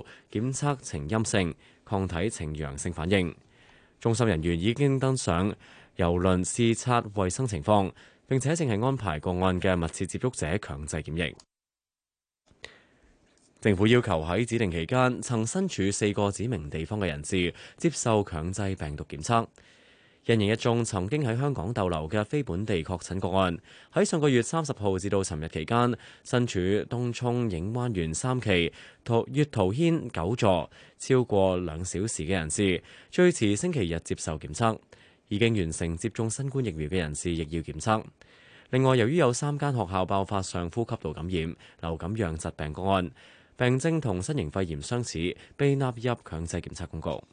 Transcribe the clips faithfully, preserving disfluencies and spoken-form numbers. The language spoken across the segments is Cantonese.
後檢測呈陰性，抗體呈陽性反應。中心人員已經登上郵輪視察衛生情況，並且正係安排個案嘅密切接觸者強制檢疫。政府要求喺指定期間曾身處四個指明地方嘅人士接受強制病毒檢測。因應一宗曾經喺香港逗留嘅非本地確診個案，喺上個月三十號至到尋日期間，身處東涌影灣園三期月桃軒九座超過兩小時嘅人士，最遲星期日接受檢測。已經完成接種新冠疫苗嘅人士亦要檢測。另外，由於有三間學校爆發上呼吸道感染、流感樣疾病個案，病徵同新型肺炎相似，被納入強制檢測公告。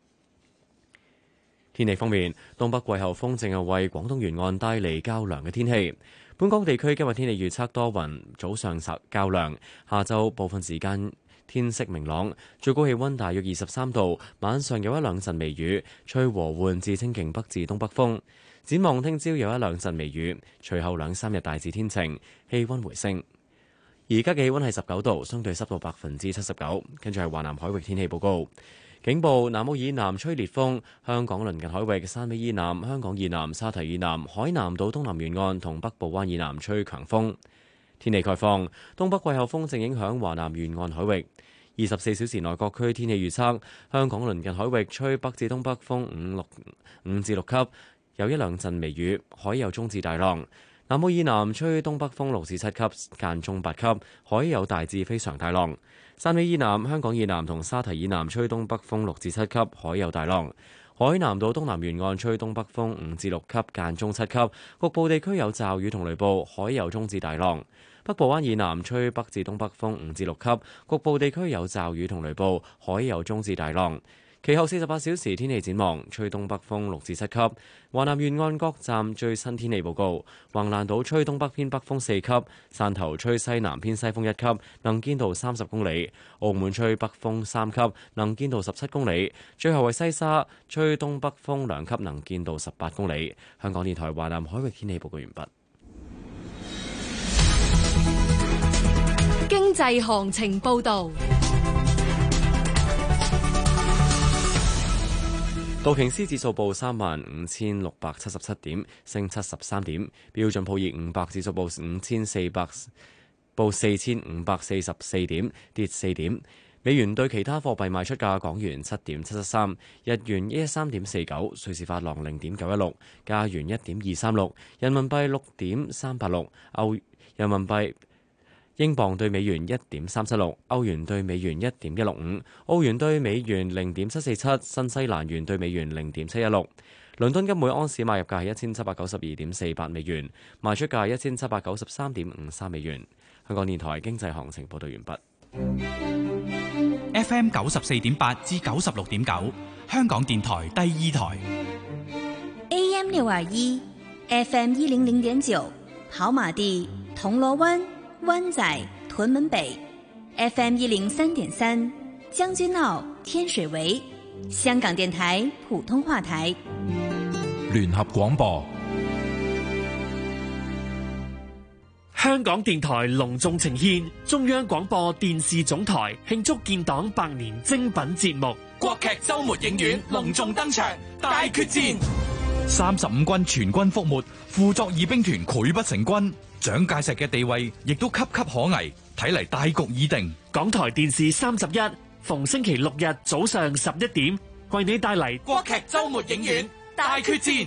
天氣方面，東北季候風正係為廣東沿岸帶嚟較涼嘅天氣。本港地區今日天氣預測多雲，早上較涼，下晝部分時間天色明朗，最高氣溫大約二十三度，晚上有一兩陣微雨，吹和緩至清勁北至東北風。展望聽朝有一兩陣微雨，隨後兩三日大致天晴，氣溫回升。而家嘅氣溫係十九度，相對濕度百分之七十九。跟住係華南海域天氣報告。警報：南澳以南吹烈風，香港鄰近海域、汕尾以南、香港以南、沙堤以南、海南島東南沿岸同北部灣以南吹強風。天氣概況：東北季候風正影響華南沿岸海域。二十四小時內各區天氣預測：香港鄰近海域吹北至東北風五六五至六級，有一兩陣微雨，海有中至大浪。南澳以南吹東北風六至七級，間中八級，海有大至非常大浪。汕尾以南、香港以南同沙堤以南吹東北風六至七級，海有大浪。海南島東南沿岸吹東北風五至六級，間中七級，局部地區有驟雨同雷暴，海有中至大浪。北部灣以南吹北至東北風五至六級，局部地區有驟雨同雷暴，海有中至大浪。其後四十八小時天氣展望，吹東北風六至七級。華南沿岸各站最新天氣報告：橫瀾島吹東北偏北風四級，汕頭吹西南偏西風一級，能見度三十公里；澳門吹北風三級，能見度十七公里。最後係西沙吹東北風兩級，能見度十八公里。香港電台華南海域天氣報告完畢。 經濟行情報導。 道瓊斯指數報三萬五千六百七十七點，升七十三點；標準普爾五百指數報五千四百報四千五百四十四點，跌四點。美元對其他貨幣賣出價：港元七點七七三，日元一一三點四九，瑞士法郎零點九一六，加元一點二三六，人民幣六點三八六，歐人民幣。英鎊對美元一點三七六，歐元對美元一點一六五，澳元對美元零點七四七，新西蘭元對美元零點七一六。倫敦金每安士買入價係一千七百九十二點四八美元，賣出價係一千七百九十三點五三美元。香港電台經濟行情報道完畢。F M 九十四點八至九十六點九，香港電台第二台。 A M 六二一，F M 一零零點九，跑馬地、銅鑼灣、灣仔、屯門北 ，F M 一零三點三，將軍澳、天水圍，香港電台普通話台。 聯合廣播。 香港電台隆重呈獻中央廣播電視總台慶祝建黨百年精品節目《 國劇周末影院》隆重登場，大決戰。 三十五軍全軍覆沒，傅作義兵團潰不成軍。蔣介石嘅地位亦都岌岌可危，睇嚟大局已定。 港台電視三十一，逢星期六日早上十一點，為你帶嚟國劇周末影院大決戰。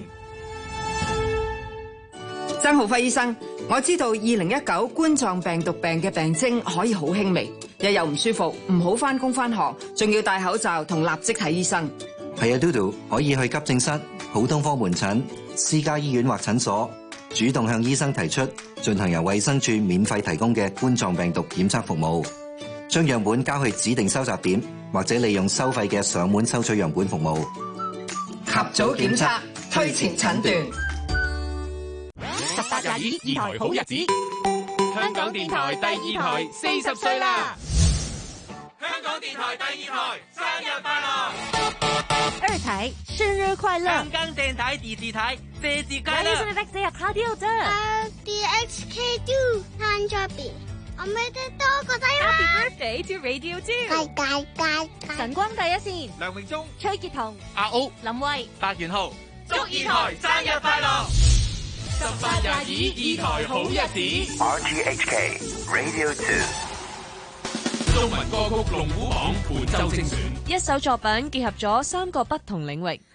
曾浩輝醫生，我知道二零一九冠狀病毒病嘅病徵可以好輕微，日又唔舒服，唔好返工返學，仲要戴口罩同立即睇醫生。 係啊，嘟嘟可以去急症室、普通科門診、私家醫院或診所，主動向醫生提出進行由衛生署免費提供嘅冠狀病毒檢測服務，將樣本交去指定收集點，或者利用收費嘅上門收取樣本服務。 及早檢測，推前診斷。 十八廿二，二台好日子。香港電台第二台四十歲啦！香港電台第二台生日快樂！ 二台生日快樂！ 香港電台第四台生日快樂！ 你生日生日快樂啫 ！R D H K two 誕咗邊おめでとうございます。 Happy birthday to Radio Two。 界界界晨光第一線， 梁榮忠、 崔潔彤、 阿歐、 林慧、 白元浩，祝二台生日快樂！十八廿二，二台好日子。 R T H K Radio Two。 中文歌曲龍虎榜本周精選， 一首作品結合咗三個不同領域。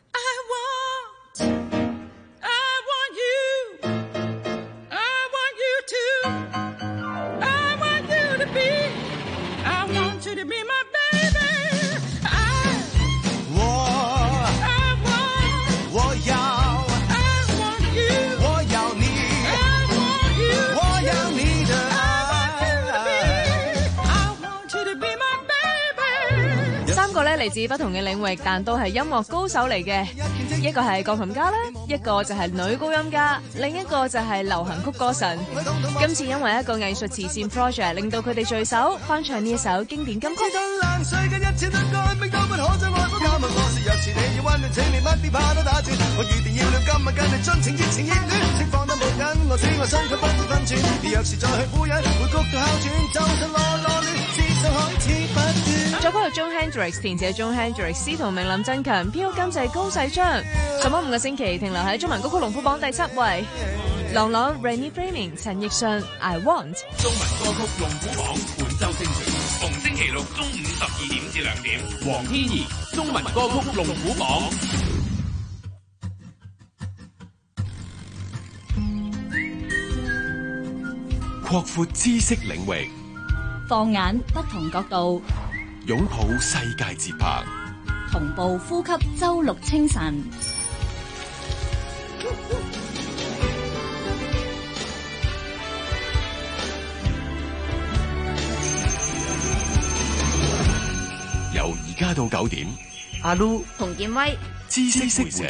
嚟自不同嘅領域，但都係音樂高手嚟嘅。一個係鋼琴家啦，一個就係女高音家，另一個就係流行曲歌神。今次因為一個藝術慈善 project， 令到佢哋聚首翻唱呢一首經典金曲。作曲係 John Hendricks， 填詞係 John Hendricks， 司徒明林振強，編曲監製高世章。上咗五個星期，停留喺中文歌曲龍虎榜第七位。郎朗 Rainy Flaming 陳奕迅 I Want。 中文歌曲龍虎榜本周精選，逢星期六中午十二點至兩點，黃天怡中文歌曲龍虎榜。 擴闊知識領域， 放眼不同角度， 擁抱世界節拍， 同步呼吸周六清晨。 由而家到九點， 阿 Lu 洪建威， 知識回射。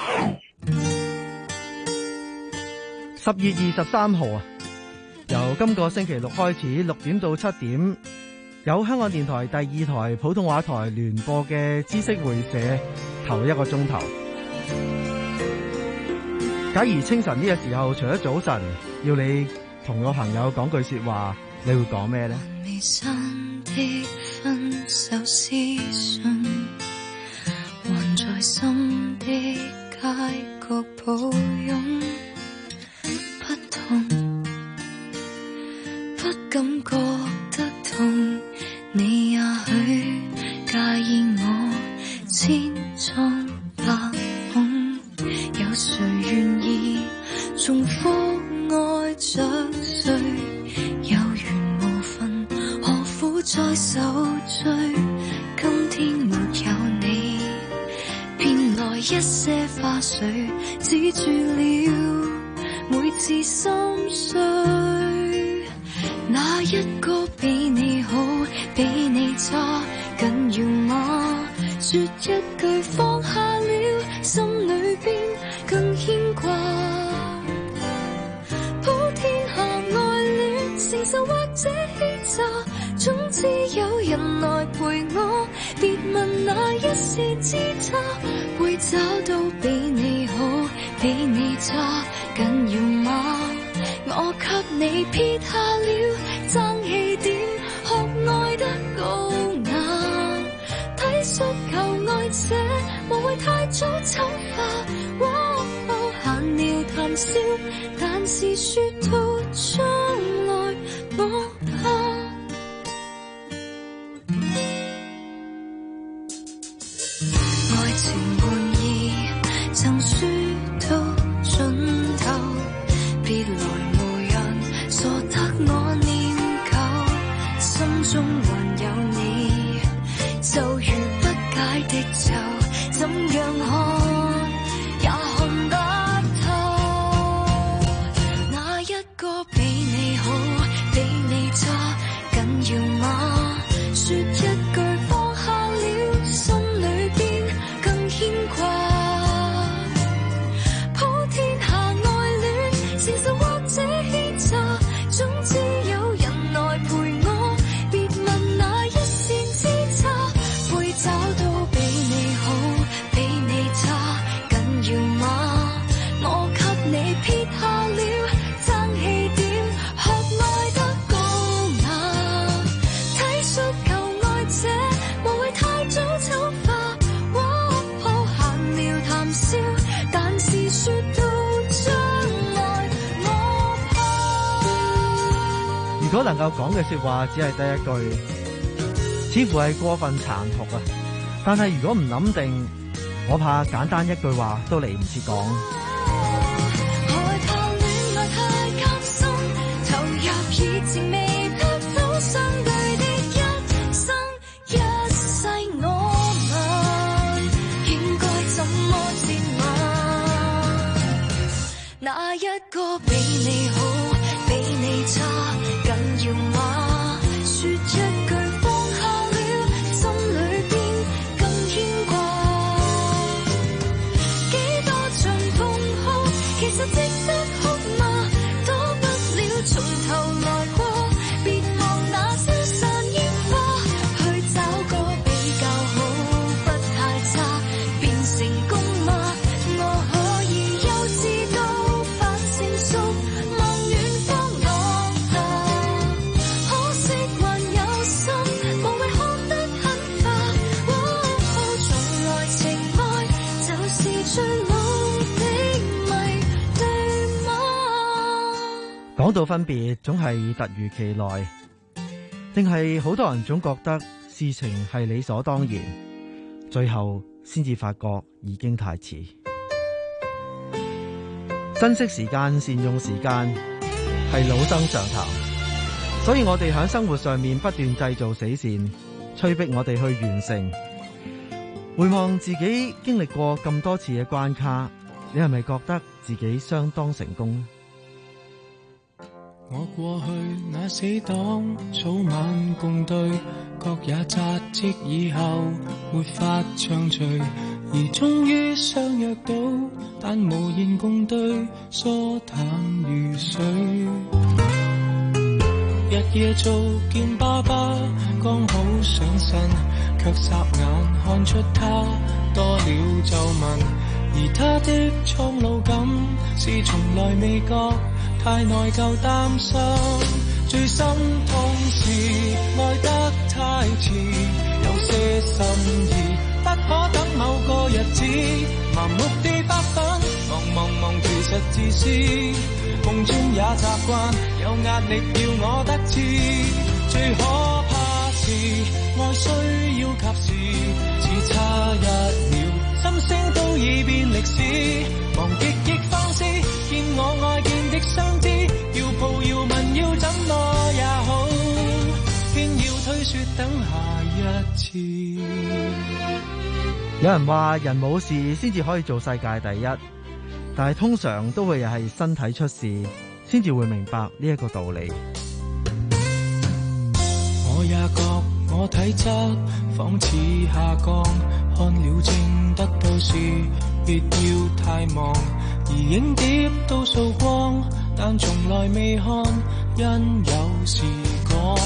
十月二十三號啊！由今個星期六開始，六點到七點，有香港電台第二台普通話台聯播嘅知識會社頭一個鐘頭。假如清晨呢個時候，除咗早晨，要你同個朋友講句說話，你會講咩呢？ 未散的分手私信，還在心的街角抱擁，不同。不感覺得痛，你也許介意我千瘡百孔，有誰願意重複愛着誰？有緣無分，何苦再受罪？今天沒有你，變來一些花絮，止住了每次心碎。哪一個比你好，比你差，緊要嗎？說一句放下了，心裏邊更牽掛。普天下愛戀，承受或者欺詐，總之有人來陪我。別問哪一線之差，會找到比你好，比你差，緊要嗎？我給你撇下了爭氣點，學愛得高雅，體恤求愛者無謂太早醜化。哦哦，閒聊談笑，但是說到將來我怕。愛情玩意曾輸到盡頭，別來傻得我念舊，心中還有你，就如不解的咒，怎樣看也看不透。哪一個比你好，比你差，緊要嗎？說一句放下了，心裏邊更牽掛。普天下愛戀，承受或者欺詐，總之有人來陪我，別問哪一線之差，會找到比你好，比你差。 能夠講嘅說話只係得一句，似乎係過分殘酷啊！但係如果唔諗定，我怕簡單一句話都嚟唔切講。 害怕戀愛太艱辛，投入以前未得到相對的一生一世，我問應該怎麼接吻？哪一個比你好，比你差，緊要嗎？說一句放下了，心裏邊更牽掛。幾多場痛哭，其實值得哭嗎？躲不了從頭來過，別忘那消散煙花，去找個比較好，不太差，變成功嗎？我可以幼稚到反成熟，望遠方落下，可惜還有心，無謂看得很化。從來情愛就是最老的謎，對嗎？ 講到分別，總係突如其來，定係好多人總覺得事情係理所當然，最後先至發覺已經太遲。珍惜時間，善用時間，係老生常談，所以我哋喺生活上面不斷製造死線，催逼我哋去完成。回望自己經歷過咁多次嘅關卡，你係咪覺得自己相當成功呢？ 我過去那死黨，早晚共對，各也扎職以後沒法暢聚，而終於相約到，但無言共對，疏淡如水。日夜做見爸爸，剛好上身，卻霎眼看出他多了皺紋，而他的蒼老感是從來未覺，太內疚擔心，最心痛是愛得太遲，有些心意不可等某個日子，盲目地發奮，忙忙忙其實自私，夢中也習慣，有壓力要我得志，最可怕是愛需要及時，只差一秒，心聲都已變歷史，忘極亦放肆，見我愛見的相知，要抱要問要怎麼也好，偏要推說等下一次。 有人話人冇事先至可以做世界第一，但係通常都會係身體出事先至會明白呢一個道理。 我也覺我體質仿似下降，看了症得到時別要太忙，而影碟都掃光，但從來未看，因有時講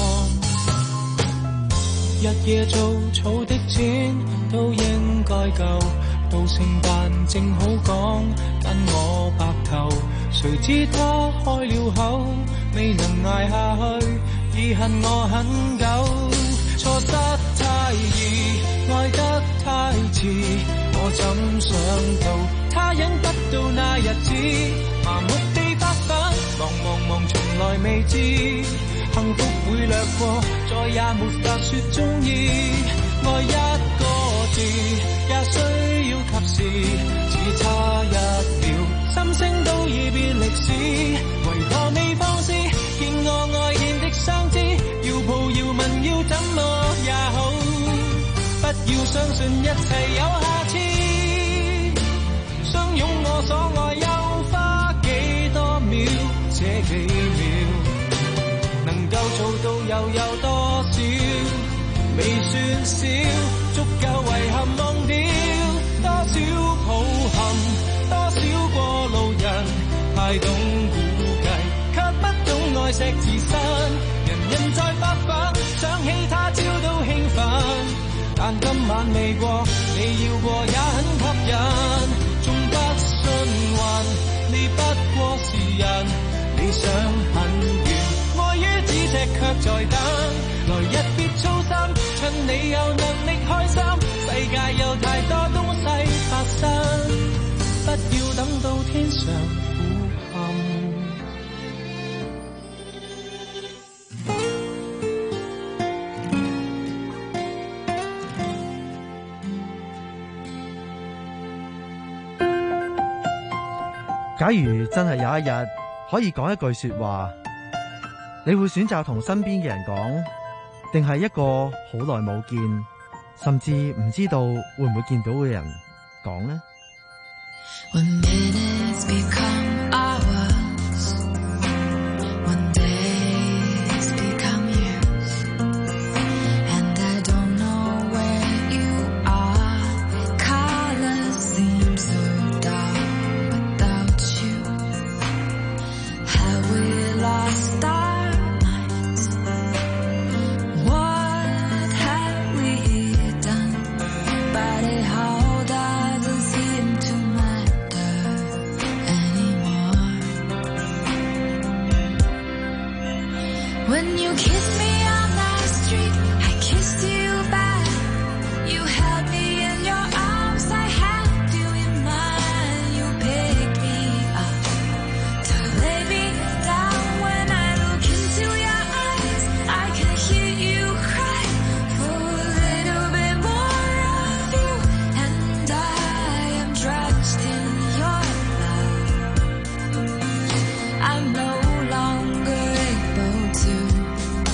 日夜做草的錢都應該夠，到聖誕正好講跟我白頭，誰知他開了口未能捱下去，已恨我很久，錯失太易，愛得太遲，我怎想到他忍不到那日子，麻木地發奮，忙忙忙從來未知，幸福會掠過，再也沒法說中意，愛一個字也需要及時，只差一秒，心聲都已變歷史，為何未放肆，見我愛見的相知，要抱要問要怎麼也好，不要相信一切有下次，相擁我所愛又花幾多秒，這幾秒能夠做到又有多少，未算少，足夠遺憾忘掉，多少抱憾，多少過路人，太懂估計，卻不懂愛惜自身，人人在發奮，想起他朝都興奮，但今晚未過，你要過也很吸引，縱不信運，你不過是人，理想很遠，愛於咫尺卻在等，來日別操心，趁你有能力開心，世界有太多東西發生，不要等到天上苦暗。 假如真係有一日可以講一句說話，你會選擇同身邊嘅人講，定係一個好耐冇見，甚至唔知道會唔會見到嘅人講呢？ When minutes become hours, when days become years, and I don't know where you are, colors seem so dark without you. Have we lost our minds? What have we done? But it all doesn't seem to When you kiss me on the street, I kissed you back. You held me in your arms, I held you in mine. You picked me up to lay me down. When I look into your eyes, I can hear you cry for a little bit more of you. And I am drenched in your love. I'm no longer able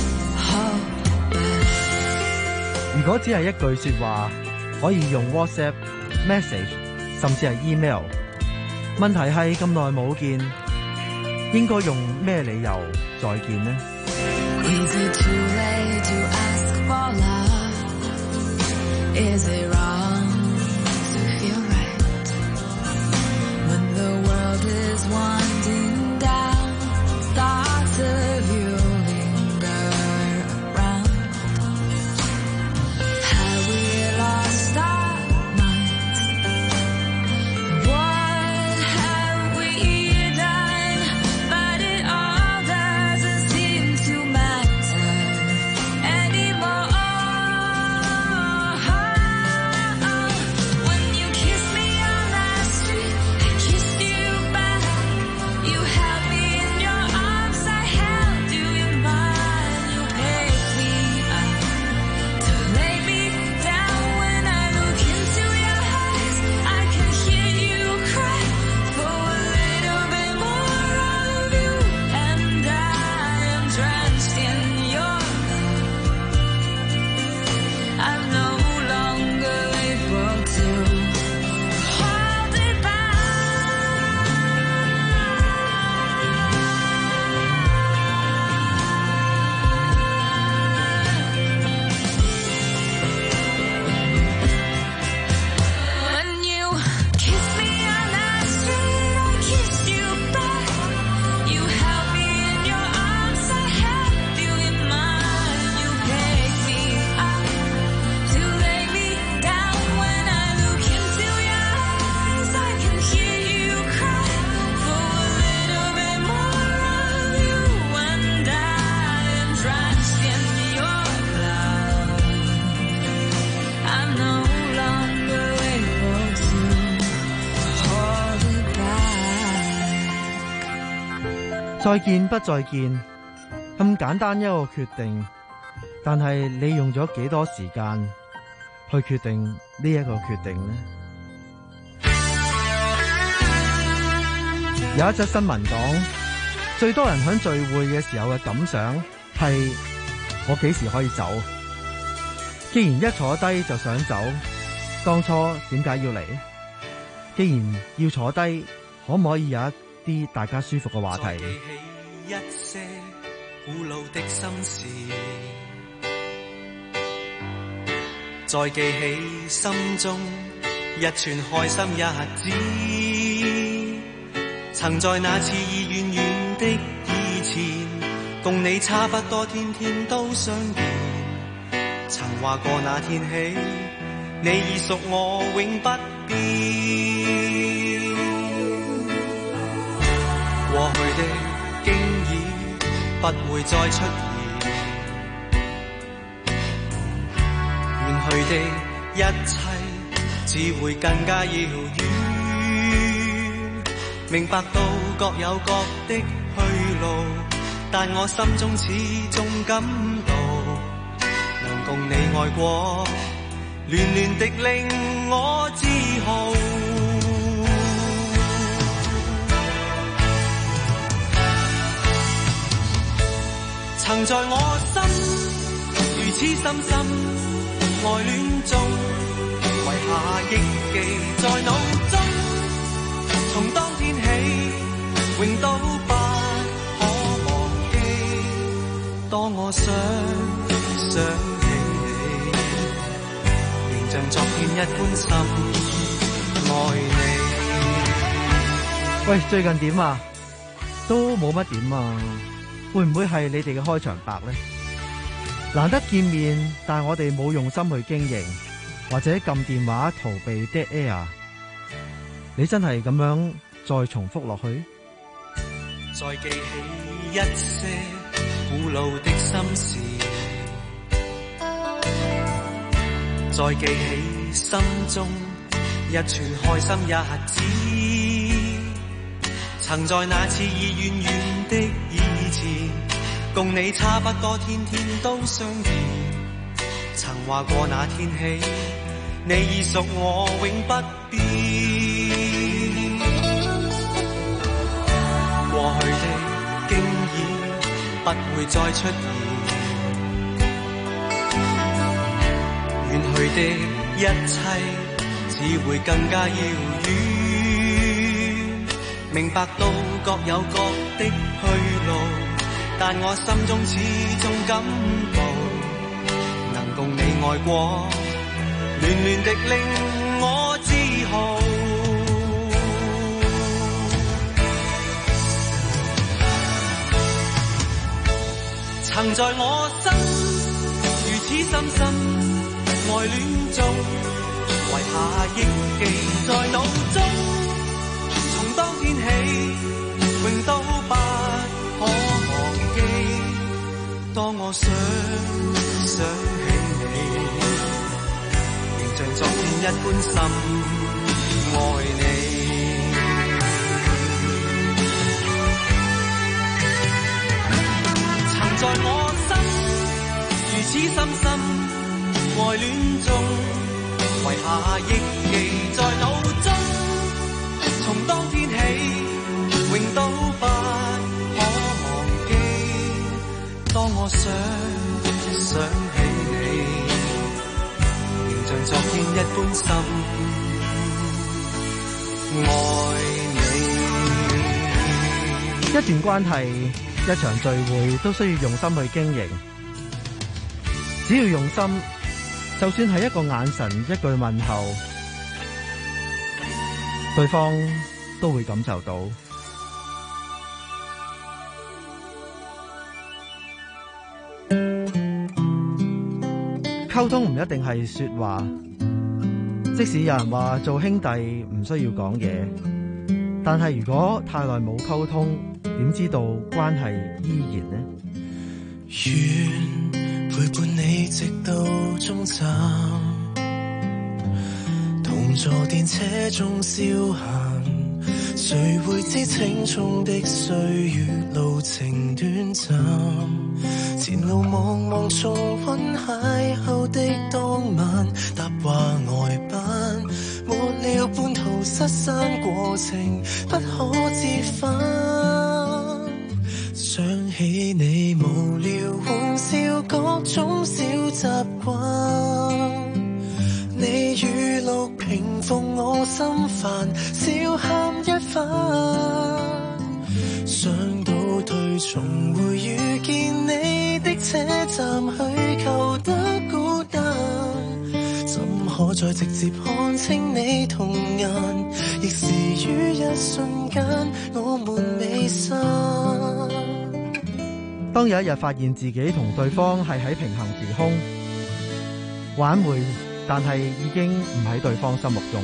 如果只係一句說話，可以用 WhatsApp、message， 甚至係 email。問題係咁耐冇見，應該用咩理由再見呢？ Is it too late to ask for love? Is it wrong to feel right? When the world is winding down, thoughts of you linger around. Have we lost our minds? What have we done? But it all doesn't seem to matter anymore. When you kiss me on the street, I kissed you back. You held me in your arms, I held you in mine. You picked me up to lay me down. When I look into your eyes, I can hear you cry for a little bit more of you. And I am drenched in your love. I'm no longer able to hold it back. 再見不再見，咁簡單一個決定，但係你用咗幾多時間去決定呢一個決定呢？有一則新聞講，最多人響聚會嘅時候嘅感想係我幾時可以走？既然一坐低就想走，當初點解要嚟？既然要坐低，可唔可以有一啲大家舒服嘅話題？ 一些古老的心事，再記起心中一串開心日子，曾在那次已遠遠的以前，共你差不多天天都相見，曾話過那天起，你已屬我永不變。過去的經已不會再出現，遠去的一切只會更加遙遠。明白到各有各的去路，但我心中始終感到，能共你愛過，暖暖的令我自豪。 曾在我心如此深深愛戀中，遺下憶記在腦中，從當天起永都不可忘記。當我想想起你，仍像昨天一般深愛你。 喂，最近點啊？都冇乜點啊？會唔會係你哋嘅開場白呢？難得見面，但係我哋冇用心去經營，或者撳電話逃避 dead air。你真係咁樣再重複落去？ 再記起一些古老的心事，再記起心中一串開心日子，曾在那次已遠遠的以前，共你差不多天天都相見，曾話過那天起，你已屬我永不變。過去的經已不會再出現，遠去的一切只會更加遙遠。明白到各有各的去路，但我心中始終感到，能共你愛過，暖暖的令我自豪。曾在我心如此深深愛戀中，遺下憶記在腦中，從當天起永都不可忘記。當我想想起你，仍像昨天一般深愛你。曾在我心如此深深愛戀中，遺下憶記在腦中，從當天起永都不可忘記。當我想想起你，仍像昨天一般深愛你。 一段關係，一場聚會都需要用心去經營。只要用心，就算係一個眼神、一句問候，對方都會感受到。溝通唔一定係說話，即使有人話做兄弟唔需要講嘢，但係如果太耐冇溝通，點知道關係依然呢？ 願陪伴你直到終站，同坐電車中消閒，誰會知青蔥的歲月路程短暫，前路茫茫重溫邂逅的當晚，搭話外班沒了半途失散過程不可折返，想起你無聊玩笑各種小習慣，你語錄平復我心煩，笑喊一番，想倒退重回遇見你的車站，虛構得孤單，怎可再直接看清你瞳眼，亦是於一瞬間我們未散。 當有一日發現自己同對方係喺平行時空，挽回，但係已經唔喺對方心目中。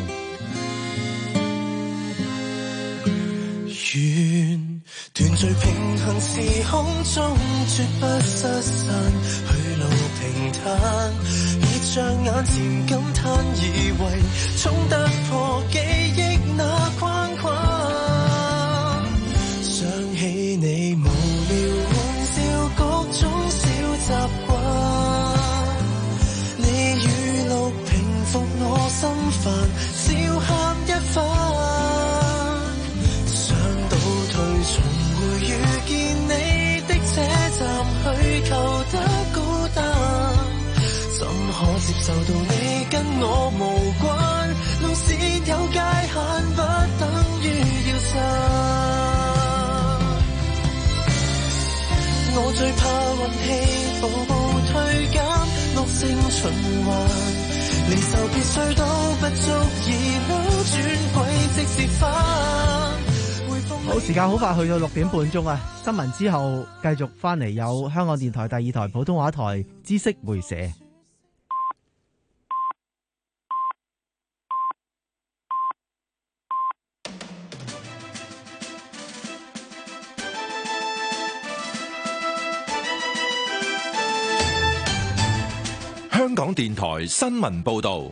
願團聚平行時空中絕不失散，去路平坦，別像眼前感嘆，以為衝突破記憶那框框，想起你無聊玩笑各種小習慣，你語錄平復我心煩，笑喊一番，想倒退重回遇見你的車站，虛跟我無關。路線有界限，不等於要散。我最怕運氣步步退減，惡性循環，離愁別緒都不足以扭轉軌跡是返。 好，時間好快去到六點半鐘啊！新聞之後繼續翻嚟有香港電台第二台普通話台知識會社。 香港電台新聞報道。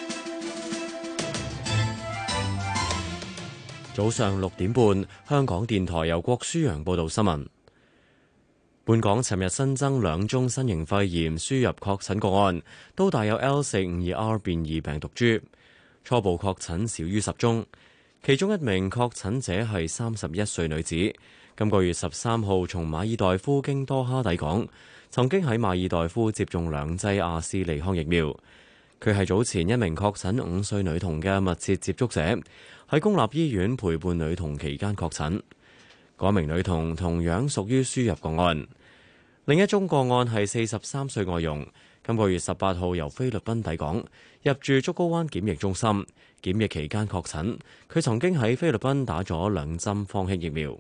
早上六點半，香港電台由郭舒揚報道新聞。本港尋日新增兩宗新型肺炎輸入確診個案，都帶有 L 四五二 R 變異病毒株，初步確診少於十宗。其中一名確診者係三十一歲女子，今個月十三號從馬爾代夫經多哈抵港，曾經喺馬爾代夫接種兩劑阿斯利康疫苗。佢係早前一名確診五歲女童嘅密切接觸者，喺公立醫院陪伴女童期間確診。嗰名女童同樣屬於輸入個案。另一宗個案係四十三歲外傭，今個月十八號由菲律賓抵港，入住竹篙灣檢疫中心，檢疫期間確診。佢曾經喺菲律賓打咗兩針方興疫苗。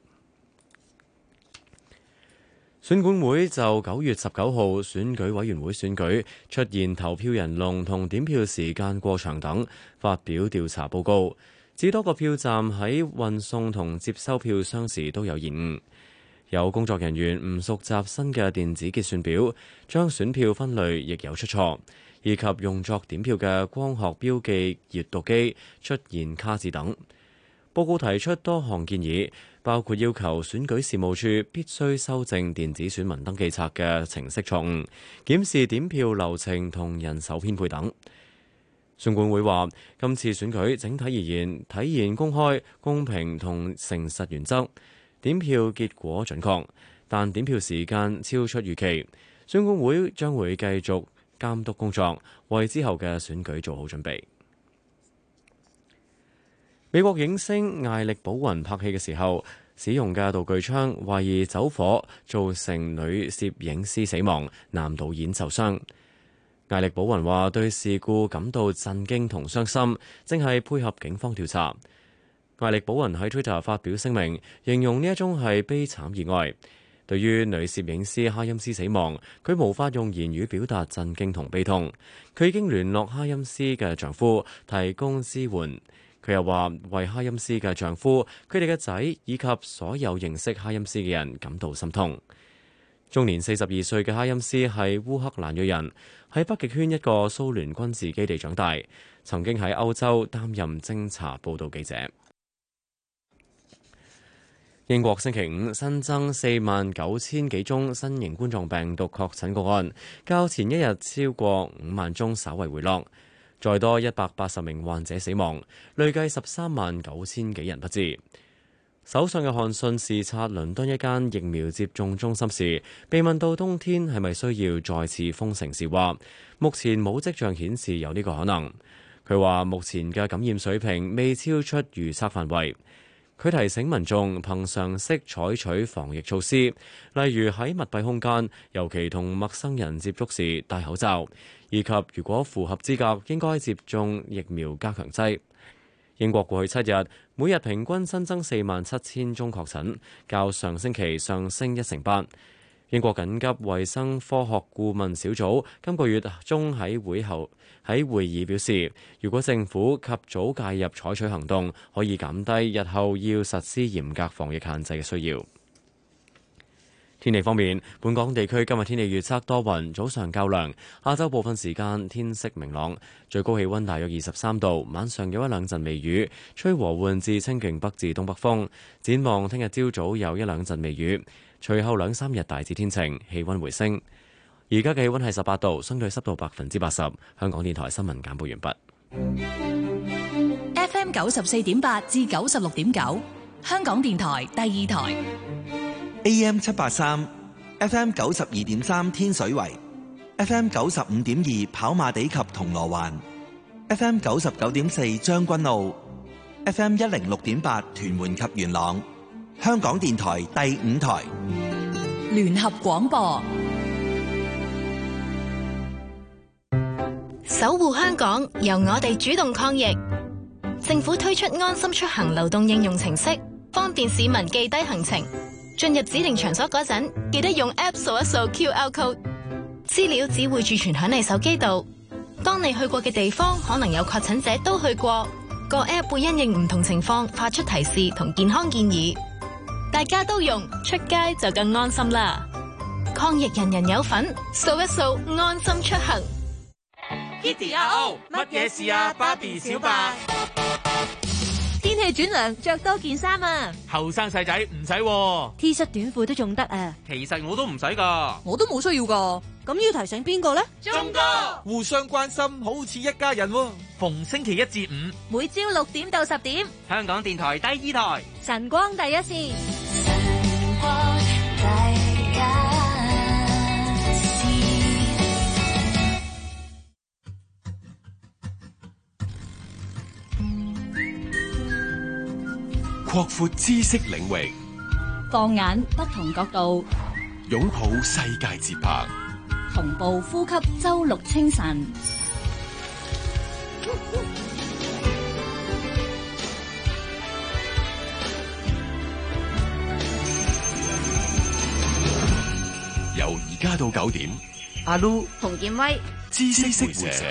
選管會就九月十九號選舉委員會選舉出現投票人龍同點票時間過長等，發表調查報告，指多個票站喺運送同接收票箱時都有延誤，有工作人員唔熟習新嘅電子結算表，將選票分類亦有出錯，以及用作點票嘅光學標記閱讀機出現卡字等。報告提出多項建議，包括要求選舉事務處必須修正電子選民登記冊嘅程式錯誤，檢視點票流程同人手編配等。選管會話，今次選舉整體而言體現公開、公平同誠實原則，點票結果準確，但點票時間超出預期。選管會將會繼續監督工作，為之後嘅選舉做好準備。美國影星艾力保雲拍戲嘅時候使用嘅道具槍懷疑走火，造成女攝影師死亡，男導演受傷。艾力保雲話對事故感到震驚同傷心，正係配合警方調查。艾力保雲喺 Twitter 發表聲明，形容呢一宗係悲慘意外。對於女攝影師哈欽斯死亡，佢無法用言語表達震驚同悲痛。佢已經聯絡哈欽斯嘅丈夫提供支援。佢又話為哈欽斯嘅丈夫、佢哋嘅仔以及所有認識哈欽斯嘅人感到心痛。終年四十二歲嘅哈欽斯係烏克蘭裔人，喺北極圈一個蘇聯軍事基地長大，曾經喺歐洲擔任偵查報導記者。英國星期五新增四萬九千幾宗新型冠狀病毒確診個案，較前一日超過五萬宗，稍為回落。再多一百八十名患者死亡，累計十三萬九千幾人不治。首相約翰遜視察倫敦一間疫苗接種中心時，被問到冬天係咪需要再次封城時，話目前冇跡象顯示有呢個可能。佢話目前嘅感染水平未超出預測範圍。佢提醒民眾憑常識採取防疫措施，例如喺密閉空間，尤其同陌生人接觸時戴口罩，以及如果符合資格，應該接種疫苗加強劑。英國過去七日每日平均新增四萬七千宗確診，較上星期上升一成八。英國緊急衛生科學顧問小組今個月中喺會後喺會議表示，如果政府及早介入採取行動，可以減低日後要實施嚴格防疫限制嘅需要。天氣方面，本港地區今日天氣預測多雲，早上較涼，下晝部分時間天色明朗，最高氣溫大約二十三度，晚上有一兩陣微雨，吹和緩至清勁北至東北風。展望聽日朝早有一兩陣微雨，隨後兩三日大致天晴，氣溫回升。而家嘅氣溫係十八度，相對濕度百分之八十。香港電台新聞簡報完畢。F M 九十四點八至九十六點九，香港電台第二台。 A M 七八三 ，F M 九十二點三天水圍 ，F M 九十五點二跑馬地及銅鑼灣 F M 九十九點四將軍澳 ，F M 一零六點八屯門及元朗，香港電台第五台聯合廣播。 守護香港，由我哋主動抗疫。政府推出安心出行流動應用程式，方便市民記低行程。進入指定場所嗰陣，記得用 App 掃一掃 Q R code， 資料只會儲存響你手機度。當你去過嘅地方可能有確診者都去過，個 App 會因應唔同情況發出提示同健康建議。大家都用，出街就更安心啦！抗疫人人有份，掃一掃安心出行。 Kitty 阿 O， 乜嘢事啊？芭比小白。 天氣轉涼，着多件衫啊！ 後生細仔唔使喎 ，T 恤短褲都仲得啊！ 其實我都唔使噶， 我都冇需要噶。咁要提醒邊個呢？ 鐘哥，互相關心，好似一家人喎。逢星期一至五， 每朝六點到十點， 香港電台第二台， 晨光第一線。 晨光第一線。 擴闊知識領域， 放眼不同角度， 擁抱世界節拍， 同步呼吸周六清晨。 由而家到九點， 阿 Lu 洪建威， 知識會社。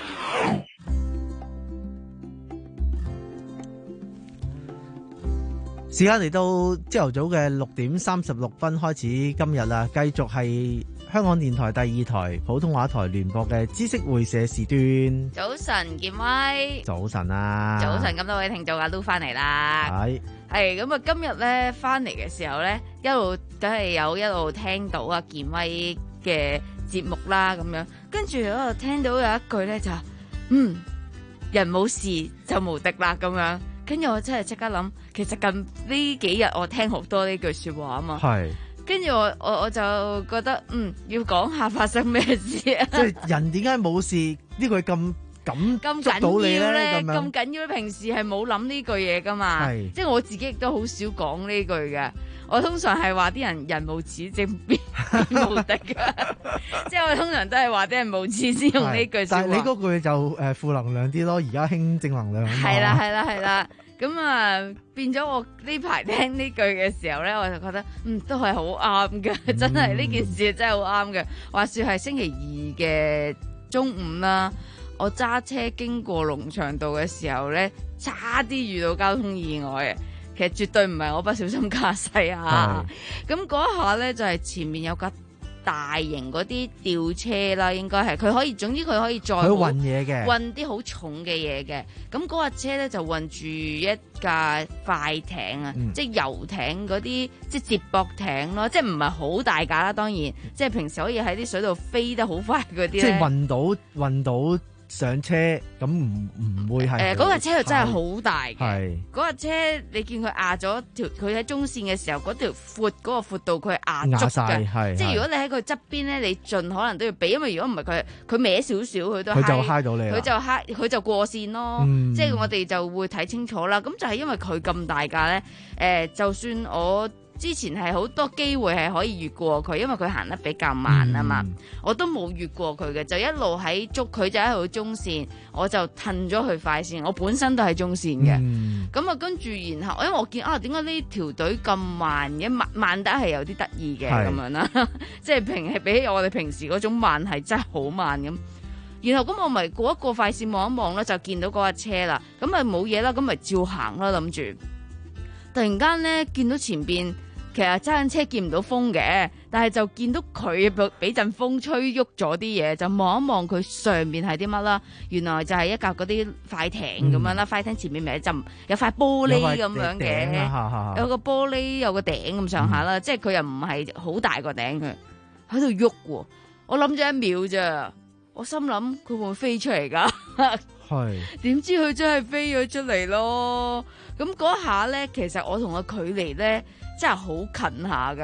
時間嚟到朝頭早嘅六點三十六分開始，今日啦，繼續係香港電台第二台普通話台聯播嘅知識會社時段。 早晨，建威。 早晨啊！ 早晨，咁多位聽眾阿 Lu 翻嚟啦。 係係咁啊！今日咧翻嚟嘅時候咧，一路都係有一路聽到阿建威嘅節目啦，咁樣跟住我聽到有一句咧就話，嗯，人冇事就無敵啦咁樣。跟住我真係即刻諗，其實近呢幾日我聽好多呢句說話啊嘛。係。跟住我我我就覺得，嗯，要講下發生咩事啊？ 即係人點解冇事呢句咁咁咁捉到你咧？ 咁緊要咧？平時係冇諗呢句嘢噶嘛？係。即係我自己亦都好少講呢句嘅。我通常係話啲人人無恥正變無敵嘅。即係我通常都係話啲人無恥先用呢句說話。但係你嗰句就誒負能量啲咯，而家興正能量。係啦係啦係啦。咁啊，變咗我呢排聽呢句嘅時候咧，我就覺得嗯都係好啱嘅，真係呢件事真係好啱嘅。話說係星期二嘅中午啦，我揸車經過龍翔道嘅時候咧，差啲遇到交通意外嘅。其實絕對唔係我不小心駕駛啊！咁嗰一下咧就係前面有架大型嗰啲吊車啦，應該係佢可以，總之佢可以載佢運嘢嘅，運啲好重嘅嘢嘅。咁嗰架車咧就運住一架快艇啊，嗯、即係遊艇嗰啲，即係接駁艇咯，即係唔係好大架啦。當然，即係平時可以喺啲水度飛得好快嗰啲咧。即係運到運到上車，咁唔唔會係誒嗰架車又真係好大嘅。嗰架車你見佢壓咗條，佢喺中線嘅時候嗰條闊嗰個闊度佢係壓足嘅，即係如果你喺佢側邊咧，你盡可能都要避，因為如果唔係佢佢歪少少佢都佢就揩到你，佢就揩佢就過線咯。嗯、即係我哋就會睇清楚啦。咁就係因為佢咁大架咧，誒、呃，就算我之前係好多機會係可以越過佢，因為佢行得比較慢啊嘛，嗯、我都冇越過佢嘅，就一路喺捉佢就喺度中線，我就褪咗去快線。我本身都係中線嘅，咁啊跟住然後，因為我見啊點解呢條隊咁慢嘅，慢慢得係有啲得意嘅咁樣啦，即係平係比起我哋平時嗰種慢係真係好慢咁。然後咁我咪過一個快線望一望咧，就見到嗰架車啦，咁咪冇嘢啦，咁咪照行啦諗住。突然間咧見到前邊。其實揸緊車見唔到風嘅，但係就見到佢俾陣風吹喐咗啲嘢，就望一望佢上面係啲乜啦。原來就係一架嗰啲快艇咁樣啦，嗯、快艇前面咪一陣有塊玻璃咁樣嘅，有，有個玻璃有個頂咁上下啦，嗯、即係佢又唔係好大個頂嘅，喺度喐喎。我諗咗一秒咋，我心諗佢會唔會飛出嚟噶？係點知佢真係飛咗出嚟咯。咁嗰下咧，其實我同個距離咧。真係好近下噶，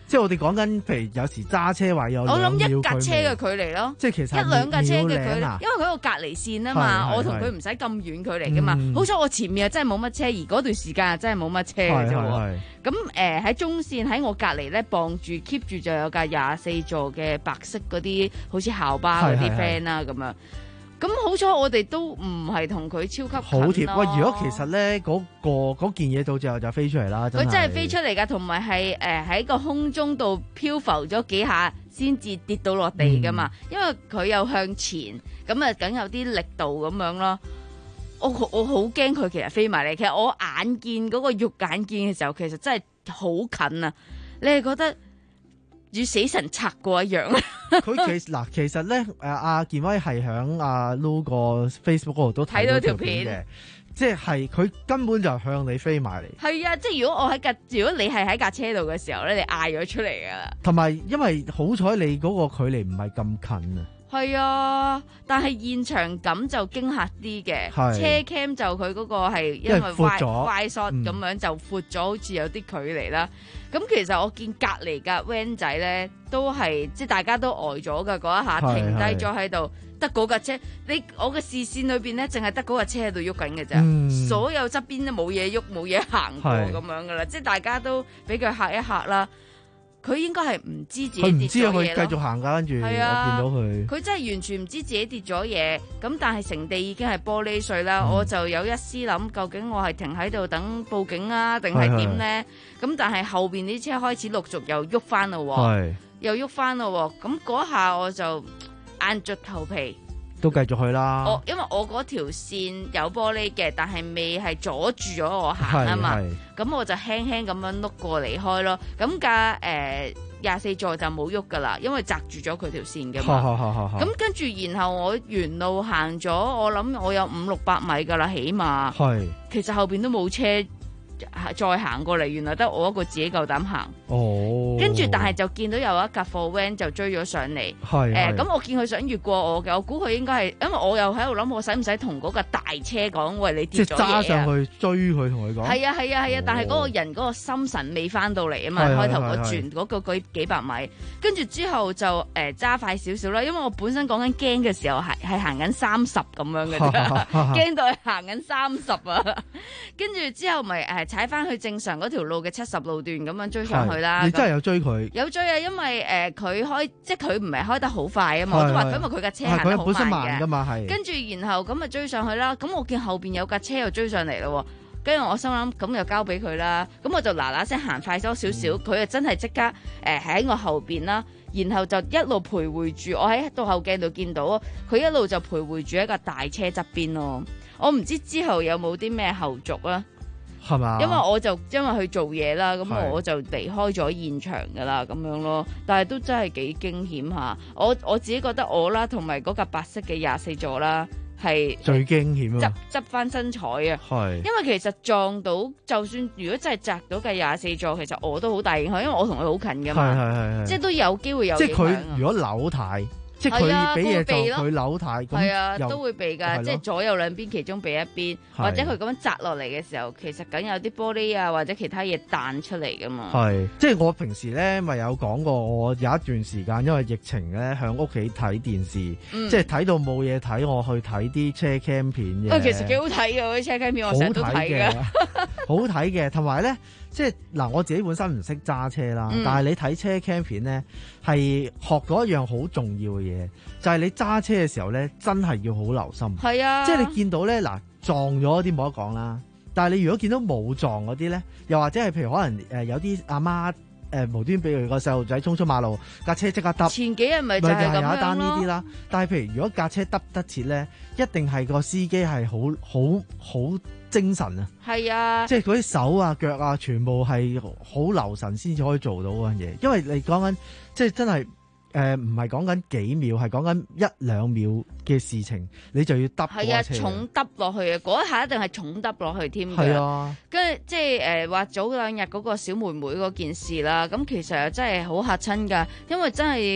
即係我哋講緊，譬如有時揸車話有我諗一架兩秒距離車嘅距離咯， 即係其實一兩架車嘅距秒零啊離，因為佢個隔離線啊嘛，我同佢唔使咁遠距離噶嘛。 嗯好彩我前面啊真係冇乜車，而嗰段時間啊真係冇乜車嘅啫喎。咁誒喺中線喺我隔離咧，傍住 keep 住就有架廿四座嘅白色嗰啲好似校巴嗰啲 friend 啦咁樣。咁好彩我哋都唔係同佢超級近好貼。喂，如果其實咧嗰、嗰個嗰件嘢到最後就飛出嚟啦， 佢真係飛出嚟㗎，同埋係誒喺個空中度漂浮咗幾下先至跌到落地㗎嘛。嗯、因為佢又向前，咁啊梗有啲力度咁樣咯。我我好驚佢其實飛埋嚟，其實我眼見嗰個肉眼見嘅時候，其實真係好近啊！你係覺得與死神擦過一樣？ 佢其嗱其實咧，誒阿健威係響阿 Lu 個 Facebook 嗰度都睇到條片嘅，即係佢根本就向你飛埋嚟。 係啊，即係如果我喺架，如果你係喺架車度嘅時候咧，你嗌咗出嚟㗎啦。 同埋因為好彩你嗰個距離唔係咁近啊。 係啊，但係現場感就驚嚇啲嘅，車 cam 就佢嗰個係因為 wide wide shot 咁樣就闊咗，好似有啲距離啦。咁其實我見隔離架 van 仔咧，都係即係大家都呆咗㗎嗰一下，停低咗喺度，得嗰架車。你我嘅視線裏邊咧，淨係得嗰架車喺度喐緊嘅咋，嗯、所有側邊都冇嘢喐，冇嘢行過咁樣噶啦，即係大家都俾佢嚇一嚇啦。佢應該係唔知自己跌咗嘢咯。佢唔知啊，佢繼續行㗎，跟住我見到佢。佢真係完全唔知自己跌咗嘢，咁但係成地已經係玻璃碎啦。嗯、我就有一絲諗，究竟我係停喺度等報警啊，定係點咧？咁但係後邊啲車開始陸續又喐翻咯喎，又喐翻咯喎。咁嗰下我就硬着頭皮。 都繼續去啦。 我因為我嗰條線有玻璃嘅，但係未係阻住咗我行啊嘛。咁我就輕輕咁樣碌過離開咯。咁架誒廿四座就冇喐噶啦，因為擲住咗佢條線嘅嘛。咁跟住然後我沿路行咗，我諗我有五六百米噶啦，起碼。係。其實後邊都冇車再行過嚟，原來得我一個自己夠膽行。哦，跟住但係就見到有一架貨 van 就追咗上嚟。係誒，咁、呃、我見佢想越過我嘅，我估佢應該係，因為我又喺度諗，我使唔使同嗰架大車講，喂，你跌咗嘢啊？即係揸上去追佢，同佢講。係啊係啊係啊，啊哦、但係嗰個人嗰個心神未翻到嚟啊嘛，開頭嗰轉嗰個幾幾百米，跟住之後就誒揸、呃、快少少啦，因為我本身講緊驚嘅時候係係行緊三十咁樣嘅啫，驚到係行緊三十啊，跟住之後咪誒踩翻去正常嗰條路嘅七十路段咁樣追上去啦。你真係有追佢？有追啊，因為誒佢、呃、開即係佢唔係開得好快啊嘛，我都話因為佢架車行得好慢嘅。跟住然後咁咪追上去啦，咁我見後邊有架車又追上嚟咯，跟住我心諗咁又交俾佢啦，咁我就嗱嗱聲行快咗少少，佢又、嗯、真係即刻誒喺我後邊啦，然後就一路徘徊住，我喺倒後鏡度見到佢一路就徘徊住一架大車側邊咯，我唔知之後有冇啲咩後續啦。係嘛？因為我就因為去做嘢啦，咁我就離開咗現場噶啦，咁樣咯。但係都真係幾驚險下。我我自己覺得我啦，同埋嗰架白色嘅廿四座啦，係最驚險啊！執執翻身彩啊！係，因為其實撞到，就算如果真係砸到架廿四座，其實我都好大影響，因為我同佢好近噶嘛。係係係，即係都有機會有影響。即係佢如果扭軚。即係佢俾嘢就佢扭軚，係啊，都會避㗎，即係左右兩邊其中避一邊，或者佢咁樣砸落嚟嘅時候，其實梗有啲玻璃啊或者其他嘢彈出嚟㗎嘛。係，即係我平時咧咪有講過，我有一段時間因為疫情咧喺屋企睇電視，嗯、即係睇到冇嘢睇，我去睇啲車 cam 片嘅。啊，其實幾好睇嘅嗰啲車 cam 片，我成日都睇嘅。好睇嘅，同埋咧。即係嗱，我自己本身唔識揸車啦，嗯、但係你睇車 cam 片咧，係學到一樣好重要嘅嘢，就係、是、你揸車嘅時候咧，真係要好留心。係啊，即係你見到咧嗱撞咗啲冇得講啦，但係你如果見到冇撞嗰啲咧，又或者係譬如可能誒有啲阿媽誒無端俾佢個細路仔衝出馬路，架車即刻揼。前幾日咪就係咁樣咯。有一單呢啲啦，但係譬如如果架車揼得切咧，一定係個司機係好好好精神啊！係啊，即係嗰啲手啊、腳啊，全部係好留神先至可以做到嗰樣嘢。因為你講緊即係真係誒，唔係講緊幾秒，係講緊一兩秒嘅事情，你就要揼。係啊，重揼落去啊！嗰一下一定係重揼落去添嘅。係啊，跟住即係誒話早兩日嗰個小妹妹嗰件事啦，咁其實真係好嚇親㗎，因為真係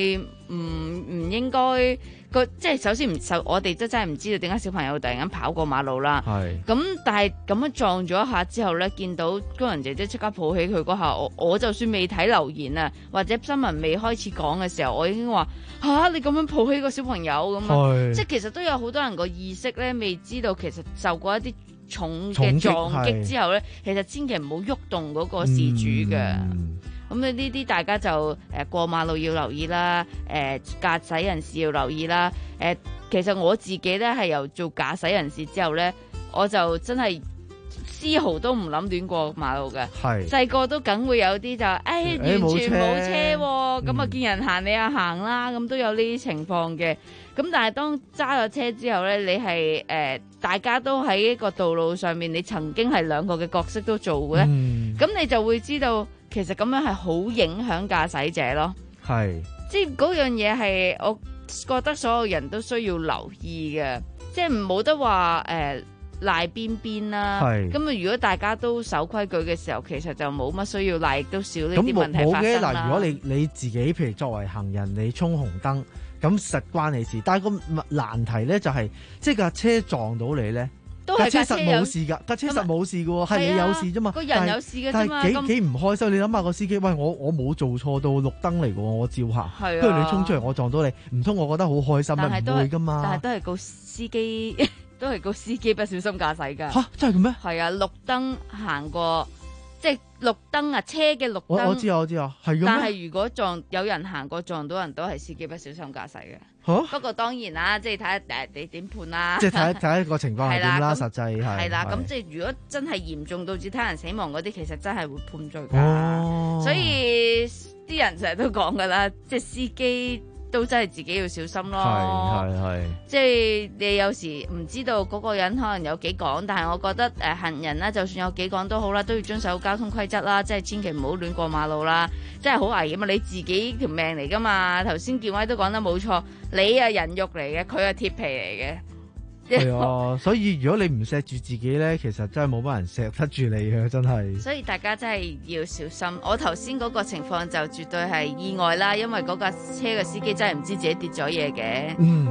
唔唔應該個即係首先唔受我哋都真係唔知道點解小朋友突然間跑過馬路啦。係咁，但係咁樣撞咗一下之後咧，見到工人姐姐即刻抱起佢嗰下，我我就算未睇留言啊，或者新聞未開始講嘅時候，我已經話吓、啊、你咁樣抱起個小朋友咁樣，即係其實都有好多人個意識咧，未知道其實受過一啲重嘅撞擊之後咧，其實千祈唔好喐動嗰個事主嘅。嗯咁呢呢啲大家就誒、呃、過馬路要留意啦，誒駕駛人士要留意啦。誒、呃、其實我自己咧係由做駕駛人士之後咧，我就真係絲毫都唔諗亂過馬路嘅。係細個都梗會有啲就誒、哎、完全冇車喎，咁啊、嗯、見人行你啊行啦，咁都有呢啲情況嘅。咁但係當揸咗車之後咧，你係誒、呃、大家都喺一個道路上面，你曾經係兩個嘅角色都做嘅咧，咁、嗯、你就會知道。其實咁樣係好影響駕駛者咯，係，即係嗰樣嘢係我覺得所有人都需要留意嘅，即係唔冇得話誒賴邊邊啦。咁啊，如果大家都守規矩嘅時候，其實就冇乜需要賴，亦都少呢啲問題發生啦。嗱，如果你你自己譬如作為行人，你衝紅燈，咁實關你事。但係個難題咧就係、是，即係架車撞到你咧。架車實冇事㗎，架車實冇事㗎喎，係你有事啫嘛。個人有事嘅啫嘛。但係幾幾唔開心，你諗下個司機，喂，我我冇做錯到綠燈嚟㗎喎，我照行。係啊。不如你衝出嚟，我撞到你，唔通我覺得好開心咩？唔會㗎嘛。但係都係個司機，都係個司機不小心駕駛㗎。嚇！真係咁咩？係啊，綠燈行過，即係綠燈啊，車嘅綠燈。我我知啊，我知啊，係㗎咩？但係如果撞有人行過撞到人都係司機不小心駕駛嘅。啊、不過當然啦，即係睇下誒你點判啦。即係睇睇一個情況係點啦，實際係。係啦，咁即係如果真係嚴重導致他人死亡嗰啲，其實真係會判罪㗎。哦、所以啲人成日都講㗎啦，即係司機都真係自己要小心咯。係係係。即係你有時唔知道嗰個人可能有幾趕，但係我覺得誒、呃、行人咧，就算有幾趕都好啦，都要遵守交通規則啦，即係千祈唔好亂過馬路啦。真係好危險啊！你自己條命嚟㗎嘛。頭先建威都講得冇錯，你係人肉嚟嘅，佢係鐵皮嚟嘅。係啊，所以如果你唔錫住自己咧，其實真係冇乜人錫得住你嘅，真係。所以大家真係要小心。我頭先嗰個情況就絕對係意外啦，因為嗰架車嘅司機真係唔知自己跌咗嘢嘅。嗯。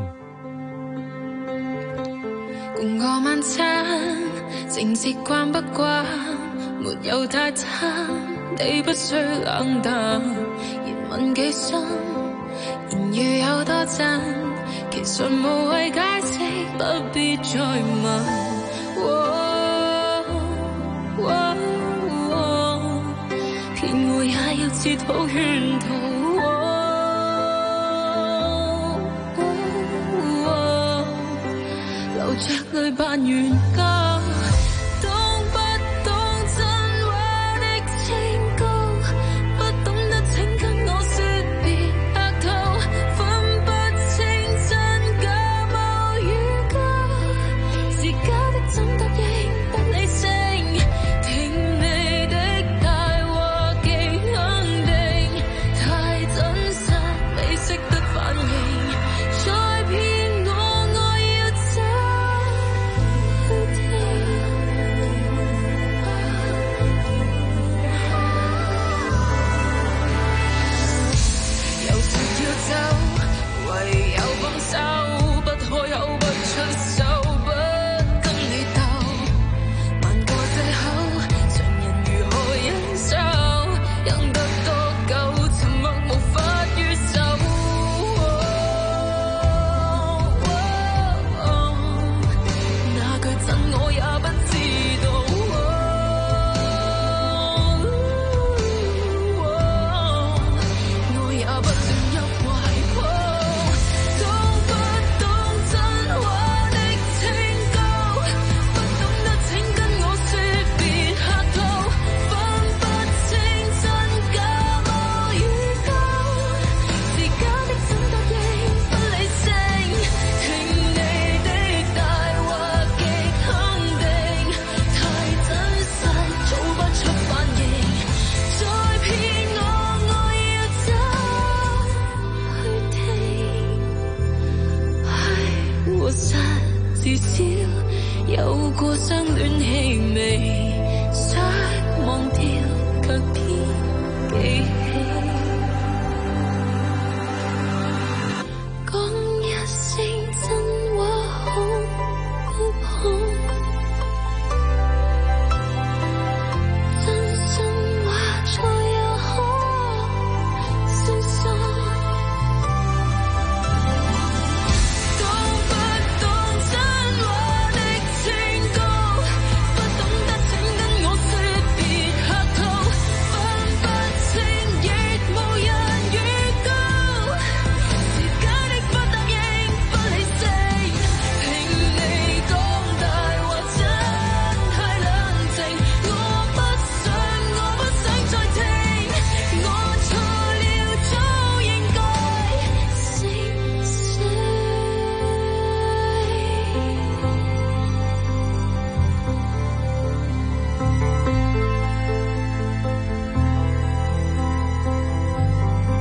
共我晚餐，正直慣不慣，沒有太差。你不需冷淡，言問幾深，言語有多真，其實無謂解釋，不必再問。騙我也要切好圈套，流着淚扮冤家。至少有過相戀氣味，想忘掉卻偏記起。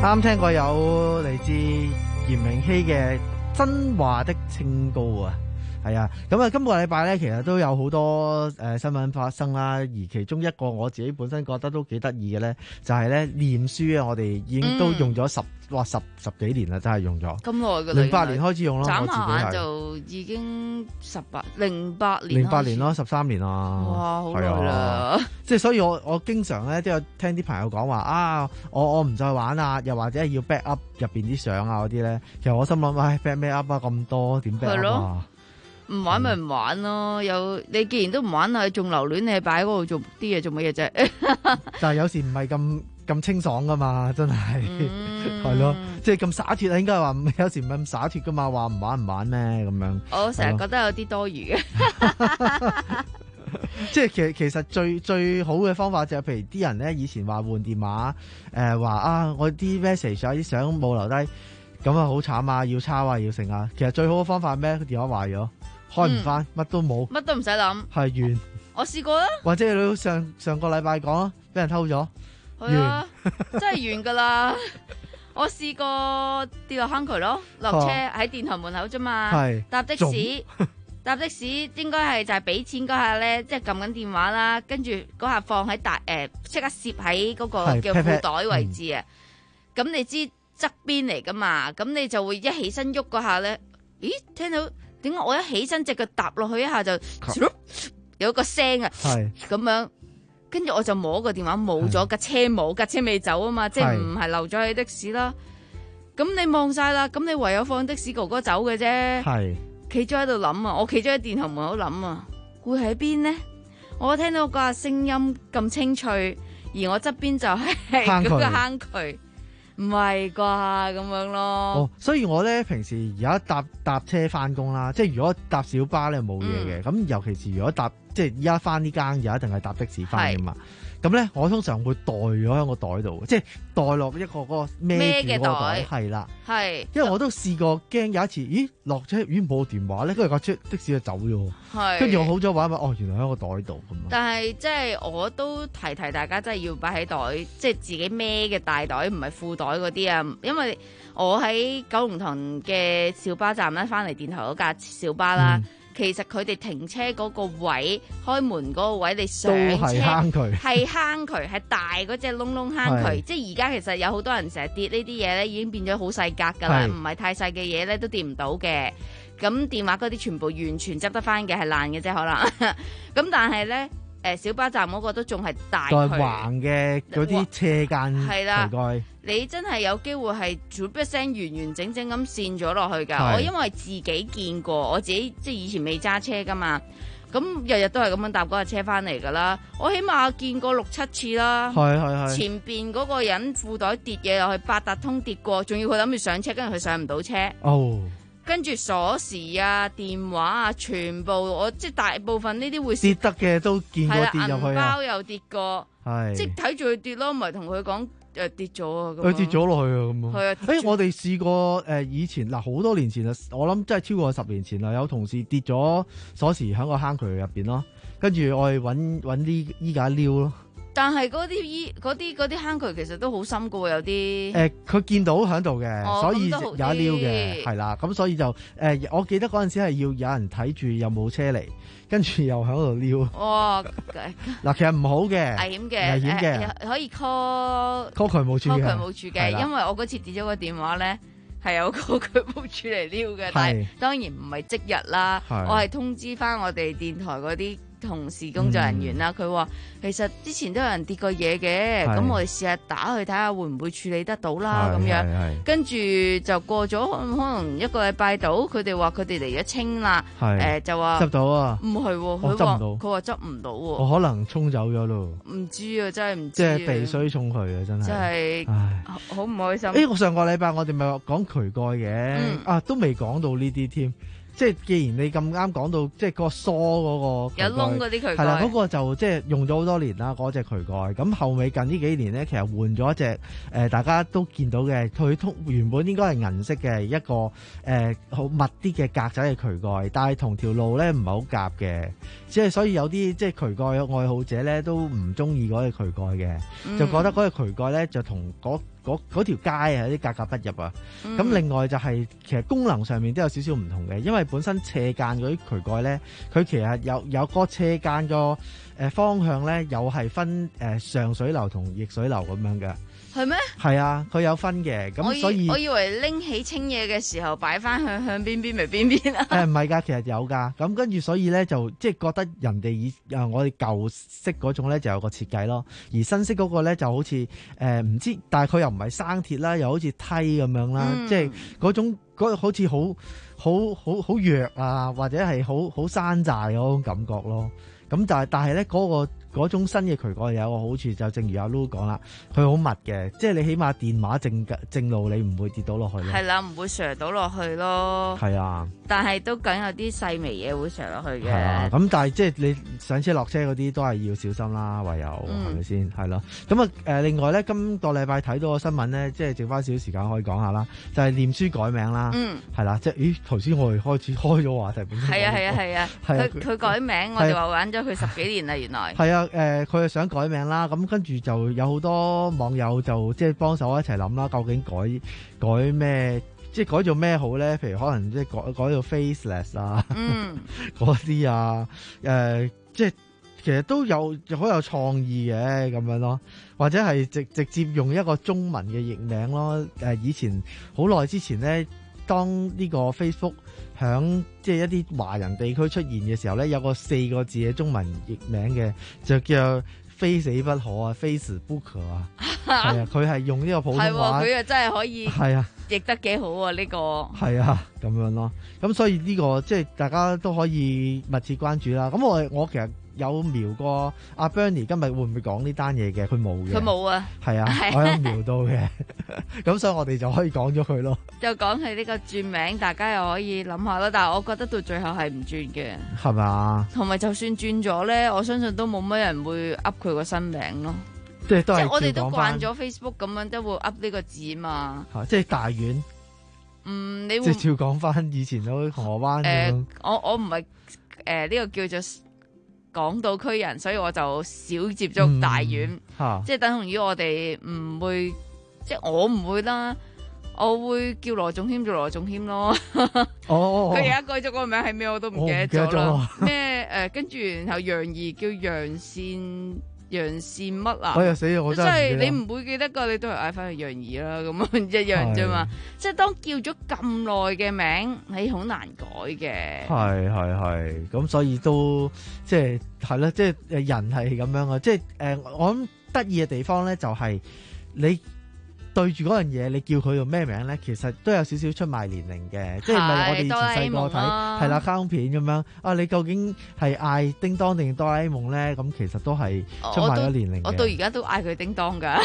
啱聽過有嚟自嚴明熙嘅《真話的清高》啊，係啊，咁啊，今個禮拜咧，其實都有好多誒、呃、新聞發生啦，而其中一個我自己本身覺得都幾得意嘅咧，就係、是、咧念書啊，我哋已經都用咗十哇、嗯、十十幾年啦，真係用咗咁耐㗎啦， 零八年開始用咯， 眨我自己下眼係就已經十八零八年， 零八年咯，十三年啦， 哇，好耐啦！ 啊、即係所以我我經常咧都有聽啲朋友講話啊，我我唔再玩啊，又或者要 back up 入邊啲相啊嗰啲咧，其實我心諗，唉 back 咩 up 啊咁多，點 back up 啊？ 唔玩咪唔玩咯，有你既然都唔玩啊，仲留戀你擺喺嗰度做啲嘢做乜嘢啫？ 但係有時唔係咁咁清爽噶嘛，真係係咯，即係咁灑脫啊，應該話有時唔係咁灑脫噶嘛，話唔玩唔玩咩咁樣？ 我成日覺得有啲多餘嘅， 即係其其實最最好嘅方法就係、是，譬如啲人咧以前話換電話，誒、呃、話啊我啲 message 有啲相冇留低，咁啊好慘啊，要抄啊要剩啊，其實最好嘅方法係咩？個電話壞咗。開唔翻，乜、嗯、都冇， 乜都唔使諗， 係完。 我試過啦， 或者你上上個禮拜講啊，俾人偷咗， 係啊，真係完噶啦。我試過跌落坑渠咯，落車喺電台門口啫嘛，搭的士，搭的士應該係就係俾錢嗰下咧，即係撳緊電話啦，跟住嗰下放喺大誒，即刻攝喺嗰個叫褲袋位置啊。咁、嗯、你知側邊嚟噶嘛？咁你就會一起身喐嗰下咧，咦？聽到？點解我一起身隻腳踏落去一下就有個聲啊，咁樣，跟住我就摸個電話冇咗，架車冇，架車未走啊嘛，即係唔係留咗喺的士啦。咁你望晒啦，咁你唯有放的士哥哥走嘅啫。係，企咗喺度諗啊，我企咗喺電台門口諗啊，會喺邊呢？我聽到個聲音咁清脆，而我側邊就係嗰個坑渠。唔係啩咁樣咯。 哦，所以我咧平時而家搭搭車翻工啦，即係如果搭小巴咧冇嘢嘅，咁、嗯、尤其是如果搭即係而家翻呢間又一定係搭的士翻噶嘛。咁咧我通常會袋咗喺個袋度，即係袋落一個嗰個孭住嗰個袋，係啦，係。因為我都試過驚有一次，咦落車咦冇電話咧，跟住架車的士就走咗，係。跟住我好咗話咪哦，原來喺個袋度咁。 但係即係我都提提大家，真係要擺喺袋，即係自己孭嘅大袋，唔係褲袋嗰啲啊。因為我喺九龍塘嘅小巴站咧，翻嚟電台嗰架小巴啦。嗯，其實佢哋停車嗰個位，開門嗰個位，你上車係坑渠，係坑渠，係大嗰隻窿窿坑渠。即係而家其實有好多人成日跌呢啲嘢咧，已經變咗好細格㗎啦，唔係太細嘅嘢咧都跌唔到嘅。咁電話嗰啲全部完全執得翻嘅，係爛嘅啫可能。咁但係咧，誒小巴站嗰個都仲係大渠， 橫嘅嗰啲車間係啦。你真係有機會係一聲完完整整咁跣咗落去㗎。我因為自己見過，我自己即係以前未揸車㗎嘛，咁日日都係咁樣搭嗰架車翻嚟㗎啦。我起碼見過六七次啦。係係係。前邊嗰個人褲袋跌嘢落去，八達通跌過，仲要佢諗住上車，跟住佢上唔到車。哦。跟住鎖匙啊、電話啊，全部我即係大部分呢啲會跌得嘅都見過跌入去啊。 銀包又跌過， 係即係睇住佢跌咯，唔係同佢講。誒跌咗啊！ 佢跌咗落去啊！咁啊！ 係啊！ 誒，我哋試過誒以前嗱好多年前啊，我諗真係超過十年前啦，有同事跌咗鎖匙喺個坑渠入邊咯，跟住我哋揾揾啲衣架撩咯。 但係嗰啲衣嗰啲嗰啲坑渠其實都好深噶喎，有啲誒佢見到喺度嘅， 哦、 所以有一撩嘅，係啦，咁所以就誒、呃，我記得嗰陣時係要有人睇住有冇車嚟。跟住又喺度撩。哇！嗱，其實唔好嘅， 危險嘅， 危險嘅、 呃，可以 call call 渠務處 call 渠務處嘅，因為我嗰次跌咗個電話咧，係有 call 渠務處嚟撩嘅，但係當然唔係即日啦，我係通知翻我哋電台嗰啲同事工作人員啦，佢、嗯、話其實之前都有人跌過嘢嘅，咁我哋試下打去睇下會唔會處理得到啦，咁樣，跟住就過咗可能一個禮拜度，佢哋話佢哋嚟咗清啦，誒、呃、就話執到啊， 唔係，佢話佢話執唔到喎， 我可能沖走咗咯， 唔知啊，真係唔知， 即係鼻水沖佢啊，真係， 真係，好唔開心。 誒、欸，我上個禮拜我哋咪講渠蓋嘅、嗯，啊都未講到呢啲添。即係既然你咁啱講到，即係個梳嗰個有窿嗰啲渠蓋，係啦，嗰、嗰個就即係用咗好多年啦，嗰隻渠蓋。咁後尾近呢幾年咧，其實換咗一隻誒、呃，大家都見到嘅，佢通原本應該係銀色嘅一個誒好、呃、密啲嘅格仔嘅渠蓋，但係同條路咧唔係好夾嘅，即係所以有啲即係渠蓋嘅愛好者咧都唔中意嗰隻渠蓋嘅、嗯，就覺得嗰隻渠蓋咧就同嗰嗰嗰嗰條街啊有啲格格不入啊。咁、 嗯、 另外就係、是、其實功能上面都有少少唔同嘅，因為本身斜間嗰啲渠蓋咧，佢其實有有個斜間個誒方向咧，又係分誒、呃、上水流同逆水流咁樣嘅。 係咩？ 係啊，佢有分嘅，咁所以我以為拎起清嘢嘅時候擺翻向向邊邊咪邊邊啊？ 誒唔係㗎，其實有㗎。咁跟住所以咧就即係覺得人哋以誒我哋舊式嗰種咧就有個設計咯，而新式嗰個咧就好似誒唔知，但係佢又唔係生鐵啦，又好似梯咁樣啦，嗯、即係嗰種嗰好似好好好好弱啊，或者係好好山寨嗰種感覺咯。咁但係但係咧嗰個。嗰種新嘅渠蓋有個好處，就正如阿 Lu 講啦，佢好密嘅，即係你起碼電話正正路你唔會跌到落去咯。係啦，唔會瀡到落去咯。 係啊，但係都梗有啲細微嘢會瀡落去嘅。 係啊，咁但係即係你上車落車嗰啲都係要小心啦，唯有係咪先？係咯。咁啊誒，另外咧，今個禮拜睇到個新聞咧，即係剩翻少少時間可以講下啦，就係、是、臉書改名啦。嗯。係啦，即係咦頭先我哋開始開咗話題本身。係啊係啊係啊！佢佢改名，我哋話玩咗佢十幾年啦，原來。係啊。誒、呃，佢係想改名啦，咁跟住就有好多網友就即係幫手一齊諗啦，究竟改改咩，即係改做咩好咧？譬如可能即係改改到 faceless 啊，嗰啲、嗯、啊，誒、呃，即係其實都有好有創意嘅咁樣咯，或者係直直接用一個中文嘅譯名咯。誒、呃，以前好耐之前咧，當呢個 Facebook 響即係一啲華人地區出現嘅時候咧，有個四個字嘅中文譯名嘅，就叫非死不可啊，非死不可啊，係啊，佢係用呢個普通話， 佢啊真係可以，係啊，譯得幾好啊呢、呢個，係啊，咁樣咯，咁所以呢、呢個即係大家都可以密切關注啦。咁我我其實有瞄過阿 Bernie 今日會唔會講呢單嘢嘅？佢冇嘅， 佢冇啊，係啊，我有瞄到嘅，咁所以我哋就可以講咗佢咯。 就講佢呢個轉名，大家又可以諗下啦。但係我覺得到最後係唔轉嘅，係咪？同埋就算轉咗咧，我相信都冇乜人會噏佢個新名咯。即係都係，我哋都慣咗 Facebook 咁樣，都會噏呢個字嘛。即係大丸。嗯，你會即係照講翻以前嗰河灣咁樣。誒，我我唔係誒呢個叫做港島區人，所以我就少接觸大丸，嗯、即係等同於我哋唔會，即係我唔會啦，我會叫羅仲謙做羅仲謙咯。哦，佢而家改咗個名係咩我都唔記得咗啦。咩誒，跟住然後楊怡叫楊善楊善乜啊？我又死咗，我真係你唔會記得噶，你都係嗌翻去楊怡啦，咁樣一樣啫嘛。即係當叫咗咁耐嘅名，係好難改嘅。係係係，咁所以都即係係啦，即係誒人係咁樣啊，即係誒、呃、我諗得意嘅地方咧，就係你對住嗰樣嘢，你叫佢用咩名咧？其實都有少少出賣年齡嘅，即係咪我哋以前細個睇係啦卡通片咁樣啊？你究竟係嗌叮當定哆啦 A 夢咧？咁其實都係出賣咗年齡嘅。我到而家都嗌佢叮當噶，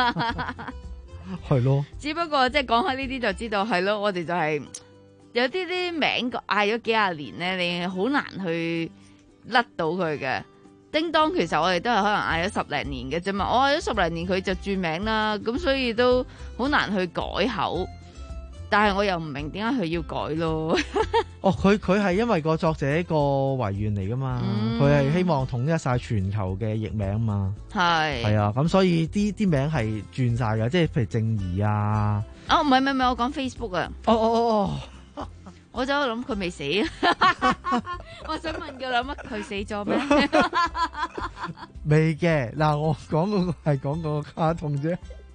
係咯。只不過即係講開呢啲就知道係咯，我哋就係有啲啲名嗌咗幾廿年咧，你好難去甩到佢嘅。叮當其實我哋都係可能嗌咗十零年嘅啫嘛，我嗌咗十零年佢就轉名啦，咁所以都好難去改口。但係我又唔明點解佢要改咯。哦，佢佢係因為個作者個遺願嚟噶嘛，佢係、嗯、希望統一晒全球嘅譯名嘛。係係啊，咁所以啲啲名係轉晒噶，即係譬如正義啊。哦，唔係唔係唔係，我講 Facebook 啊。哦哦哦哦。我就諗佢未死，我想問佢諗乜佢死咗咩？未嘅，嗱我講嗰個係講個卡通啫，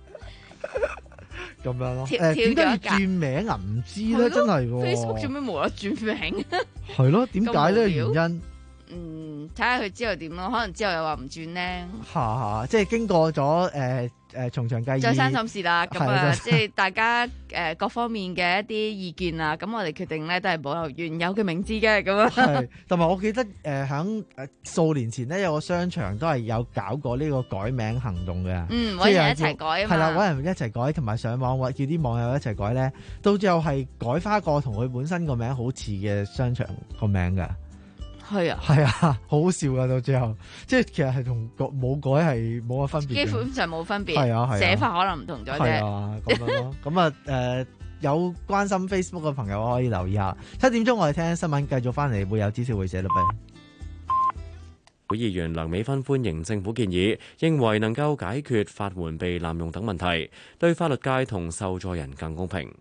咁樣咯。誒，點解要轉名啊？唔知咧，真係。Facebook 做咩冇得轉名？係咯，點解呢個原因？嗯，睇下佢之後點咯，可能之後又話唔轉咧。吓吓，即係經過咗誒誒從長計議，再三審視啦。咁啊，即係大家誒、呃、各方面嘅一啲意見啊，咁我哋決定咧都係保留原有嘅名字嘅咁啊。係，同埋我記得誒響誒數年前咧有個商場都係有搞過呢個改名行動嘅。嗯，搵人一齊改啊嘛。係啦，搵人一齊改，同埋上網或叫啲網友一齊改咧，到最後係改翻個同佢本身個名好似嘅商場個名噶。係啊，係啊，好好笑噶，到最後，即係其實係同冇改係冇乜分別，基本上冇分別，係啊，係啊，寫法可能唔同咗啫。係啊，咁樣咯。咁啊，誒，有關心 Facebook 嘅朋友可以留意下。七點鐘我哋聽新聞，繼續翻嚟會有知識會寫啦， 會議員梁美芬歡迎政府建議，認為能夠解決法援被濫用等問題，對法律界同受助人更公平。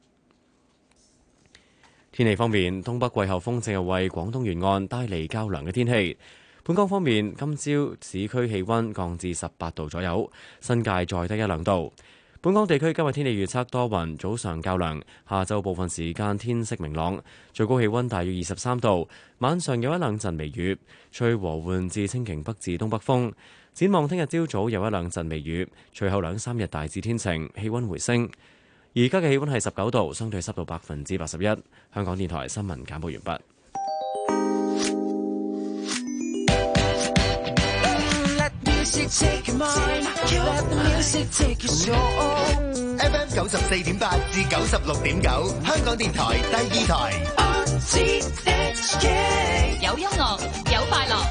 天氣方面，東北季候風正係為廣東沿岸帶嚟較涼嘅天氣。本港方面，今朝市區氣溫降至十八度左右，新界再低一兩度。本港地區今日天氣預測多雲，早上較涼，下晝部分時間天色明朗，最高氣溫大約二十三度，晚上有一兩陣微雨，吹和緩至清勁北至東北風。展望聽日朝早有一兩陣微雨，隨後兩三日大致天晴，氣溫回升。而家嘅氣溫係十九度，相對濕度百分之八十一。香港電台新聞簡報完畢。 F M 九十四點八至九十六點九，香港電台第二台。 有音樂，有快樂。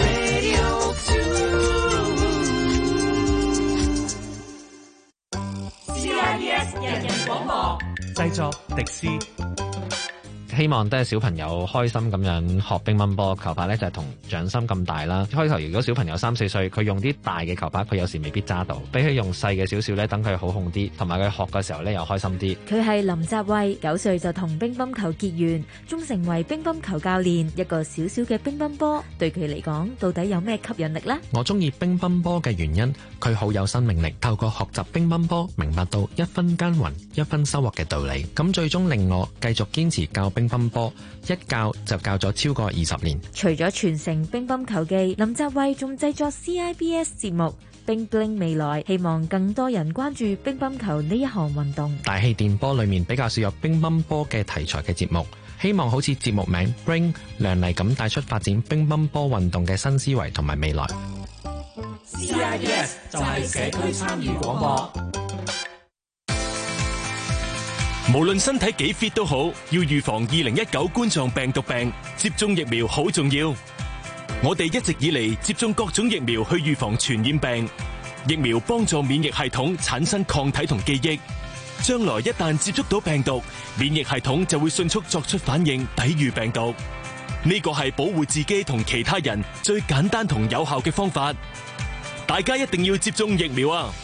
C I B S 人人廣播， 製作迪斯。 希望都係小朋友開心咁樣學乒乓波球拍咧，就係同掌心咁大啦。開頭如果小朋友三四歲，佢用啲大嘅球拍，佢有時未必揸到，俾佢用細嘅少少咧，等佢好控啲，同埋佢學嘅時候咧又開心啲。 佢係林澤慧，九歲就同乒乓球結緣，終成為乒乓球教練。一個小小嘅乒乓波對佢嚟講，到底有咩吸引力呢？ 我中意乒乓波嘅原因，佢好有生命力。透過學習乒乓波，明白到一分耕耘一分收穫嘅道理。咁最終令我繼續堅持教乒乓波，一教就教咗超過二十年。 除咗傳承乒乓球技，林澤慧仲製作 C I B S 節目《冰 bling 未來》，希望更多人關注乒乓球呢一項運動。 大氣電波裏面比較少有乒乓波嘅題材嘅節目，希望好似節目名 Bring 亮麗咁帶出發展乒乓波運動嘅新思維同埋未來。 C I B S 就係社區參與廣播。 無論身體幾 fit 都好，要預防二零一九冠狀病毒病，接種疫苗好重要。我哋一直以嚟接種各種疫苗去預防傳染病，疫苗幫助免疫系統產生抗體同記憶，將來一旦接觸到病毒，免疫系統就會迅速作出反應，抵禦病毒。呢個係保護自己同其他人最簡單同有效嘅方法。大家一定要接種疫苗啊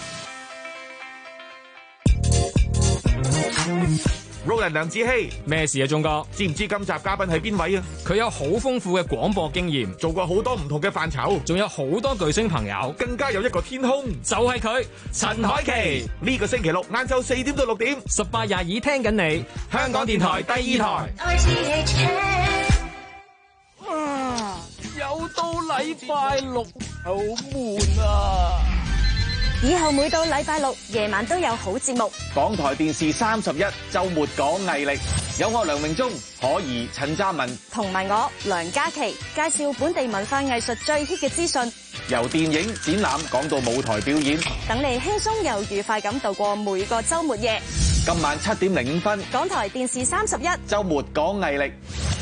！Roland 梁子希，咩事啊？鐘哥，知唔知今集嘉賓係邊位啊？ 佢有好豐富嘅廣播經驗， 做過好多唔同嘅範疇， 仲有好多巨星朋友， 更加有一個天空， 就係佢陳凱琪。呢個星期六晏晝四點到六點， 十八廿二聽緊你， 香港電台第二台。 啊！又到禮拜六，好悶啊！ 以後每到禮拜六夜晚都有好節目。 港台電視三十一週末講毅力，有我梁榮忠、可怡、陳嘉文同埋我梁嘉琪介紹本地文化藝術最 hit 嘅資訊， 由電影展覽講到舞台表演， 等你輕鬆又愉快咁度過每個週末夜。 今晚七點零五分， 港台電視三十一週末講毅力。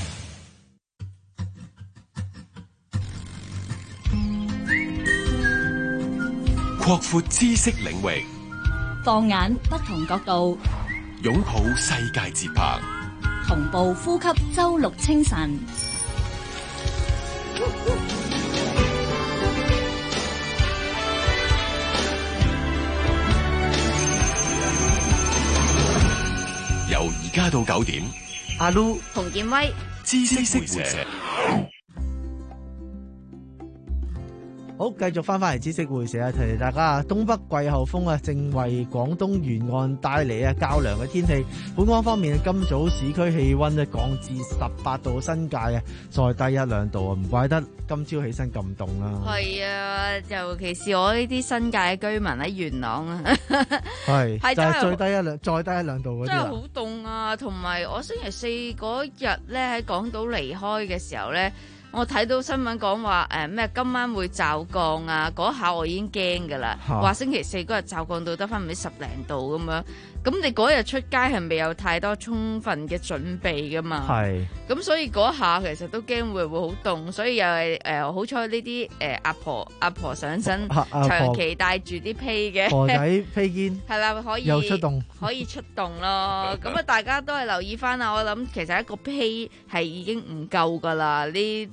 擴闊知識領域， 放眼不同角度， 擁抱世界節拍， 同步呼吸周六清晨。 由而家到九點， 阿 Lu、 洪建威， 知識會社。 好，繼續翻返嚟知識會社啊！提提大家啊，東北季候風啊，正為廣東沿岸帶嚟啊較涼嘅天氣。本港方面，今早市區氣溫咧降至十八度，新界啊再低一兩度啊，唔怪得今朝起身咁凍啦。 係啊，尤其是我呢啲新界嘅居民喺元朗啊， 係就係最低一兩，再低一兩度嗰啲真係好凍啊！同埋我星期四嗰日咧喺港島離開嘅時候咧。我睇到新聞講話誒咩今晚會驟降啊，嗰下我已經驚㗎啦，話星期四嗰日驟降到得返唔知十零度咁樣，咁你嗰日出街係未有太多充分嘅準備㗎嘛？係。咁所以嗰下其實都驚會會好凍，所以又係誒好彩呢啲誒阿婆阿婆上身長期帶住啲披嘅婆仔披肩係啦，可以又出動可以出動咯。咁啊，大家都係留意返啊！我諗其實一個披係已經唔夠㗎啦，呢啲。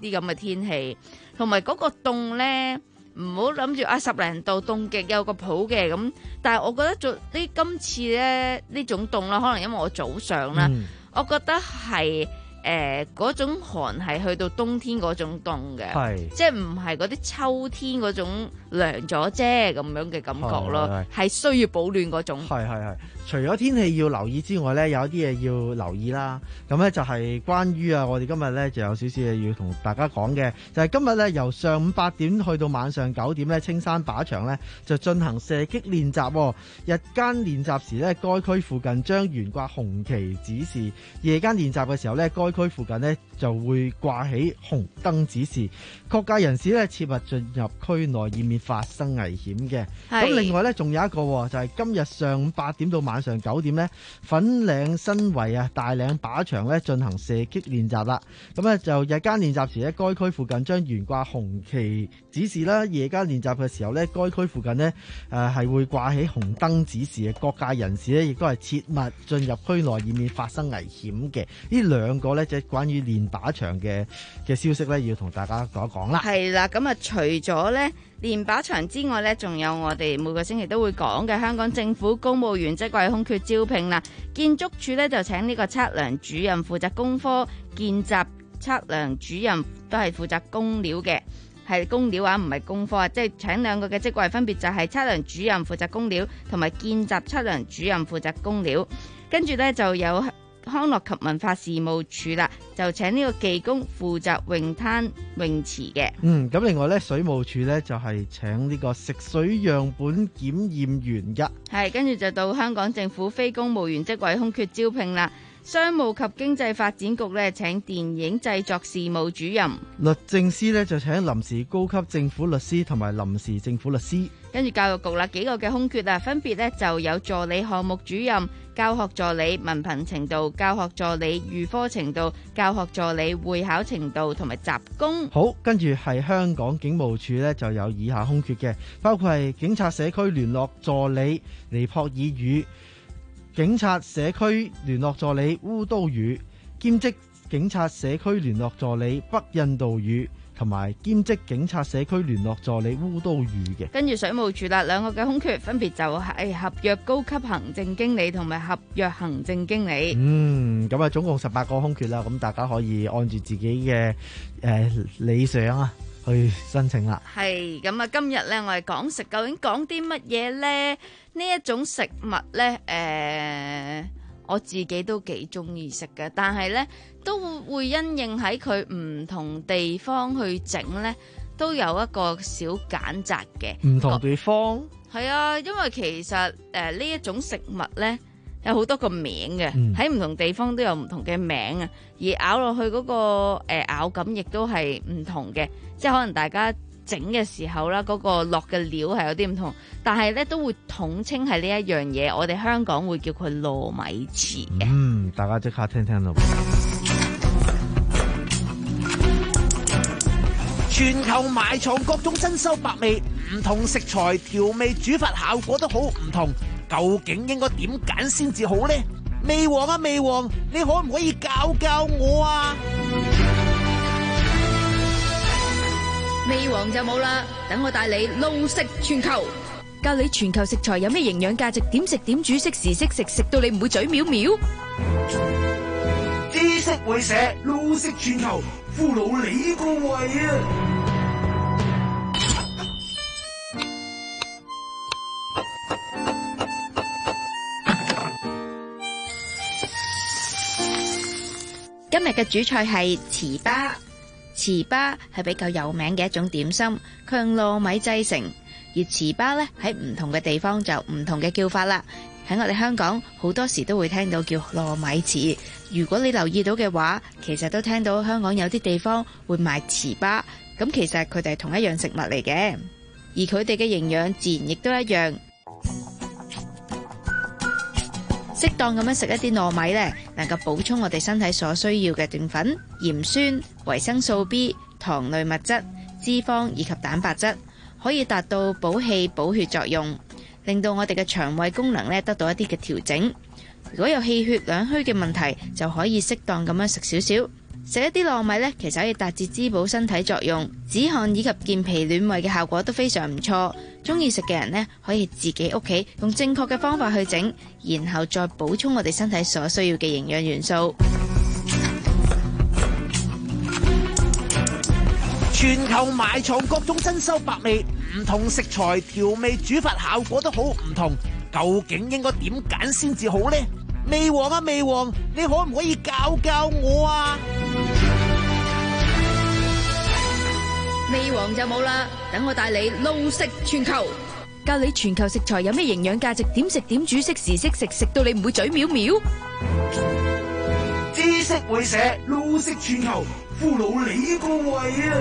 啲咁嘅天氣，同埋嗰個凍呢，唔好諗住啊十零度凍極有個譜嘅咁。但係我覺得做呢今次咧呢種凍啦，可能因為我早上啦，嗯、我覺得係。誒嗰、呃、種寒係去到冬天嗰種凍嘅，是即係唔係嗰啲秋天嗰種涼咗啫咁樣嘅感覺咯，係需要保暖嗰種。 係係係，除咗天氣要留意之外咧，有啲嘢要留意啦。咁咧就係關於啊，我哋今日咧就有少少嘢要同大家講嘅，就係、是、今日咧由上午八點去到晚上九點咧，青山靶場咧就進行射擊練習。日間練習時咧，該區附近將懸掛紅旗指示；夜間練習嘅時候咧，該區附近呢就會掛起紅燈指示，各界人士呢切勿進入區內，以免發生危險嘅。咁是另外呢，仲有一個就係、是、今日上午八點到晚上九點呢，粉嶺新圍啊大嶺靶場呢進行射擊練習啦。咁呢就日間練習時呢，該區附近將懸掛紅旗指示啦；夜間練習嘅時候呢，該區附近呢誒係會掛起紅燈指示嘅。各界人士呢亦都係切勿進入區內，以免發生危險嘅。呢兩個呢，即係關於練靶場嘅嘅消息呢，要同大家講一講啦。 係啦，咁啊，除咗呢練靶場之外呢，仲有我哋每個星期都會講嘅香港政府公務員職位空缺招聘啦。建築署呢，就請呢個測量主任負責工科，見習測量主任都係負責工料嘅，係工料啊，唔係工科啊，即係請兩個嘅職位分別就係測量主任負責工料，同埋見習測量主任負責工料。跟住呢，就有康樂及文化事務署啦，就請呢個技工負責泳灘泳池嘅。嗯， 咁另外咧，水務署咧就係、是、請呢個食水樣本檢驗員嘅。 係，跟住就到香港政府非公務員職位空缺招聘啦。商務及經濟發展局咧請電影製作事務主任。 律政司咧就請臨時高級政府律師同埋臨時政府律師。 跟住教育局啦，幾個嘅空缺啊，分別咧就有助理項目主任、教學助理文憑程度、教學助理預科程度、教學助理會考程度同埋雜工。 好，跟住係香港警務處咧就有以下空缺嘅，包括係警察社區聯絡助理尼泊爾語、警察社區聯絡助理烏都語、兼職警察社區聯絡助理北印度語同埋兼職警察社區聯絡助理烏都語嘅。跟住水務署啦，兩個嘅空缺分別就係合約高級行政經理同埋合約行政經理。嗯，咁啊總共十八個空缺啦，咁大家可以按住自己嘅誒、呃、理想啊去申請啦。係，咁啊今日咧我哋講食，究竟講啲乜嘢咧？呢一種食物咧，誒、呃，我自己都幾中意食嘅，但係咧都會會因應喺佢唔同地方去整咧，都有一個小揀擇嘅。唔同地方？係啊，因為其實誒呢、呃、一種食物咧有好多個名嘅，喺唔、嗯、同地方都有唔同嘅名啊，而咬落去嗰、那個誒、呃、咬感亦都係唔同嘅，即係可能大家整嘅時候啦，嗰、那個落嘅料係有啲唔同，但係咧都會統稱係呢一樣嘢，我哋香港會叫佢糯米糍嘅。嗯，大家即刻聽聽咯。 全球埋藏各種珍饈百味，唔同食材調味煮法效果都好唔同，究竟應該點揀先至好呢？味王啊味王，你可唔可以教教我啊？ 味王就冇啦，等我帶你路食全球，教你全球食材有咩營養價值，點食點煮，識時識食，食到你唔會嘴藐藐。 知識會社路食全球，俘虜你個胃啊！ 今日嘅主菜係糍粑。糍粑係比較有名嘅一種點心，佢用糯米製成，而糍粑咧喺唔同嘅地方就唔同嘅叫法啦。喺我哋香港好多時都會聽到叫糯米糍，如果你留意到嘅話，其實都聽到香港有啲地方會賣糍粑，咁其實佢哋係同一樣食物嚟嘅，而佢哋嘅營養自然亦都一樣。適當咁樣食一啲糯米呢，能夠補充我哋身體所需要嘅澱粉、鹽酸、維生素 B、糖類物質、脂肪以及蛋白質，可以達到補氣補血作用，令到我哋嘅腸胃功能呢得到一啲嘅調整。如果有氣血兩虛嘅問題，就可以適當咁樣食少少。 食一啲糯米呢，其實可以達至滋補身體作用，止汗以及健脾暖胃嘅效果都非常唔錯。中意食嘅人呢，可以自己屋企用正確嘅方法去整，然後再補充我哋身體所需要嘅營養元素。 全球埋藏各種珍饈百味，唔同食材調味煮法效果都好唔同，究竟應該點揀先至好呢？味王啊味王，你可唔可以教教我啊？ 味王就冇啦，等我帶你路食全球，教你全球食材有咩營養價值，點食點煮，識時識食，食到你唔會嘴藐藐。 知識會社，路食全球，俘虜你個胃啊！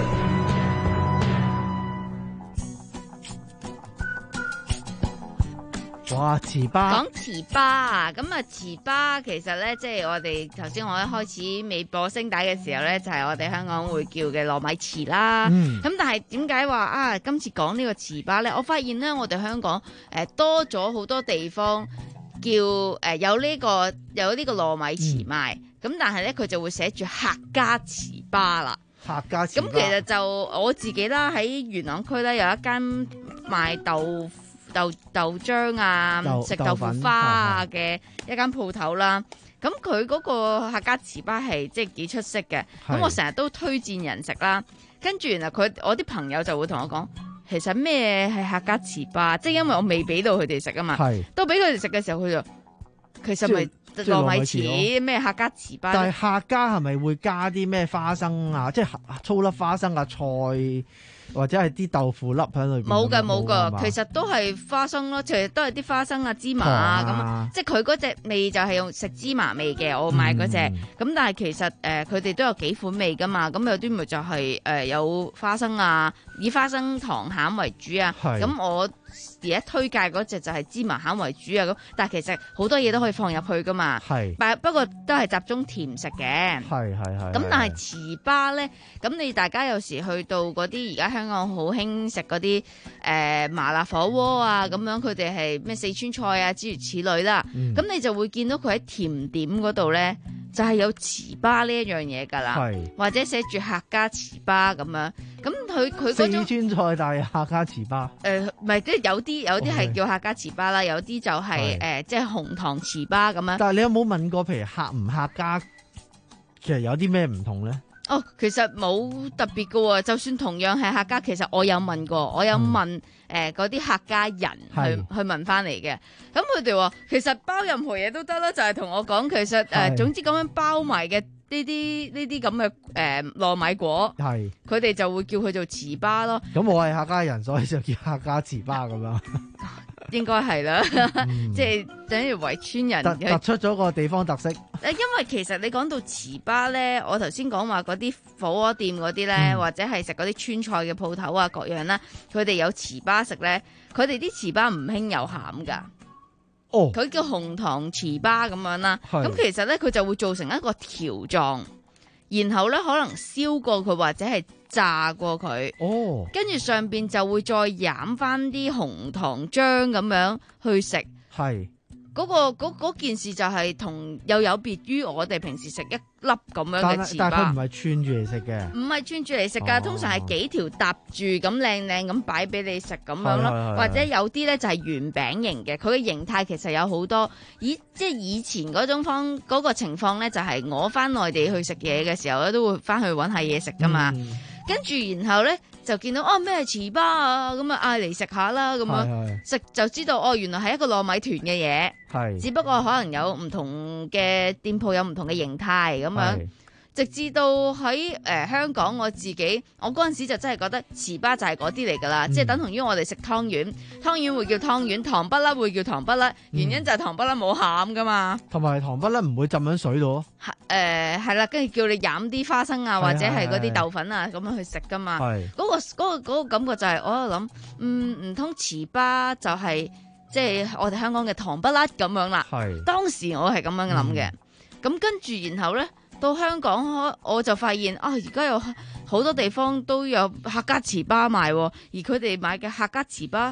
哇！糍粑講糍粑啊，咁啊糍粑其實咧，即係我哋頭先我一開始未播聲帶嘅時候咧，就係、是、我哋香港會叫嘅糯米糍啦。咁、嗯、但係點解話啊？今次講呢個糍粑咧，我發現咧，我哋香港誒、呃、多咗好多地方叫誒、呃、有呢、這個有呢個糯米糍賣，咁、嗯、但係咧佢就會寫住客家糍粑啦。 客家糍粑咁其實就我自己啦，喺元朗區咧有一間賣豆豆豆漿啊，食豆腐花啊嘅一間鋪頭啦，咁佢嗰個客家糍粑係即係幾出色嘅，咁我成日都推薦人食啦。跟住原來佢我啲朋友就會同我講，其實咩係客家糍粑？即係因為我未俾到佢哋食啊嘛，到俾佢哋食嘅時候，佢就其實咪糯米糍咩客家糍粑？ 但係客家係咪會加啲咩花生啊？即係粗粒花生啊菜？或者係啲豆腐粒喺裏邊？ 冇㗎冇㗎，其實都係花生咯，其實都係啲花生啊、芝麻啊咁、啊，即係佢嗰隻味就係用食芝麻味嘅，我買嗰隻。咁、嗯、但係其實誒佢哋都有幾款味㗎嘛，咁有啲咪就係、是、誒、呃、有花生啊，以花生糖餡為主啊。咁我而家推介嗰隻就係芝麻餡為主啊。咁但係其實好多嘢都可以放入去㗎嘛。係。但不過都係集中甜食嘅。係係係。咁但係糍粑咧，咁你大家有時去到嗰啲而家香港好興食嗰啲誒麻辣火鍋啊，咁樣佢哋係咩四川菜啊，諸如此類啦。咁、嗯、你就會見到佢喺甜點嗰度咧，就係、是、有糍粑呢一樣嘢㗎啦，或者寫住客家糍粑咁樣。咁佢佢嗰種四川菜，但係客家糍粑。誒唔係，即係有啲有啲係叫客家糍粑啦，有啲就係、是、誒、呃、即係紅糖糍粑咁樣。 但係你有冇問過，譬如客唔客家，其實有啲咩唔同咧？ 哦，其實冇特別嘅喎，就算同樣係客家，其實我有問過，我有問誒嗰啲客家人去去問翻嚟嘅。咁佢哋話其實包任何嘢都得啦，就係、是、同我講，其實誒、呃、總之咁樣包埋嘅呢啲呢啲咁嘅誒糯米果，係佢哋就會叫佢做糍粑咯。 咁我係客家人，所以就叫客家糍粑咁樣。 應該係啦，嗯、即係等於圍村人突出咗個地方特色。 誒，因為其實你講到糍粑咧，我頭先講話嗰啲火鍋店嗰啲咧，嗯、或者係食嗰啲川菜嘅鋪頭啊，各樣啦，佢哋有糍粑食咧，佢哋啲糍粑唔興有餡噶。哦，佢叫紅糖糍粑咁樣啦。咁其實咧，佢就會做成一個條狀，然後咧可能燒過佢或者係炸過佢，哦，跟住上邊就會再染翻啲紅糖漿咁樣去食，係嗰、嗰個嗰件事就係同又有別於我哋平時食一粒咁樣嘅糍粑， 但係佢唔係串住嚟食嘅， 唔係串住嚟食噶，通常係幾條搭住咁靚靚咁擺俾你食咁樣咯，或者有啲咧就係圓餅型嘅，佢嘅形態其實有好多，以即係以前嗰種方嗰、嗰個情況咧，就係我翻內地去食嘢嘅時候咧，都會翻去搵下嘢食噶嘛。嗯跟住，然後咧就見到哦咩糍粑啊，咁啊嗌嚟食下啦，咁樣食就知道哦，原來係一個糯米團嘅嘢，係只不過可能有唔同嘅店鋪有唔同嘅形態咁樣。直至到喺誒、呃、香港，我自己我嗰陣時就真係覺得糍粑就係嗰啲嚟㗎啦，嗯、即係等同於我哋食湯圓，湯圓會叫湯圓，糖不甩會叫糖不甩，原因就係糖不甩冇餡㗎嘛， 同埋糖不甩唔會浸喺水度。 誒係啦，跟住叫你飲啲花生啊，或者係嗰啲豆粉啊咁樣去食㗎嘛。嗰、嗰個嗰、嗰個嗰個感覺就係、是、我喺度諗，嗯唔通糍粑就係即係我哋香港嘅糖不甩咁樣啦。當時我係咁樣諗嘅，咁、嗯、跟住然後咧。到香港我就發現啊，而家有好多地方都有客家糍粑賣，而佢哋買嘅客家糍粑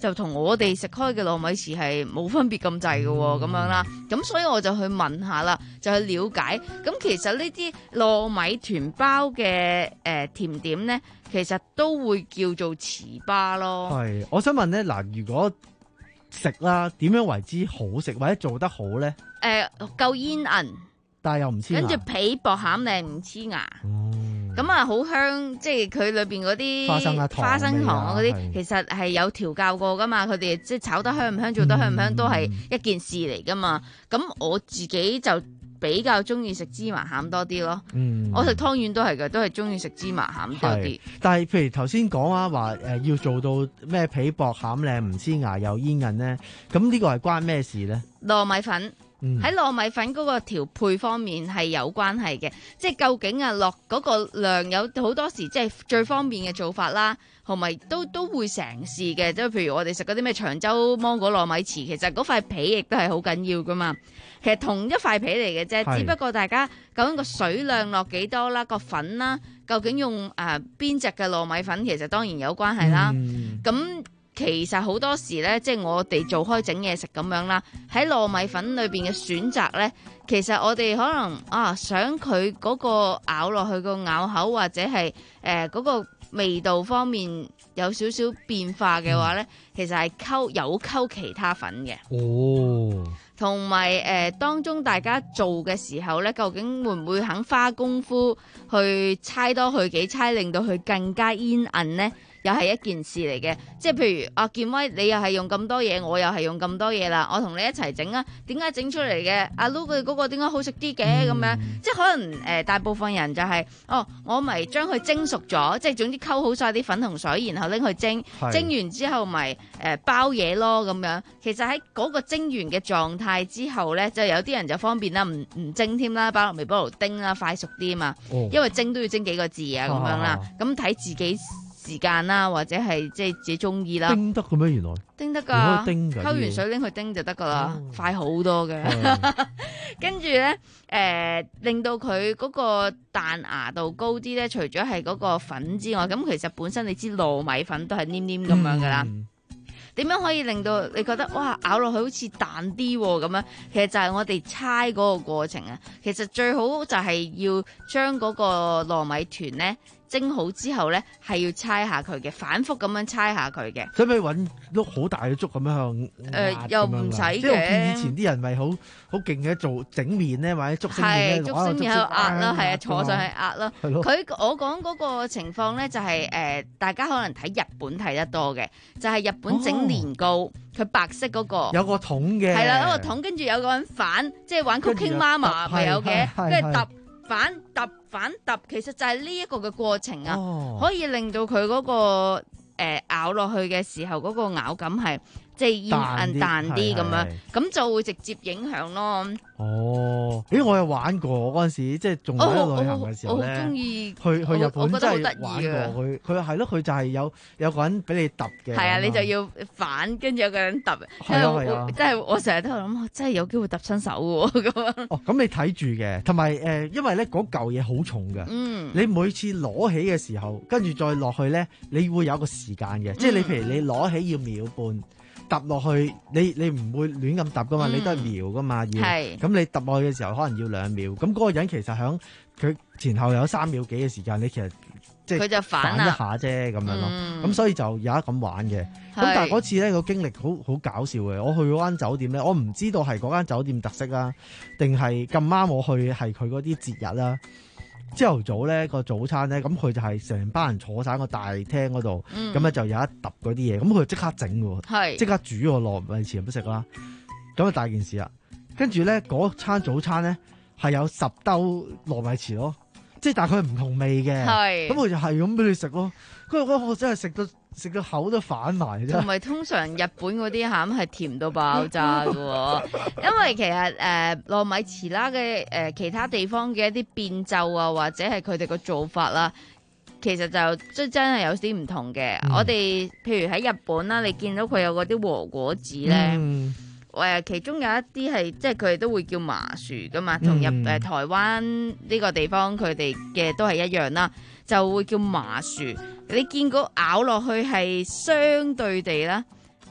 就同我哋食開嘅糯米糍係冇分別咁滯嘅喎，咁樣啦。咁所以我就去問下啦，就去了解。咁其實呢啲糯米團包嘅誒、呃、甜點咧，其實都會叫做糍粑咯。 係，我想問咧，嗱，如果食啦，點樣為之好食或者做得好咧？ 誒、呃，夠煙韌， 但係又唔黐牙， 跟住皮薄餡靚唔黐牙。咁啊，好香，即係佢裏邊嗰啲花生啊、糖花生糖啊嗰啲， 係其實係有調教過噶嘛。佢哋即係炒得香唔香，做得香唔香，都係一件事嚟噶嘛。咁我自己就比較中意食芝麻餡多啲咯。 嗯， 我食湯圓都係嘅，都係中意食芝麻餡多啲。 但係譬如頭先講啊，話誒要做到咩皮薄餡靚唔黐牙又煙韌咧，咁呢個係關咩事咧？ 糯米粉。 嗯喺糯米粉嗰個調配方面係有關係嘅，即係究竟啊落嗰個量有好多時即係最方便嘅做法啦，同埋都都會成事嘅，即係譬如我哋食嗰啲咩長洲芒果糯米糍，其實嗰塊皮亦都係好緊要噶嘛。其實同一塊皮嚟嘅啫，只不過大家究竟個水量落幾多啦，個粉啦，究竟用誒邊隻嘅糯米粉，其實當然有關係啦。咁、嗯其實好多時咧，即係我哋做開整嘢食咁樣啦，喺糯米粉裏邊嘅選擇咧，其實我哋可能啊想佢嗰個咬落去個咬口或者係誒嗰個味道方面有少少變化嘅話咧，嗯、其實係溝有溝其他粉嘅。 哦，同埋誒當中大家做嘅時候咧，究竟會唔會肯花功夫去猜多去幾猜，令到佢更加煙韌咧？又係一件事嚟嘅，即係譬如阿健威，你又係用咁多嘢，我又係用咁多嘢啦，我同你一齊整啊，點解整出嚟嘅？阿 Lu 佢嗰個點解好食啲嘅咁樣？即係可能誒、呃、大部分人就係、是，哦，我咪將佢蒸熟咗，即係總之溝好晒啲粉同水，然後拎去蒸，蒸完之後咪誒、呃、包嘢咯咁樣。其實喺嗰個蒸完嘅狀態之後咧，就有啲人就方便啦，唔唔蒸添啦，擺落微波爐叮啦，快熟啲啊嘛。哦、因為蒸都要蒸幾個字啊咁樣啦，咁睇自己時間啦，或者係即係自己中意啦。 叮得嘅咩？原來叮得㗎， 溝完水拎去叮就得㗎啦，哦、快好多嘅。跟住咧，誒、呃、令到佢嗰個彈牙度高啲咧，除咗係嗰個粉之外，咁其實本身你知糯米粉都係黏黏咁樣㗎啦。點、嗯、樣可以令到你覺得哇咬落去好似彈啲咁樣？其實就係我哋猜嗰個過程啊。其實最好就係要將嗰個糯米團咧。蒸好之後咧，係要猜下佢嘅，反覆咁樣猜下佢嘅。 使唔使揾碌好大嘅竹咁樣向？誒、 呃，又唔使嘅。 即係我見以前啲人咪好好勁嘅做整麵咧，或者竹升麵咧， 竹升麵喺度壓啦，係啊，坐上去壓啦。 係咯。 佢我講嗰個情況咧，就係、是、誒、呃，大家可能睇日本睇得多嘅，就係、是、日本整年糕，佢、哦、白色嗰、那個。 有個桶嘅。 係啦，有個桶，跟住有個人反，即係玩 Cooking Mama 咪有嘅，跟住揼。反揼反揼，其實就係呢一個嘅過程啊，哦、可以令到佢嗰、嗰個、呃、咬落去嘅時候嗰個咬感係即係煙韌彈啲咁樣，咁就會直接影響咯。 哦，咦，我有玩過，我嗰陣時即係仲喺度旅行嘅時候咧， 我好中意去去日本真係玩過佢，佢係咯，佢就係有有個人俾你揼嘅。 係啊，你就要反，跟住有個人揼。 係啊係啊， 即係我成日都諗，真係有機會揼親手嘅喎咁樣。 哦，咁你睇住嘅，同埋誒，因為咧嗰嚿嘢好重嘅， 嗯， 你每次攞起嘅時候，跟住再落去咧，你會有個時間嘅，即係你譬如你攞起要秒半。揼落去，你你唔會亂咁揼噶嘛，嗯、你都係瞄噶嘛，要咁你揼落去嘅時候可能要兩秒，咁嗰個人其實響佢前後有三秒幾嘅時間，你其實即係佢就反一下啫咁樣咯，咁、嗯、所以就有得咁玩嘅。咁但係嗰次咧個經歷好好搞笑嘅，我去嗰間酒店咧，我唔知道係嗰間酒店特色啊，定係咁啱我去係佢嗰啲節日啦。朝頭早咧個早餐咧，咁佢就係成班人坐晒喺個大廳嗰度，咁咧、嗯、就有一揼嗰啲嘢，咁佢即刻整喎，即刻煮個糯米糍咁食啦，咁啊大件事啦。跟住咧嗰餐早餐咧係有十兜糯米糍咯，即係但係佢唔同味嘅，咁佢就係咁俾你食咯。跟住我我真係食到食到口都反埋啫。 同埋通常日本嗰啲餡係甜到爆炸嘅，因為其實誒糯、呃、米糍啦嘅誒其他地方嘅一啲變奏啊，或者係佢哋個做法啦，其實就即真係有啲唔同嘅。嗯、我哋譬如喺日本啦，你見到佢有嗰啲和果子咧，誒、嗯呃、其中有一啲係即係佢哋都會叫麻薯噶嘛，同日誒、嗯呃、台灣呢個地方佢哋嘅都係一樣啦。就會叫麻薯，你見過咬落去係相對地啦，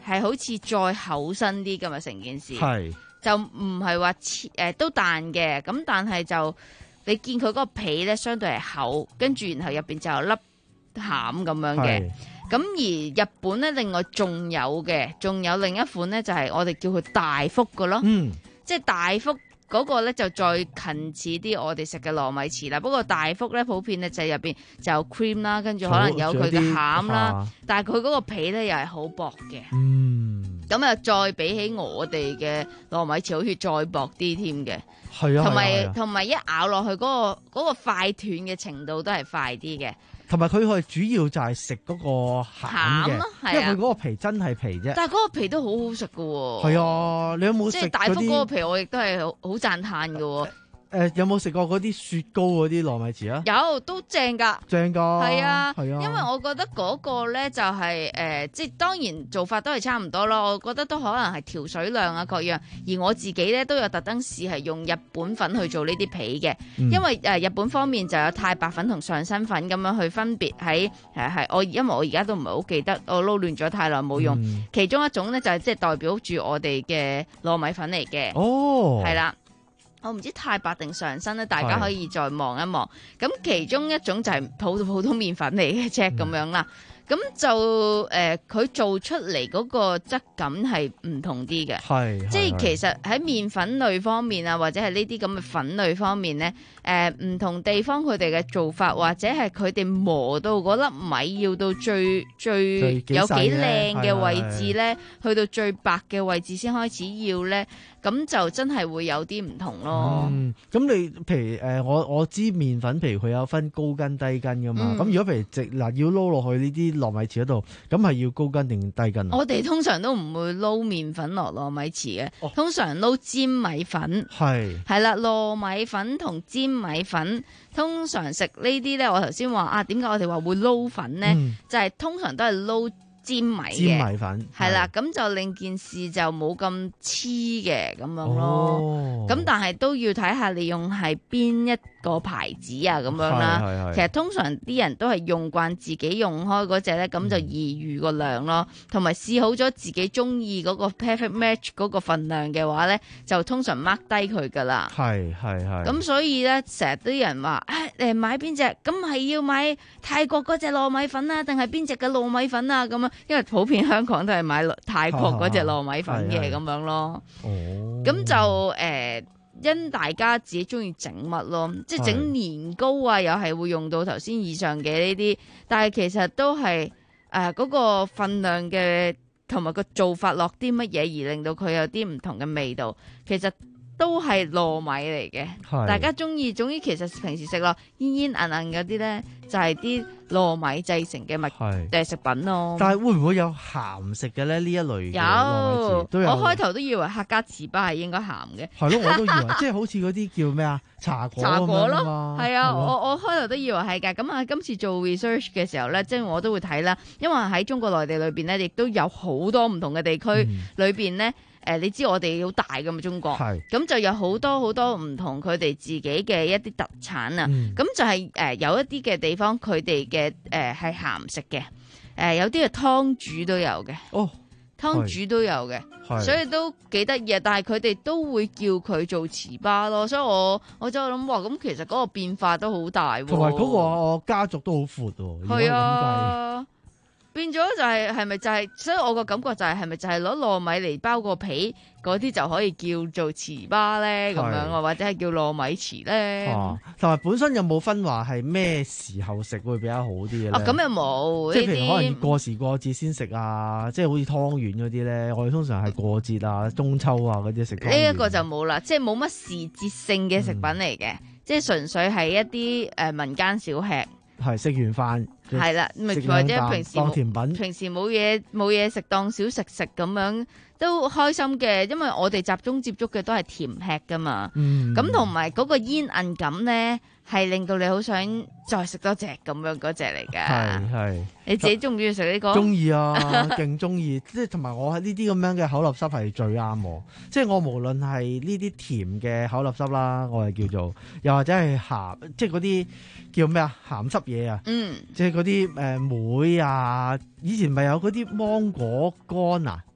係好似再厚身啲㗎嘛，成件事係就唔係話誒都彈嘅，咁但係就你見佢嗰個皮咧相對係厚，跟住然後入邊就有粒餡咁樣嘅。咁而日本咧，另外仲有嘅，仲有另一款咧，就係、是、我哋叫佢大福嘅咯。嗯，即係大福嗰個咧就再近似啲我哋食嘅糯米糍啦。不過大福咧普遍咧就係入邊就有 cream 啦，跟住可能有佢嘅餡啦，但係佢嗰個皮咧又係好薄嘅。嗯，咁啊再比起我哋嘅糯米糍，好似再薄啲添嘅。係啊，同埋同埋一咬落去嗰、那個嗰、那個快斷嘅程度都係快啲嘅。 同埋佢係主要就係食嗰個餡嘅， 餡， 因為佢嗰個皮真係皮啫。 但係嗰個皮都好好食㗎喎。 係啊，你有冇食嗰啲？ 即係大福嗰個皮，我亦都係好好讚歎㗎喎。 誒、呃、有冇食過嗰啲雪糕嗰啲糯米糍啊？ 有，都正㗎， 正㗎， 係啊， 係啊， 因為我覺得嗰個咧就係、是、誒、呃，即係當然做法都係差唔多咯。我覺得都可能係調水量啊各樣。而我自己咧都有特登試係用日本粉去做呢啲皮嘅、嗯，因為誒、呃、日本方面就有太白粉同上新粉咁樣去分別喺誒係我，因為我而家都唔係好記得，我撈亂咗太耐冇用、嗯。其中一種咧就係即係代表住我哋嘅糯米粉嚟嘅，哦，係啦。我唔知太白定上身咧，大家可以再望一望。咁其中一種就係普普通麵粉嚟嘅啫，咁樣啦。咁就誒，佢、呃、做出嚟嗰個質感係唔同啲嘅，係即係其實喺麵粉類方面啊，或者係呢啲咁嘅粉類方面咧，誒、呃、唔同地方佢哋嘅做法，或者係佢哋磨到嗰粒米要到最最有幾靚嘅位置咧，去到最白嘅位置先開始要咧，咁就真係會有啲唔同咯。 嗯，咁你譬如誒、呃，我我知麵粉，譬如佢有分高筋低筋噶嘛，咁、嗯、如果譬如直嗱要撈落去呢啲糯米糍嗰度，咁係要高筋定低筋啊？ 我哋通常都唔會撈麵粉落糯米糍嘅、哦，通常撈粘米粉。係係啦，糯米粉同粘米粉，通常食呢啲咧。我頭先話啊，點解我哋話會撈粉咧、嗯？就係、是、通常都係撈粘米嘅，粘米粉係啦，咁就令件事就冇咁黐嘅咁樣咯。咁、哦、但係都要睇下你用係邊一個牌子啊咁樣啦。其實通常啲人都係用慣自己用開嗰隻咧，咁就易預個量咯。同埋試好咗自己中意嗰個 perfect match 嗰個份量嘅話咧，就通常 mark 低佢噶啦。係係係。咁所以咧，成日啲人話誒誒買邊隻？咁係要買泰國嗰隻糯米粉啊，定係邊隻嘅糯米粉啊？咁啊？因為普遍香港都係買泰國嗰隻糯米粉嘅咁樣咯，咁、哦、就誒、呃、因大家自己中意整乜咯，即係整年糕啊，又係會用到頭先以上嘅呢啲，但係其實都係誒嗰個份量嘅同埋個做法落啲乜嘢，而令到佢有啲唔同嘅味道，其實都係糯米嚟嘅，大家中意。總之其實平時食落煙煙韌韌嗰啲咧，就係啲糯米製成嘅物誒食品咯。 但係會唔會有鹹食嘅咧？呢一類嘅糯米糍都有。 我開頭都以為客家糍粑係應該鹹嘅。係咯，我都以為，即係好似嗰啲叫咩啊茶果茶果咯。係啊，我我開頭都以為係㗎。咁啊，今次做 research 嘅時候咧，即係我都會睇啦。因為喺中國內地裏邊咧，亦都有好多唔同嘅地區裏邊咧。誒、呃，你知我哋好大㗎嘛，中國，咁就有好多好多唔同佢哋自己嘅一啲特產啊，咁、嗯、就係、是、誒、呃、有一啲嘅地方佢哋嘅誒係鹹食嘅，誒、呃、有啲嘅湯煮都有嘅，哦，湯煮都有嘅，所以都幾得意啊！但係佢哋都會叫佢做糍粑咯，所以我我就諗話咁，其實嗰個變化都好大喎，同埋嗰個家族都好闊喎，係啊。變咗就係係咪就係、是，所以我個感覺就係係咪就係攞糯米嚟包個皮嗰啲就可以叫做糍粑咧咁樣，或者係叫糯米糍咧。哦、啊，同埋本身有冇分話係咩時候食會比較好啲嘅咧？哦、啊，咁又冇，即係譬如可能過時過節先食啊，即係好似湯圓嗰啲咧，我哋通常係過節啊、中秋啊嗰啲食。呢一、這個就冇啦，即係冇乜時節性嘅食品嚟嘅、嗯，即係純粹係一啲誒、呃、民間小吃。係食完飯係啦，或者平時當甜品，平時冇嘢冇嘢食當小食食咁樣都開心嘅，因為我哋集中接觸嘅都係甜吃噶嘛。咁同埋嗰個煙韌感咧，係令到你好想再食多隻咁樣嗰隻嚟噶。係係，你自己中唔中意食呢個？中意啊，勁中意。即係同埋我喺呢啲咁樣嘅口立濕係最啱我。即係我無論係呢啲甜嘅口立濕啦，我係叫做，又或者係鹹，即係嗰啲叫咩啊鹹濕嘢啊。嗯，即係嗰啲誒梅啊，以前咪有嗰啲芒果乾啊。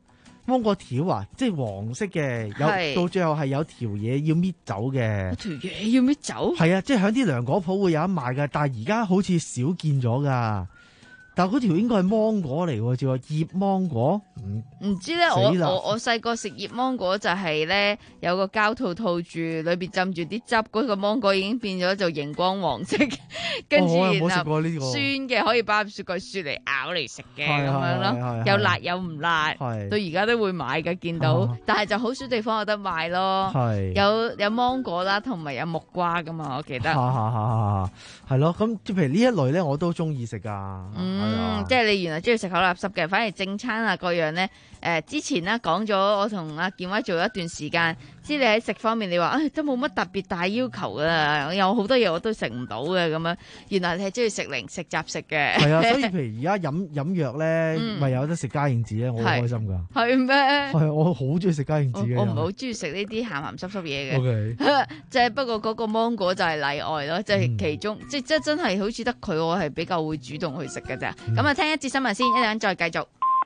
芒果條啊，即係黃色嘅，有到最後係有條嘢要搣走嘅。 條嘢要搣走？係啊，即係喺啲涼果鋪會有得賣㗎，但係而家好似少見咗㗎。但係嗰條應該係芒果嚟喎，叫做葉芒果。唔、 嗯、知咧，我我我細個食葉芒果就係咧有個膠套套住，裏邊浸住啲汁，嗰、那個芒果已經變咗做熒光黃色，跟住、哦、然後酸嘅可以包入雪櫃雪嚟咬嚟食嘅咁樣咯，有辣有唔辣，到而家都會買嘅見到，啊、但係就好少地方有得賣咯。有有芒果啦，同埋有木瓜噶嘛，我記得。 係咯，咁即係譬如呢一類咧，我都中意食噶。 嗯，啊、即係你原來中意食口垃圾嘅，反而正餐啊各樣咧，誒、呃、之前咧講咗，我同阿健威做咗一段時間，知你喺食方面，你話誒、哎、都冇乜特別大要求噶，有好多嘢我都食唔到嘅咁樣，原來你係中意食零食雜食嘅。係啊， 所以譬如而家飲飲藥咧，咪、嗯、有得食嘉應子咧，我好開心噶。 係咩？ 係我好中意食嘉應子嘅。 我唔係好中意食呢啲鹹鹹濕濕嘢嘅。 Okay. 即係不過嗰個芒果就係例外咯，即、就、係、是、其中、嗯、即即真係好似得佢，我係比較會主動去食嘅咋。咁、嗯、啊，聽一節新聞先，一陣再繼續。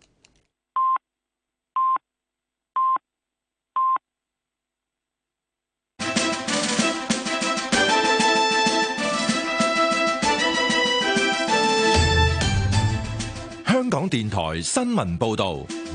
香港電台新聞報道。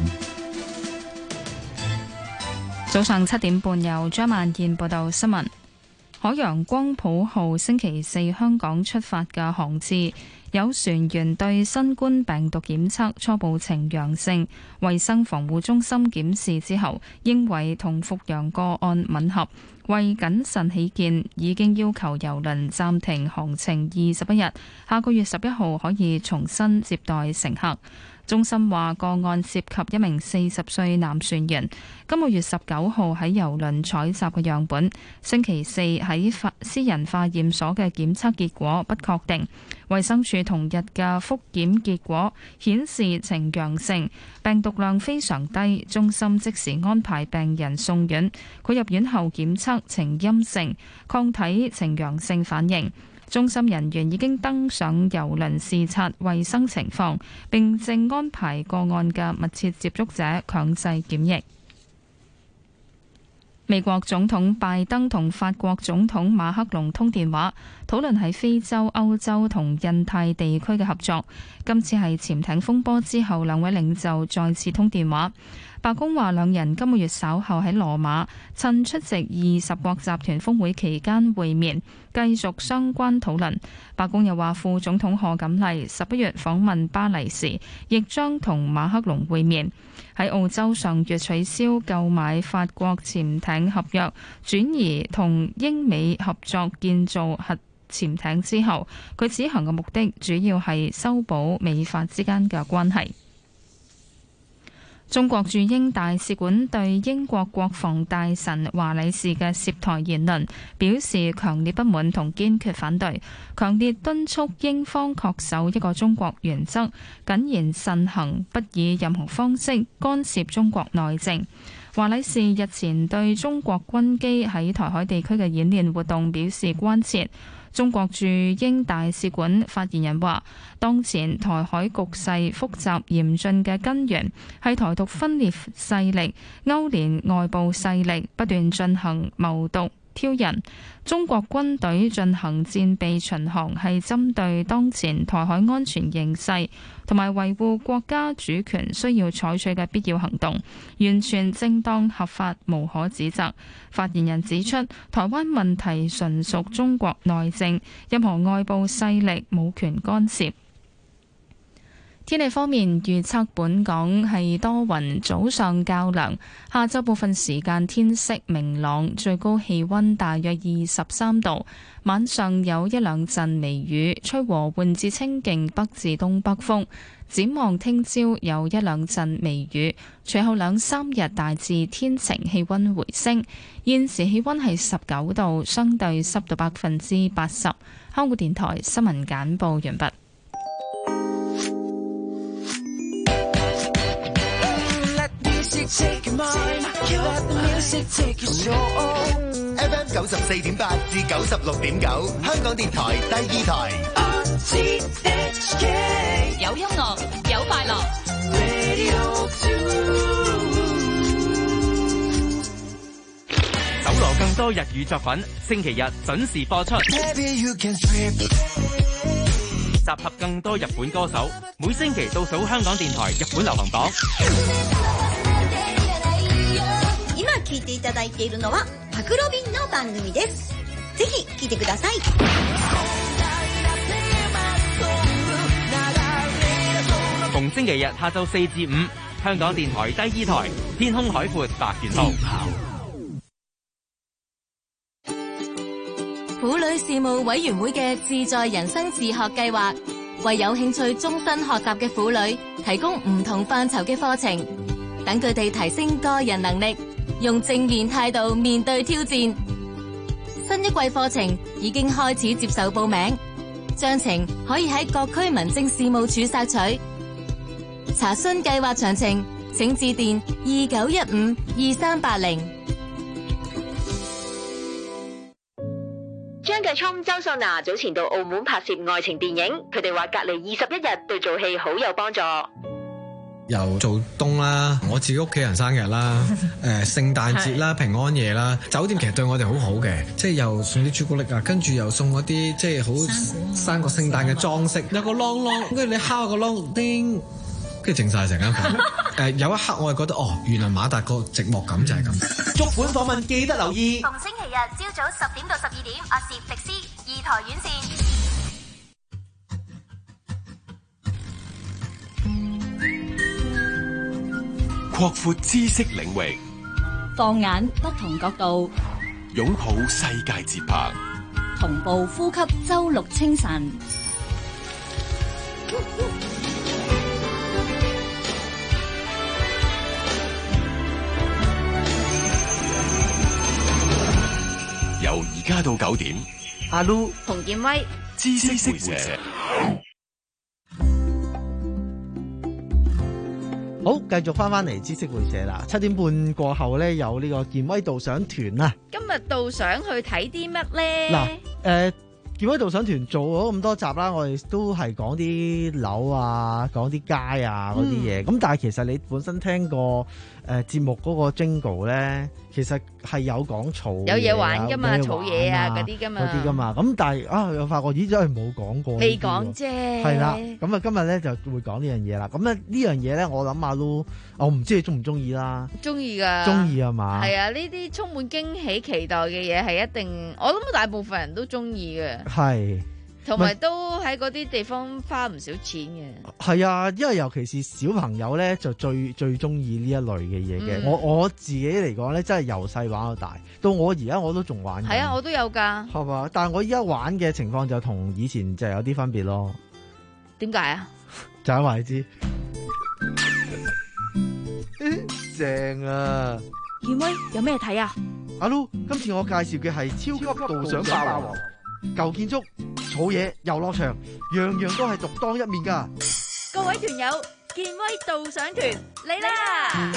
早上七點半，由張萬燕報道新聞。海洋光譜號星期四香港出發嘅航次，有船員對新冠病毒檢測初步呈陽性，衛生防護中心檢視之後，認為同復陽個案吻合，為謹慎起見，已經要求郵輪暫停航程二十一日，下個月十一號可以重新接待乘客。中心話個案涉及一名四十歲男船員，今個月十九號喺郵輪採集嘅樣本，星期四喺私人化驗所嘅檢測結果不確定。衛生署同日嘅復檢結果顯示呈陽性，病毒量非常低，中心即時安排病人送院。佢入院後檢測呈陰性，抗體呈陽性反應。中心人員已經登上郵輪視察衛生情況，並正安排個案嘅密切接觸者強制檢疫。美國總統拜登同法國總統馬克龍通電話，討論喺非洲、歐洲同印太地區嘅合作。今次係潛艇風波之後，兩位領袖再次通電話。白宮話兩人今個月稍後喺羅馬趁出席二十國集團峰會期間會面，繼續相關討論。白宮又話副總統賀錦麗十一月訪問巴黎時，亦將同馬克龍會面。喺澳洲上月取消購買法國潛艇合約，轉移同英美合作建造核潛艇之後，佢此行嘅目的主要係修補美法之間嘅關係。中國駐英大使館對英國國防大臣華禮士嘅涉台言論表示強烈不滿同堅決反對，強烈敦促英方恪守一個中國原則，謹言慎行，不以任何方式干涉中國內政。華禮士日前對中國軍機喺台海地區嘅演練活動表示關切。中國駐英大使館發言人話，當前台海局勢複雜嚴峻嘅根源係台獨分裂勢力勾連外部勢力，不斷進行謀獨挑釁。中國軍隊進行戰備巡航係針對當前台海安全形勢同埋維護國家主權需要採取嘅必要行動，完全正當合法，無可指責。發言人指出，台灣問題純屬中國內政，任何外部勢力冇權干涉。天氣方面預測，本港係多雲，早上較涼，下晝部分時間天色明朗，最高氣溫大約二十三度，晚上有一兩陣微雨，吹和緩至清勁北至東北風。展望聽朝有一兩陣微雨，隨後兩三日大致天晴，氣溫回升。現時氣溫係十九度，相對濕度百分之八十。香港電台新聞簡報完畢。 F M 九十四點八至九十六點九，香港電台第二台。 有音樂，有快樂。 多日語作品，星期日準時播出。集合更多日本歌手，每星期倒數香港電台日本流行榜。 今聞いていただいているのはパクロビンの番組です。ぜひ聞いてください。 逢星期日下晝四至五，香港電台第二台，天空海闊白元號。 婦女事務委員會嘅自在人生自學計劃，為有興趣終身學習嘅婦女提供唔同範疇嘅課程，等佢哋提升個人能力，用正面態度面對挑戰。新一季課程已經開始接受報名，詳情可以喺各區民政事務處索取。查詢計劃詳情，請致電二九一五二三八零。 張繼聰、周秀娜早前到澳門拍攝愛情電影，佢哋話隔離二十一日對做戲好有幫助。 由做冬啦，我自己屋企人生日啦，誒聖誕節啦、平安夜啦，酒店其實對我哋好好嘅，即係又送啲朱古力啊，跟住又送嗰啲即係好生個聖誕嘅裝飾，有個啷啷，跟住你敲個啷，叮，跟住靜晒成間房。誒有一刻我係覺得哦，原來馬達個寂寞感就係咁。 足本訪問記得留意。 逢星期日朝早十點到十二點，我是迪斯二台院線。 擴闊知識領域， 放眼不同角度， 擁抱世界節拍， 同步呼吸周六清晨。 由而家到九點， 阿 Lu 洪建威， 知識會社。 好，繼續翻翻嚟知識會社啦。七點半過後咧，有呢個健威導賞團啊。 今日導賞去睇啲乜咧？ 嗱，誒、呃，健威導賞團做咗咁多集啦，我哋都係講啲樓啊，講啲街啊嗰啲嘢。咁、嗯、但係其實你本身聽過誒節目嗰個 jingle 咧，其實係有講草， 有嘢玩噶嘛，草嘢啊嗰啲噶嘛， 嗰啲噶嘛。咁但係啊，又發覺咦，真係冇講過， 未講啫。 係啦，咁啊今日咧就會講呢樣嘢啦。咁咧呢樣嘢咧，我諗下都，我唔知你中唔中意啦。 中意噶， 中意啊嘛。 係啊，呢啲充滿驚喜、期待嘅嘢係一定，我諗大部分人都中意嘅。 係。 同埋都喺嗰啲地方花唔少錢嘅。 係啊，因為尤其是小朋友咧，就最最中意呢一類嘅嘢嘅。我我自己嚟講咧，真係由細玩到大，到我而家我都仲玩緊。 係啊，我都有㗎。 係嘛？但係我依家玩嘅情況就同以前就有啲分別咯。 點解啊？ 就係話你知。正啊！ 健威有咩睇啊？ 阿 Lu，今次我介紹嘅係超級導賞霸王。舊建築、草野、遊樂場，樣樣都係獨當一面噶。 各位團友，健威導賞團嚟啦！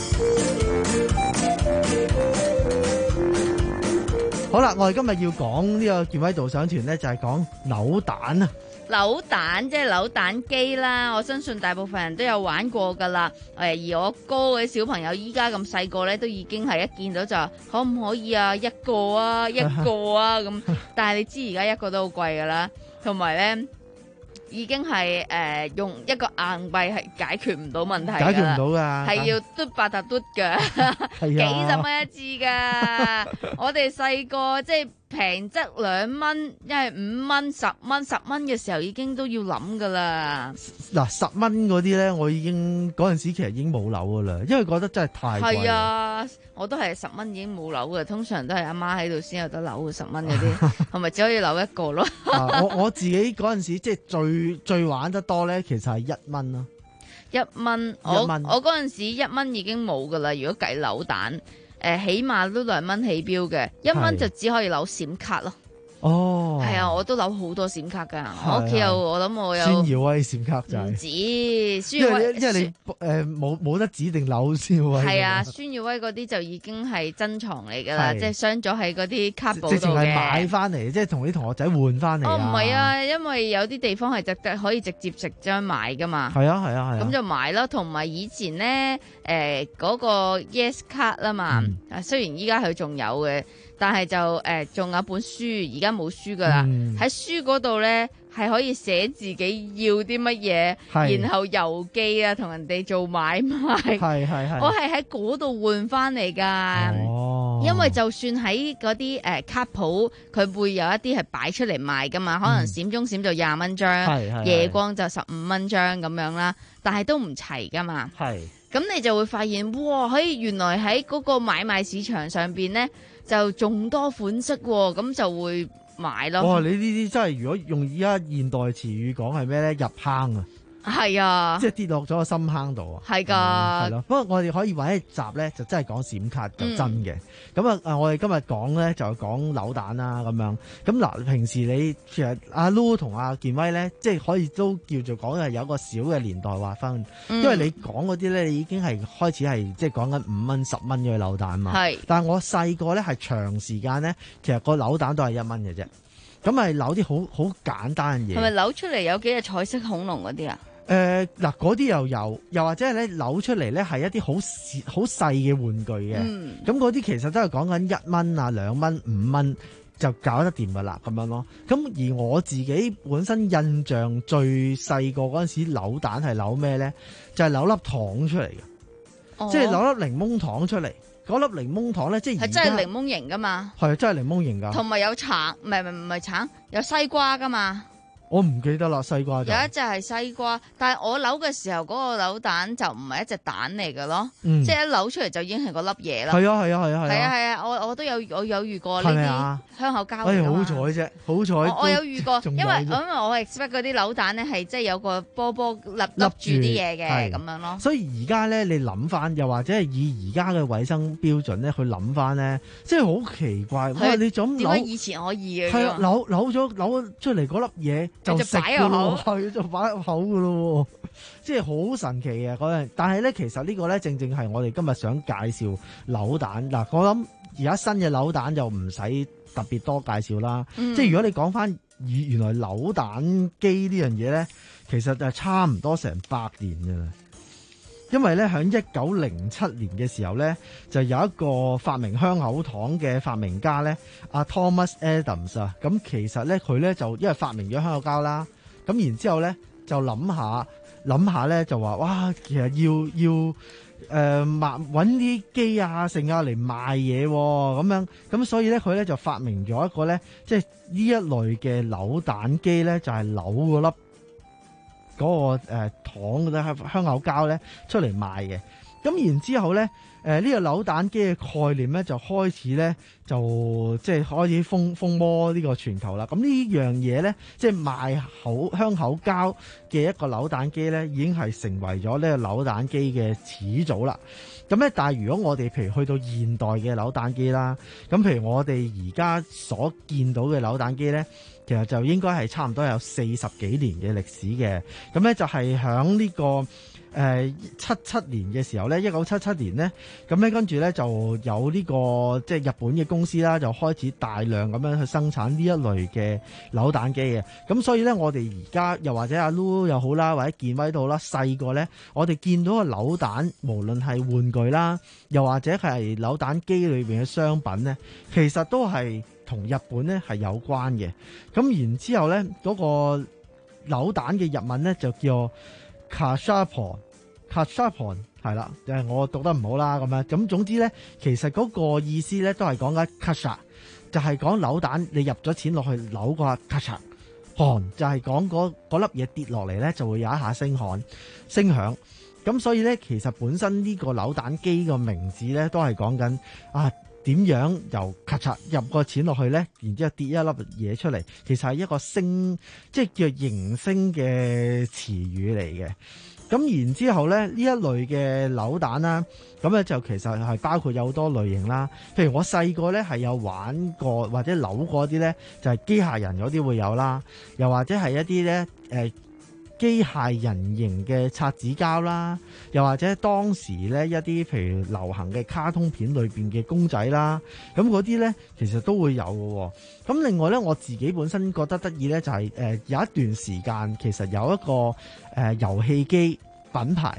好啦，我哋今日要講呢個健威導賞團呢，就係講扭蛋啊。 扭蛋即係扭蛋機啦，我相信大部分人都有玩過噶啦。誒，而我哥嘅小朋友依家咁細個咧，都已經係一見到就話可唔可以啊，一個啊，一個啊咁。但係你知而家一個都好貴噶啦，同埋咧已經係誒、呃、用一個硬幣係解決唔到問題，解決唔到噶， 係要嘟八達嘟噶，幾十蚊一支噶。我哋細個即係。平則兩蚊，因為五蚊、十蚊、十蚊嘅時候已經都要諗噶啦。 嗱，十蚊嗰啲咧，我已經嗰陣時其實已經冇樓噶啦，因為覺得真係太貴。係啊，我都係十蚊已經冇樓嘅，通常都係阿媽喺度先有得樓嘅十蚊嗰啲，係咪只可以樓一個咯？ 啊、我我自己嗰陣時即係最最玩得多咧，其實係一蚊咯。 一蚊，我我嗰陣時一蚊已經冇噶啦，如果計扭蛋。誒，起碼都兩蚊起標嘅，一蚊就只可以扭閃卡咯。 哦， 係啊，我都扭好多閃卡噶，我屋企有，我諗我有。 孫耀威閃卡就係。唔止，孫耀威， 因為因為你誒冇冇得指定扭孫耀威。 係啊，孫耀威嗰啲就已經係珍藏嚟噶啦，即係鑲咗喺嗰啲卡簿度嘅。 直情係買翻嚟，即係同啲同學仔換翻嚟。 哦，唔係啊，因為有啲地方係直可以直接直張買噶嘛。 係啊係啊係啊。咁就買啦，同埋以前咧誒嗰個 Yes 卡啦嘛，啊雖然依家佢仲有嘅。 但係就誒仲、呃、有本書，而家冇書噶啦。喺、嗯、書嗰度咧係可以寫自己要啲乜嘢，然後郵寄啊，同人哋做買賣。係係係，我係喺嗰度換翻嚟噶。哦，因為就算喺嗰啲誒卡鋪，佢會有一啲係擺出嚟賣噶嘛，可能閃中閃就廿蚊張，夜光就十五蚊張咁樣啦，但係都唔齊噶嘛。係。咁你就會發現，哇！可以原來喺嗰個買賣市場上邊咧，就仲多款式喎，咁就會買咯。 哇！你呢啲真係，如果用而家現代詞語講係咩咧？入坑啊！ 係啊， 即係跌落咗個深坑度啊！ 係㗎， 係咯。不過我哋可以揾一集咧，就真係講閃卡就真嘅。咁啊、嗯，我哋今日講咧就講扭蛋啦咁樣。咁嗱，平時你其實阿 Lu 同阿健威咧，即係可以都叫做講係有個小嘅年代劃分，嗯、因為你講嗰啲咧，你已經係開始係即係講緊五蚊、十蚊嘅扭蛋嘛。係。但係我細個咧係長時間咧，其實個扭蛋都係一蚊嘅啫。咁係扭啲好好簡單嘅嘢。係咪扭出嚟有幾隻彩色恐龍嗰啲啊？ 誒、呃，嗱，嗰啲又有，又或者係咧扭出嚟咧係一啲好好細嘅玩具嘅，咁嗰啲其實都係講緊一蚊啊、兩蚊、五蚊就搞得掂噶啦，咁樣咯。咁而我自己本身印象最細個嗰陣時扭蛋係扭咩咧？就係、是、扭粒糖出嚟嘅，哦、即係扭粒檸檬糖出嚟。嗰粒檸檬糖咧，即係係真係檸檬型噶嘛？ 係真係檸檬型噶， 同埋有橙，唔係唔係唔係橙，有西瓜噶嘛？ 我唔記得啦，西瓜就有一隻係西瓜，但係我扭嘅時候嗰、嗰個扭蛋就唔係一隻蛋嚟嘅咯， 嗯、 即係一扭出嚟就已經係嗰粒嘢啦。 係啊係啊係啊係啊！係啊係啊！我我都有我有遇過呢啲香口膠。 哎，好彩啫，好彩！ 我有遇過，因為因為我 expect 嗰啲扭蛋咧係即係有個波波粒粒住啲嘢嘅咁樣咯。 所以而家咧，你諗翻，又或者係以而家嘅衞生標準咧去諗翻咧，即係好奇怪。喂，你咁點解以前可以嘅？ 係啊，扭扭咗扭出嚟嗰粒嘢就食㗎咯。係就擺入口噶咯，即係好神奇嘅嗰樣。但係咧，其實呢個咧正正係我哋今日想介紹扭蛋嗱。我諗而家新嘅扭蛋就唔使特別多介紹啦。嗯、即係如果你講翻以原來扭蛋機呢樣嘢咧，其實就差唔多成百年噶啦。因為咧喺一九零七年嘅時候咧，就有一個發明香口糖嘅發明家咧，阿 Thomas Adams 啊。咁其實咧佢咧就因為發明咗香口膠啦。咁然之後咧，就諗下諗下咧，就話哇，其實要要誒賣揾啲機啊、剩啊嚟賣嘢咁樣，咁所以咧佢咧就發明咗一個咧，即係呢一類嘅扭蛋機咧，就係、是、扭嗰粒嗰個誒糖嘅咧香口膠咧出嚟賣嘅。咁然之後咧。誒、呃、呢、這個扭蛋機嘅概念咧，就開始咧就即係開始風風魔呢個全球啦。咁呢樣嘢咧，即係賣口香口膠嘅一個扭蛋機咧，已經係成為咗呢個扭蛋機嘅始祖啦。咁咧，但係如果我哋譬如去到現代嘅扭蛋機啦，咁譬如我哋而家所見到嘅扭蛋機咧，其實就應該係差唔多有四十幾年嘅歷史嘅。咁咧就係響呢個。誒、呃、七七年嘅時候咧，一九七七年咧，咁咧跟住咧就有呢、這個即係日本嘅公司啦，就開始大量咁樣去生產呢一類嘅扭蛋機嘅。咁所以咧，我哋而家又或者阿 Lu 又好啦，或者健威都好啦，細個咧，我哋見到嘅扭蛋，無論係玩具啦，又或者係扭蛋機裏邊嘅商品咧，其實都係同日本咧係有關嘅。咁然之後咧，嗰、那個扭蛋嘅日文咧就叫 Gashapon，Gashapon 係啦，就係我讀得唔好啦咁樣。咁總之咧，其實嗰個意思咧都係講緊 Gasha，就係講扭蛋，你入咗錢落去扭個 Gashapon，就係講嗰嗰粒嘢跌落嚟咧就會有一下聲響聲響。咁所以咧，其實本身呢個扭蛋機個名字咧都係講緊啊點樣由咔嚓入個錢落去咧，然之後跌一粒嘢出嚟，其實係一個聲，即係叫形聲嘅詞語嚟嘅。咁然之後咧，呢一類嘅扭蛋啦，咁咧就其實係包括有好多類型啦。譬如我細個咧係有玩過或者扭過啲咧，就係機械人嗰啲會有啦，又或者係一啲咧誒機械人形嘅擦紙膠啦，又或者當時咧一啲譬如流行嘅卡通片裏邊嘅公仔啦，咁嗰啲咧其實都會有嘅。咁另外咧，我自己本身覺得得意咧，就係誒有一段時間其實有一個誒遊戲機品牌，咁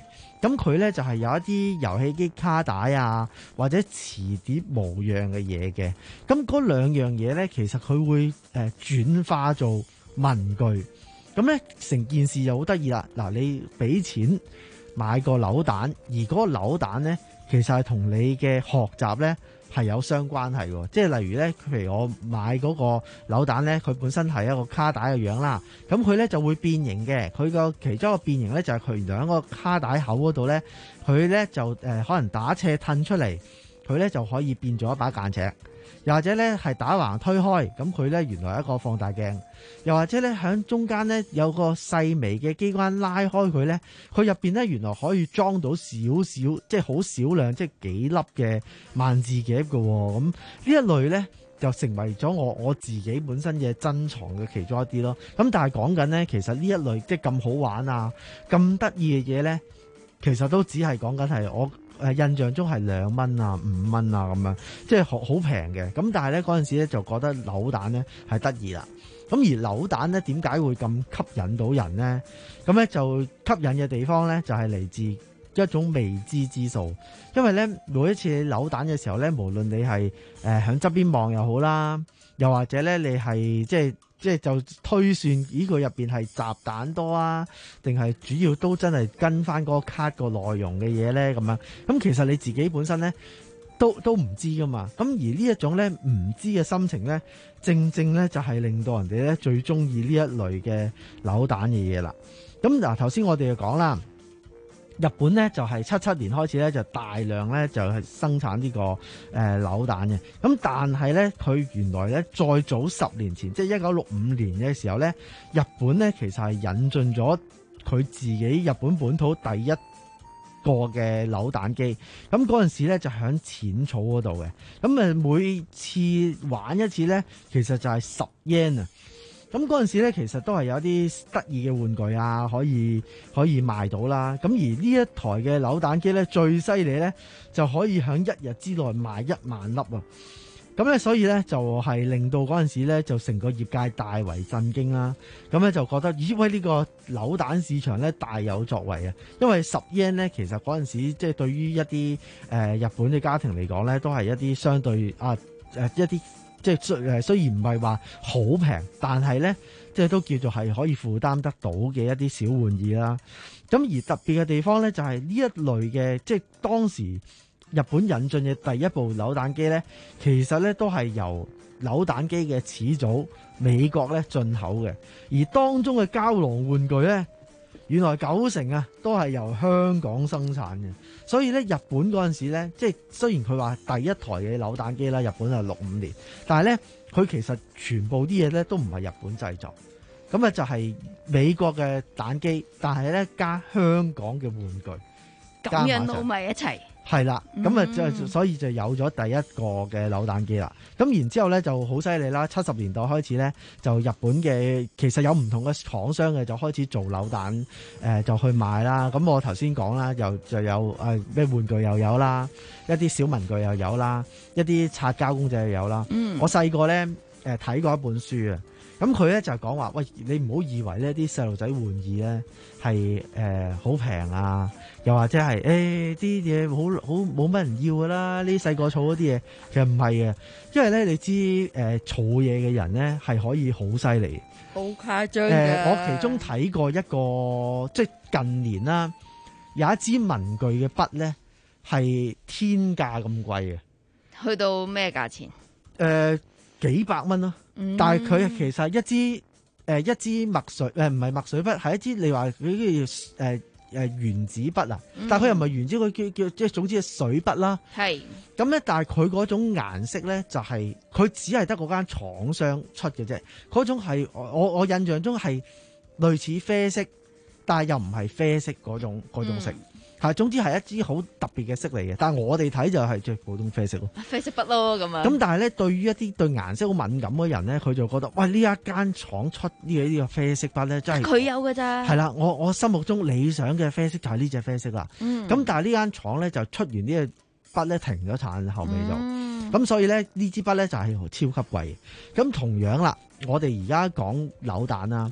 咁佢咧就係有一啲遊戲機卡帶啊，或者磁碟模樣嘅嘢嘅。咁嗰兩樣嘢咧，其實佢會誒轉化做文具。咁咧成件事就好得意啦。嗱，你俾錢買個扭蛋，而嗰個扭蛋咧，其實係同你嘅學習咧係有相關係喎。即係例如咧，譬如我買嗰個扭蛋咧，佢本身係一個卡帶嘅樣啦，咁佢咧就會變形嘅。佢個其中一個變形咧就係佢原來喺個卡帶口嗰度咧，佢咧就誒、呃、可能打斜褪出嚟，佢咧就可以變咗一把間尺。又或者咧係打橫推開，咁佢咧原來係一個放大鏡。又或者咧喺中間咧有個細微嘅機關拉開佢咧，佢入邊咧原來可以裝到少少，即係好少量，即係幾粒嘅萬字夾嘅。咁呢一類咧就成為咗我我自己本身嘅珍藏嘅其中一啲咯。咁但係講緊咧，其實呢一類即係咁好玩啊、咁得意嘅嘢咧，其實都只係講緊係我。誒印象中係兩蚊啊、五蚊啊咁樣，即係好好平嘅。咁但係咧嗰陣時咧就覺得扭蛋咧係得意啦。咁而扭蛋咧點解會咁吸引到人咧？咁咧就吸引嘅地方咧就係嚟自一種未知之數。因為咧每一次你扭蛋嘅時候咧，無論你係誒喺側邊望又好啦，又或者咧你係即係。即係就推算呢個入邊係雜蛋多啊，定係主要都真係跟翻嗰個卡個內容嘅嘢咧咁樣。咁其實你自己本身咧都都唔知噶嘛。咁而呢一種咧唔知嘅心情咧，正正咧就係令到人哋咧最中意呢一類嘅扭蛋嘅嘢啦。咁嗱頭先我哋就講啦。日本咧就係七七年開始咧就大量咧就係生產呢、這個誒、呃、扭蛋嘅，咁但係咧佢原來咧再早十年前，即係一九六五年嘅時候咧，日本咧其實係引進咗佢自己日本本土第一個嘅扭蛋機，咁嗰陣時咧就喺淺草嗰度嘅，咁誒每次玩一次咧，其實就係十 yen 啊。咁嗰陣時咧，其實都係有啲得意嘅玩具啊，可以可以賣到啦。咁而呢一台嘅扭蛋機咧，最犀利咧，就可以喺一日之內賣一萬粒啊！咁咧，所以咧就係、是、令到嗰陣時咧，就成個業界大為震驚啦。咁咧就覺得，咦喂，呢、這個扭蛋市場咧大有作為啊！因為十 yen 咧，其實嗰陣時即係對於一啲誒、呃、日本嘅家庭嚟講咧，都係一啲相對啊誒、呃、一啲。即係雖誒雖然唔係話好平，但係咧，即係都叫做係可以負擔得到嘅一啲小玩意啦。咁而特別嘅地方咧，就係呢一類嘅，即係當時日本引進嘅第一部扭蛋機咧，其實咧都係由扭蛋機嘅始祖美國咧進口嘅，而當中嘅膠囊玩具咧，原來九成啊都係由香港生產嘅。所以咧，日本嗰陣時咧，即係雖然佢話第一台嘅扭蛋機啦，日本係六五年，但係咧佢其實全部啲嘢咧都唔係日本製作，咁啊就係美國嘅蛋機，但係咧加香港嘅玩具， 咁樣撈埋一齊。 係啦，咁啊就所以就有咗第一個嘅扭蛋機啦。咁然之後咧就好犀利啦，七十年代開始咧就日本嘅其實有唔同嘅廠商嘅就開始做扭蛋，誒、呃、就去賣啦。咁我頭先講啦，又就有誒咩、呃、玩具又有啦，一啲小文具又有啦，一啲擦膠公仔又有啦。嗯，我細個咧誒睇過一本書啊。咁佢咧就係講話，喂，你唔好以為呢啲細路仔玩意咧係誒好平啊，又或者係誒啲嘢好好冇乜人要噶啦，呢細個儲嗰啲嘢，其實唔係嘅，因為咧你知誒儲嘢嘅人咧係可以好犀利， 好誇張嘅。 誒，我其中睇過一個，即係近年啦，有一支文具嘅筆咧係天價咁貴嘅， 去到咩價錢？ 誒，幾百蚊咯。嗯、但係佢其實一支誒、呃、一支墨水誒唔係墨水筆，係一支你話佢叫誒誒原子筆啊，嗯、但係佢又唔係原子，佢叫叫即係總之係水筆啦。係咁咧，但係佢嗰種顏色咧就係、是、佢只係得嗰間廠商出嘅啫，嗰種係我我我印象中係類似啡色，但係又唔係啡色嗰種嗰種色。嗯係，總之係一支好特別嘅色嚟嘅，但係我哋睇就係最普通啡色咯。 啡色筆咯，咁樣。咁但係咧，對於一啲對顏色好敏感嘅人咧，佢就覺得，喂，呢一間廠出呢個呢個啡色筆咧，真係佢有㗎咋。係啦，我我心目中理想嘅啡色就係呢隻啡色啦。嗯。咁但係呢間廠咧就出完呢個筆咧停咗產後尾就，咁、嗯、所以咧呢支筆咧就係超級貴。咁同樣啦，我哋而家講扭蛋啦。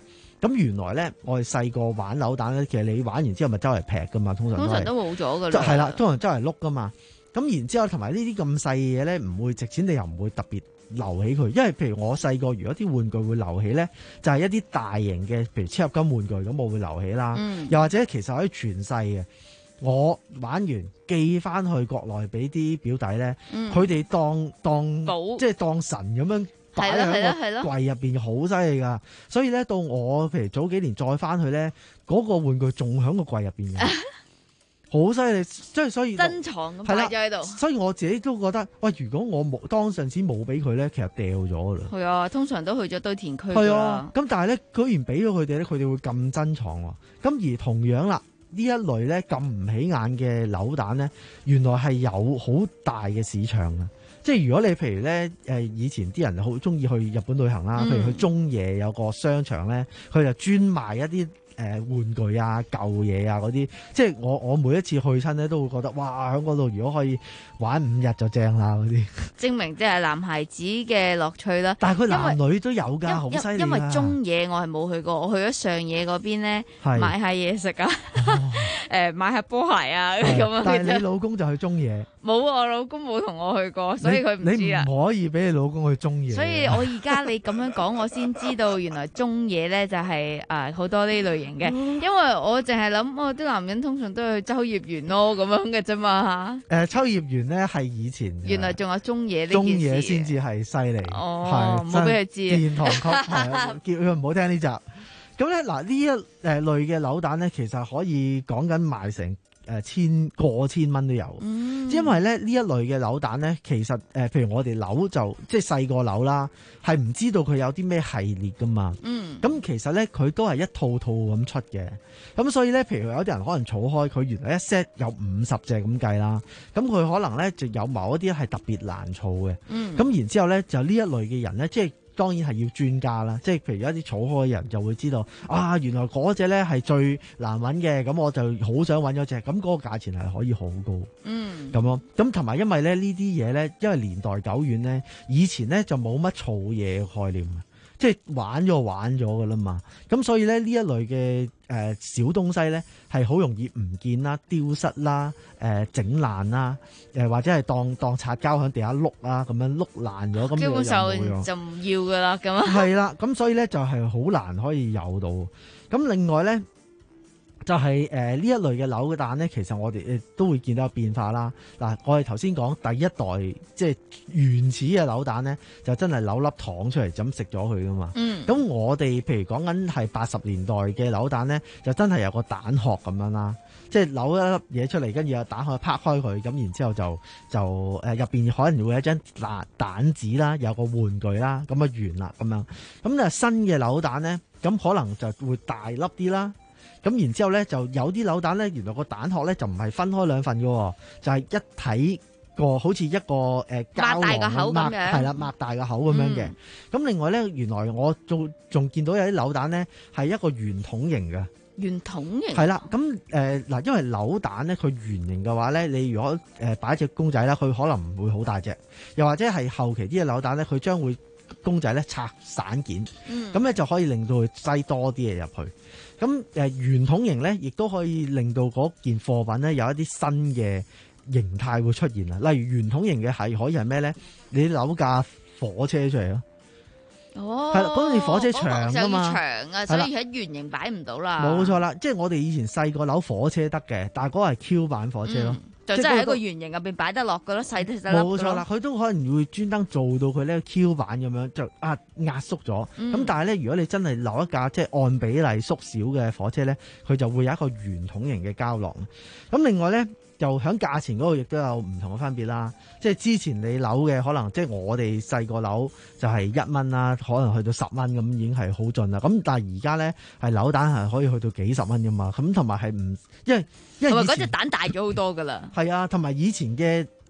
咁原來咧，我哋細個玩扭蛋咧，其實你玩完之後咪周圍劈噶嘛，通常都通常都冇咗噶啦。 係啦，通常周圍碌噶嘛。咁然之後同埋呢啲咁細嘅嘢咧，唔會值錢，你又唔會特別留起佢。因為譬如我細個，如果啲玩具會留起咧，就係、是、一啲大型嘅，譬如超合金玩具咁，我會留起啦。嗯、又或者其實可以傳世嘅，我玩完寄翻去國內俾啲表弟咧，佢哋、嗯、當當寶即係當神咁樣。擺喺個櫃入邊好犀利噶，所以咧到我譬如早幾年再翻去咧，嗰、那個玩具仲喺個櫃入邊嘅，好犀利，即係所以珍藏咁擺咗喺度。 所以我自己都覺得，喂，如果我冇當陣時冇俾佢咧，其實掉咗噶啦。 係啊，通常都去咗堆填區。 係啊，咁但係咧，居然俾咗佢哋咧，佢哋會咁珍藏喎。咁而同樣啦，呢一類咧咁唔起眼嘅扭蛋咧，原來係有好大嘅市場啊！即係如果你譬如咧，誒以前啲人好中意去日本旅行啦，嗯、譬如去中野有個商場咧，佢就專賣一啲誒、呃、玩具啊、舊嘢啊嗰啲。即係我我每一次去親咧，都會覺得哇，喺嗰度如果可以玩五日就正啦嗰啲。證明即係男孩子嘅樂趣啦。 但係佢男女都有㗎，好犀利。 因為中野我係冇去過，我去咗上野嗰邊咧，是買下嘢食啊，誒、哦、買下波鞋啊咁樣。 但係你老公就去中野。 冇，我老公冇同我去過，所以佢唔知啊。 你唔可以俾你老公去中野。 所以我而家你咁樣講，我先知道原來中野咧就係誒好多呢類型嘅，因為我淨係諗，我啲男人通常都去秋葉原咯咁樣嘅啫嘛嚇。誒秋葉原咧係以前。 原來仲有中野呢件事。中野先至係犀利。 哦，唔好俾佢知。 殿堂級係叫佢唔好聽呢集。咁咧嗱呢一誒類嘅扭蛋咧，其實可以講緊賣成。誒千過千蚊都有，嗯、因為咧呢一類嘅扭蛋咧，其實誒、呃、譬如我哋扭就即係細個扭啦，係唔知道佢有啲咩系列噶嘛。嗯，咁其實咧佢都係一套套咁出嘅，咁所以咧，譬如有啲人可能儲開，佢原來一 set 有五十隻咁計啦，咁佢可能咧就有某一啲係特別難儲嘅。嗯，咁然之後咧就呢一類嘅人咧，即係。當然係要專家啦，即係譬如有一啲儲開嘅人就會知道啊，原來嗰隻咧係最難揾嘅，咁我就好想揾咗隻，咁嗰個價錢係可以好高，嗯，咁咯，咁同埋因為咧呢啲嘢咧，因為年代久遠咧，以前咧就冇乜儲嘢嘅概念，即係玩咗玩咗噶啦嘛，咁所以咧呢一類嘅誒、呃、小東西咧係好容易唔見啦、丟失啦、誒整爛啦，誒、呃、或者係當當擦膠喺地下碌啦，咁樣碌爛咗，咁基本上就唔要噶啦，咁啊係啦，咁所以咧就係好難可以有到。咁另外咧就係誒呢一類嘅扭蛋咧，其實我哋誒都會見到有變化啦。嗱，我哋頭先講第一代即係原始嘅扭蛋咧，就真係扭粒糖出嚟就咁食咗佢噶嘛。嗯。咁我哋譬如講緊係八十年代嘅扭蛋咧，就真係有個蛋殼咁樣啦，即係扭一粒嘢出嚟，跟住有蛋殼拍開佢，咁然之後就就誒入邊可能會有一張蛋蛋紙啦，有個玩具啦，咁啊完啦咁樣。咁啊新嘅扭蛋咧，咁可能就會大粒啲啦。咁然之後咧，就有啲扭蛋咧，原來個蛋殼咧就唔係分開兩份嘅，就係、是、一體個，好似一個誒膠囊咁樣，係啦，擘大個口咁樣嘅。咁、嗯、另外咧，原來我仲仲見到有啲扭蛋咧係一個圓筒形嘅。 圓筒形係啦，咁誒嗱，因為扭蛋咧佢圓形嘅話咧，你如果誒擺隻公仔啦，佢可能唔會好大隻，又或者係後期啲嘅扭蛋咧，佢將會公仔咧拆散件，咁咧、嗯、就可以令到佢擠多啲嘢入去。咁誒圓筒形咧，亦都可以令到嗰件貨品咧有一啲新嘅形態會出現啊！例如圓筒形嘅係可以係咩咧？你扭架火車出嚟咯，哦，係啦，嗰啲火車長㗎嘛， 長啊，所以喺圓形擺唔到啦。 冇錯啦，即係我哋以前細個扭火車得嘅，但係嗰個係 Q 版火車咯。嗯就真係喺個圓形入邊擺得落嘅咯，細啲細粒。 冇錯啦，佢都可能會專登做到佢呢個 Q 版咁樣，就啊壓縮咗。咁、嗯、但係咧，如果你真係留一架即係按比例縮小嘅火車咧，佢就會有一個圓筒形嘅膠囊。咁另外咧，就喺價錢嗰度亦都有唔同嘅分別啦。即係之前你扭嘅可能即係我哋細個扭就係一蚊啦，可能去到十蚊咁已經係好盡啦。咁但係而家咧係扭蛋係可以去到幾十蚊噶嘛。咁同埋係唔因為因為嗰隻蛋大咗好多噶啦。 係啊，同埋以前嘅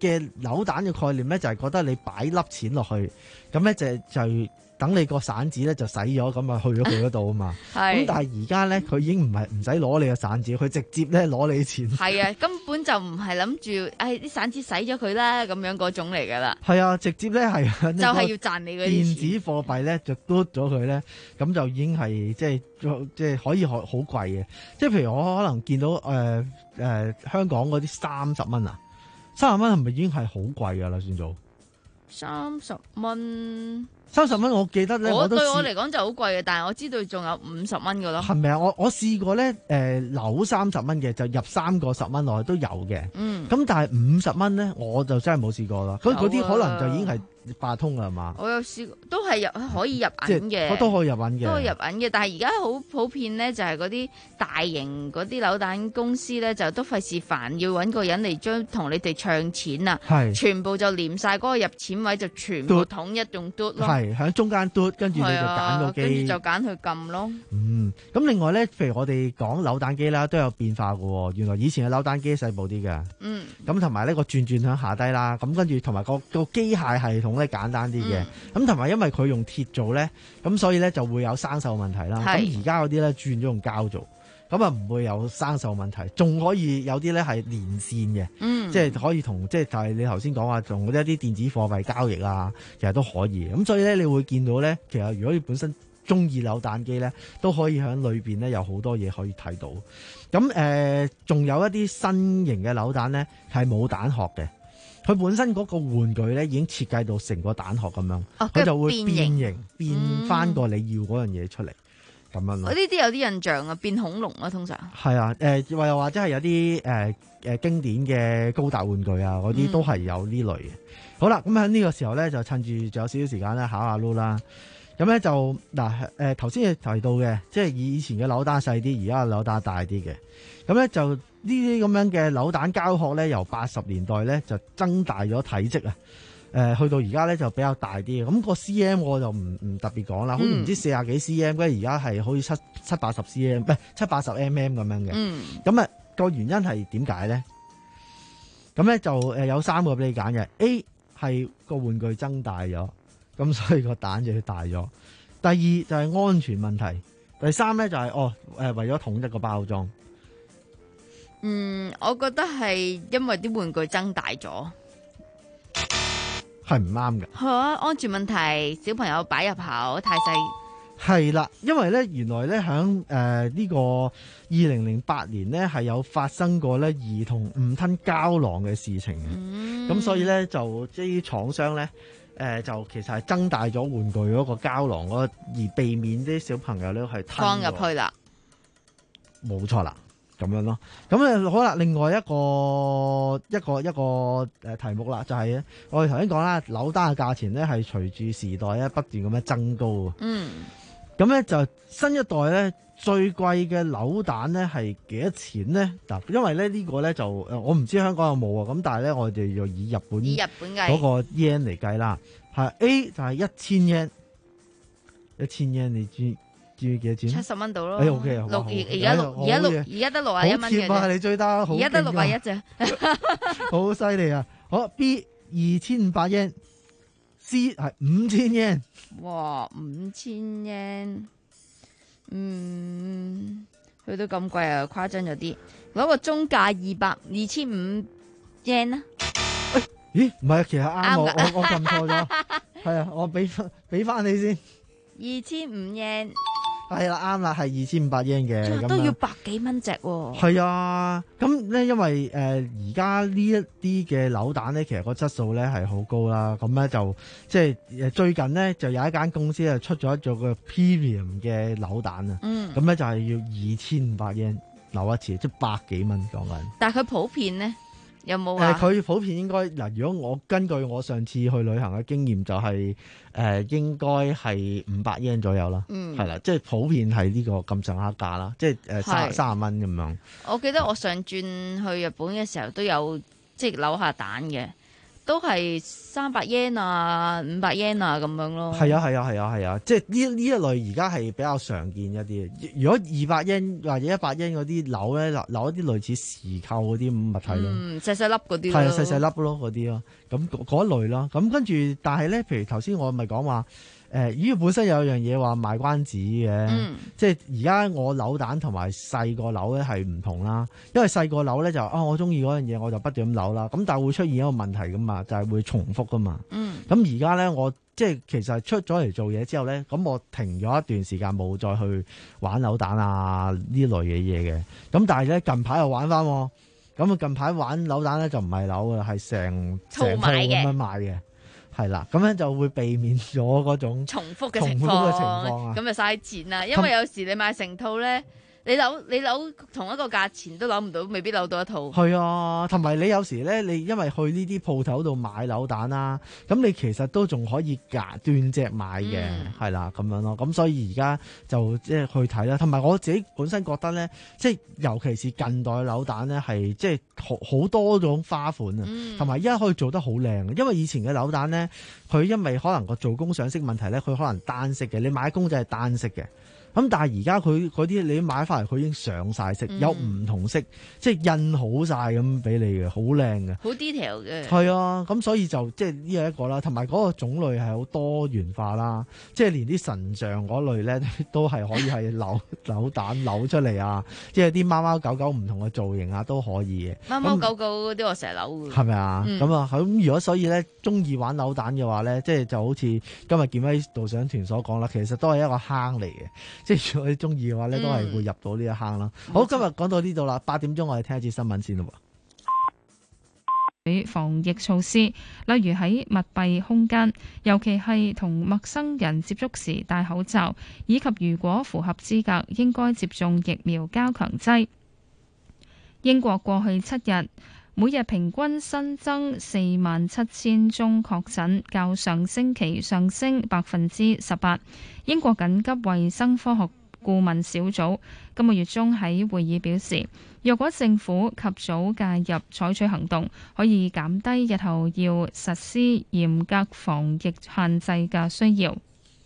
嘅扭蛋嘅概念咧，就係覺得你擺粒錢落去，咁咧就就等你個散紙咧就洗咗，咁啊去咗佢嗰度啊嘛。咁係但係而家咧，佢已經唔係唔使攞你嘅散紙，佢直接咧攞你錢。 係啊，根本就唔係諗住，誒啲散紙洗咗佢啦，咁樣嗰種嚟噶啦。 係啊，直接咧係就係要賺你嗰啲電錢。 子貨幣咧就嘟咗佢咧，咁就已經係即係即係可以好好貴嘅。即係譬如我可能見到誒誒、呃呃、香港嗰啲三十蚊啊，三十蚊係咪已經係好貴噶啦？算做三十蚊。 三十蚊，我記得咧， 我對我都試我嚟講就好貴嘅，但係我知道仲有五十蚊嘅咯。 係咪啊？我我試過咧，誒、呃、扭三十蚊嘅就入三個十蚊落去都有嘅。 嗯。 咁但係五十蚊咧，我就真係冇試過啦。咁嗰啲可能就已經係八通啦，係嘛？ 我有試過，都係入可以入即銀嘅， 係都可以入銀嘅， 都可以入銀嘅。但係而家好普遍咧，就係嗰啲大型嗰啲扭蛋公司咧，就都費事煩，要揾個人嚟將同你哋唱錢啊， 係全部就連晒嗰個入錢位，就全部統一用嘟咯， 係喺中間嘟，跟住你就揀個機， 跟住就揀去撳咯。 嗯，咁另外咧，譬如我哋講扭蛋機啦，都有變化嘅。原來以前嘅扭蛋機細部啲嘅， 嗯， 咁同埋呢個轉轉響下低啦，咁跟住同埋個個機械系統咧簡單啲嘅，咁同埋因為佢用鐵做咧，咁所以咧就會有生鏽問題啦。咁而家嗰啲咧轉咗用膠做，咁啊唔會有生鏽問題，仲可以有啲咧係連線嘅， 嗯， 即係可以同即係就係你頭先講話同嗰啲一啲電子貨幣交易啊，其實都可以。咁所以咧，你會見到咧，其實如果你本身中意扭蛋機咧，都可以喺裏邊咧有好多嘢可以睇到。咁誒，仲、呃、有一啲新型嘅扭蛋咧係冇蛋殼嘅。佢本身嗰個玩具咧已經設計到成個蛋殼咁樣，佢、哦、就會變形，變形變翻個你要嗰樣嘢出嚟咁樣咯。 呢啲有啲印象啊，變恐龍啊，通常係啊，誒、呃、又或者係有啲誒誒經典嘅高達玩具啊，嗰啲都係有呢類嘅。嗯、好啦，咁喺呢個時候咧，就趁住仲有少少時間咧，考下 Loo 啦。咁咧就嗱誒頭先你提到嘅，即係以前嘅扭蛋細啲，而家嘅扭蛋大啲嘅。咁咧就呢啲咁樣嘅扭蛋膠殼咧，由八十年代咧就增大咗體積啊！誒、呃，去到而家咧就比較大啲嘅。咁、那個 C M 我就唔唔特別講啦，好似唔知四廿幾 C M，跟住而家係好似七七八十 C M，唔係七八十 M M 咁樣嘅。嗯。咁啊個原因係點解咧？咁咧就誒有三個俾你揀嘅。A 係個玩具增大咗，咁所以個蛋就要大咗。第二就係安全問題。第三咧就係、是、哦誒為咗統一個包裝。 嗯，我覺得係因為啲玩具增大咗， 係唔啱嘅。 係啊，安全問題，小朋友擺入口太細。 係啦，因為咧原來咧響誒呢個二零零八年咧係有發生過咧兒童誤吞膠囊嘅事情嘅，咁、嗯、所以咧就啲廠商咧誒、呃、就其實係增大咗玩具嗰個膠囊嗰，而避免啲小朋友咧係放入去啦。 冇錯啦。咁樣咯，咁誒好啦。另外一個一個一個誒題目啦，就係、是、我哋頭先講啦，扭蛋嘅價錢咧係隨住時代咧不斷咁樣增高。嗯，咁咧就新一代咧最貴嘅扭蛋咧係幾多錢咧？嗱，因為咧呢個咧就誒我唔知香港有冇啊，咁但係咧我哋就以日本以日本嗰個 yen 嚟計啦，係 A 就係一千 yen， 一千 yen 你知。知幾多錢？ 七十蚊到咯。 哎 OK 啊， 六而家六而家六而家得六啊一蚊嘅。 好貼啊！你追得好。 而家得六啊一隻， 好犀利啊！好 B 二千五百 yen，C 係五千 yen。 哇，五千 yen， 嗯，去到咁貴啊，誇張咗啲。攞個中價二百二千五 yen 啦。 咦？唔係，其實啱我我我撳錯咗。係啊，我俾翻俾翻你先。 二千五 yen。 係啦，啱啦，係二千五百 yen 嘅， 都要百幾蚊隻喎。 係啊，咁咧因為誒而家呢一啲嘅扭蛋咧，其實個質素咧係好高啦。咁咧就即係誒最近咧就有一間公司啊出咗一做個 premium 嘅扭蛋啊。嗯。咁咧就係要二千五百 yen 扭一次，即係百幾蚊講緊。 但係佢普遍咧？有冇啊？ 佢、呃、普遍應該嗱，如果我根據我上次去旅行嘅經驗、就係，就係誒應該係五百 yen 左右啦。嗯，係啦，即係普遍係呢個咁上下價啦，即係誒三三十蚊咁樣。 我記得我上轉去日本嘅時候都有即係扭下蛋嘅， 都係三百 yen 啊、五百 yen 啊咁樣咯。 係啊係啊係啊係啊，即係呢呢一類而家係比較常見一啲。如果二百 yen 或者一百 yen 嗰啲樓咧，樓一啲類似匙扣嗰啲物體咯， 嗯，細細粒嗰啲。 係啊，細細粒咯嗰啲咯，咁嗰一類咯。咁跟住，但係咧，譬如頭先我咪講話。誒，依個本身有樣嘢話賣關子嘅，嗯、即係而家我扭蛋同埋細個扭咧係唔同啦。因為細個扭咧就啊、哦，我中意嗰樣嘢我就不斷咁扭啦。咁但係會出現一個問題噶嘛，就係、是、會重複噶嘛。咁而家咧我即係其實出咗嚟做嘢之後咧，咁我停咗一段時間冇再去玩扭蛋啊呢類嘅嘢嘅。咁但係咧近排又玩翻，咁啊近排玩扭蛋咧就唔係扭嘅，係成成套咁樣賣嘅。係啦，咁樣就會避免咗嗰種重複嘅情況，咁就嘥錢啦。因為有時你買成套咧，你扭你扭同一個價錢都扭唔到，未必扭到一套。 係啊，同埋你有時咧，你因為去呢啲鋪頭度買扭蛋啦，咁你其實都仲可以揀斷隻買嘅，係啦咁樣咯。咁所以而家就即係去睇啦。同埋我自己本身覺得咧，即係尤其是近代扭蛋咧，係即係好好多種花款啊，同埋而家可以做得好靚。因為以前嘅扭蛋咧，佢因為可能個做工上色問題咧，佢可能單色嘅，你買公仔係單色嘅。咁但係而家佢嗰啲你買翻嚟，佢已經上晒色，嗯、有唔同色，即係印好晒咁俾你嘅，好靚嘅， 好 detail 嘅。 係啊，咁所以就即係呢個一個啦，同埋嗰個種類係好多元化啦，即係連啲神像嗰類咧都係可以係扭扭蛋扭出嚟啊，即係啲貓貓狗狗唔同嘅造型啊都可以嘅。 貓貓狗狗嗰啲我成日扭嘅。係咪啊？咁、嗯、啊，咁如果所以咧中意玩扭蛋嘅話咧，即係就好似今日健威導賞團所講啦，其實都係一個坑嚟嘅。即係如果你中意嘅話咧，都係會入到呢一坑啦。嗯、好，今日講到呢度啦，八點鐘我哋聽一節新聞先咯。 防疫措施，例如喺密閉空間，尤其係同陌生人接觸時戴口罩，以及如果符合資格，應該接種疫苗加強劑。英國過去七日每日平均新增四萬七千宗確診，較上星期上升百分之十八。英國緊急衛生科學顧問小組今個月中喺會議表示，若果政府及早介入採取行動，可以減低日後要實施嚴格防疫限制嘅需要。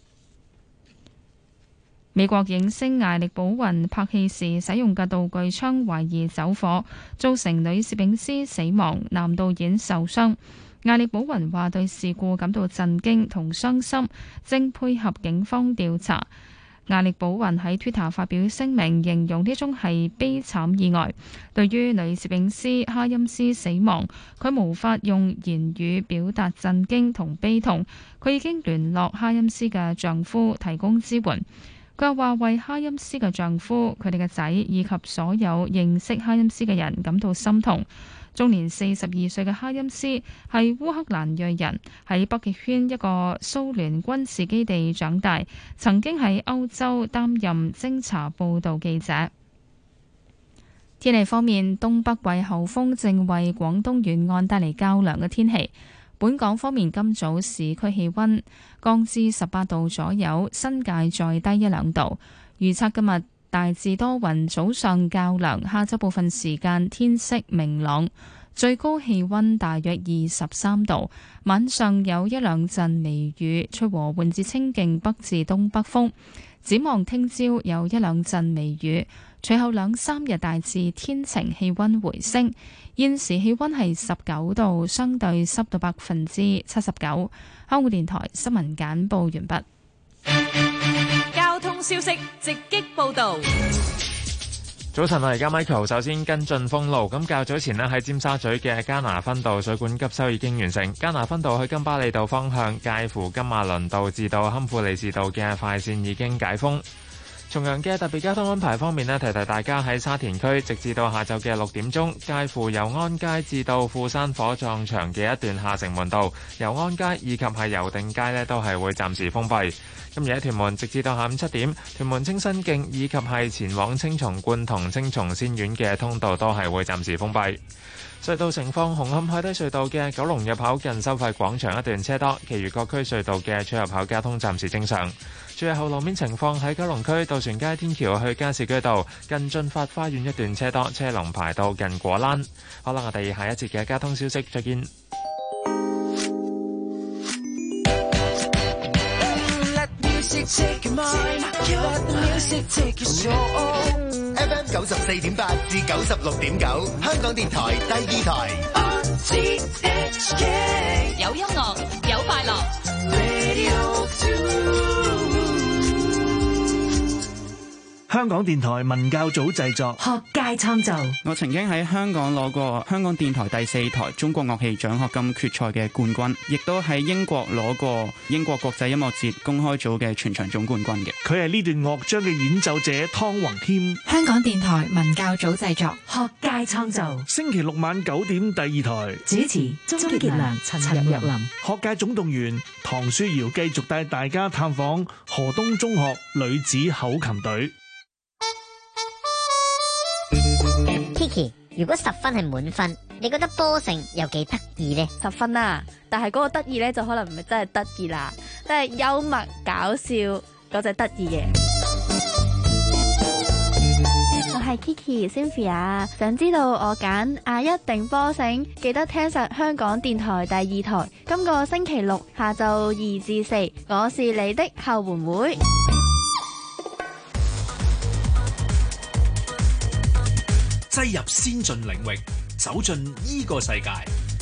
美國影星艾力保雲拍戲時使用嘅道具槍懷疑走火，造成女攝影師死亡，男導演受傷。艾力保雲話對事故感到震驚同傷心，正配合警方調查。艾力保雲喺 Twitter 發表聲明，形容呢宗係悲慘意外。對於女攝影師哈欽斯死亡，佢無法用言語表達震驚同悲痛。佢已經聯絡哈欽斯嘅丈夫提供支援。佢又話為哈欽斯嘅丈夫、佢哋嘅仔以及所有認識哈欽斯嘅人感到心痛。終年四十二歲嘅哈欽斯係烏克蘭裔人，喺北極圈一個蘇聯軍事基地長大，曾經喺歐洲擔任偵查報導記者。天氣方面，東北季候風正為廣東沿岸帶嚟較涼嘅天氣。本港方面，今早市區氣溫降至十八度左右，新界再低一兩度。預測今日大致多雲，早上較涼，下晝部分時間天色明朗，最高氣溫大約二十三度。晚上有一兩陣微雨，吹和緩至清勁北至東北風。展望聽朝有一兩陣微雨，隨後兩三日大致天晴，氣溫回升。現時氣溫係十九度，相對濕度百分之七十九。香港電台新聞簡報完畢。 交通消息直擊報道。 早晨啊，而家 Michael 首先跟進封路。咁較早前呢，喺尖沙咀嘅加拿分道水管急修已經完成，加拿分道去金巴利道方向介乎金馬倫道至到堪富利士道嘅快線已經解封。重陽嘅特別交通安排方面呢，提提大家喺沙田區，直至到下晝嘅六點鐘，介乎油安街至到富山火葬場嘅一段下城門道、油安街以及係油定街呢，都係會暫時封閉。今日喺屯門，直至到下午七點，屯門清新徑以及係前往青松觀同青松仙苑嘅通道都係會暫時封閉。隧道情況，紅磡海底隧道嘅九龍入口近收費廣場一段車多，其餘各區隧道嘅出入口交通暫時正常。最後路面情況喺九龍區渡船街天橋去加士居道近駿發花園一段車多，車龍排到近果欄。好啦，我哋下一節嘅交通消息再見。 F M 九十四點八至九十六點九，香港電台第二台。 有音樂，有快樂。 香港電台文教組製作， 學界創造。 我曾經喺香港攞過香港電台第四台中國樂器獎學金決賽嘅冠軍，亦都喺英國攞過英國國際音樂節公開組嘅全場總冠軍嘅。 佢係呢段樂章嘅演奏者湯宏謙。 香港電台文教組製作，學界創造。 星期六晚九點第二台， 主持鍾傑良、陳若琳。 學界總動員唐書瑤繼續帶大家探訪河東中學女子口琴隊。 Kiki， 如果十分係滿分，你覺得波成有幾得意呢？ 十分啊，但係嗰個得意呢，就可能唔係真係得意啦，即係幽默搞笑嗰隻得意嘅。我係 Kiki Cynthia， 想知道我揀阿一定波成，記得聽實香港電台第二台。今個星期六下晝二至四，我是你的後援會。 擠入先進領域，走進呢個世界。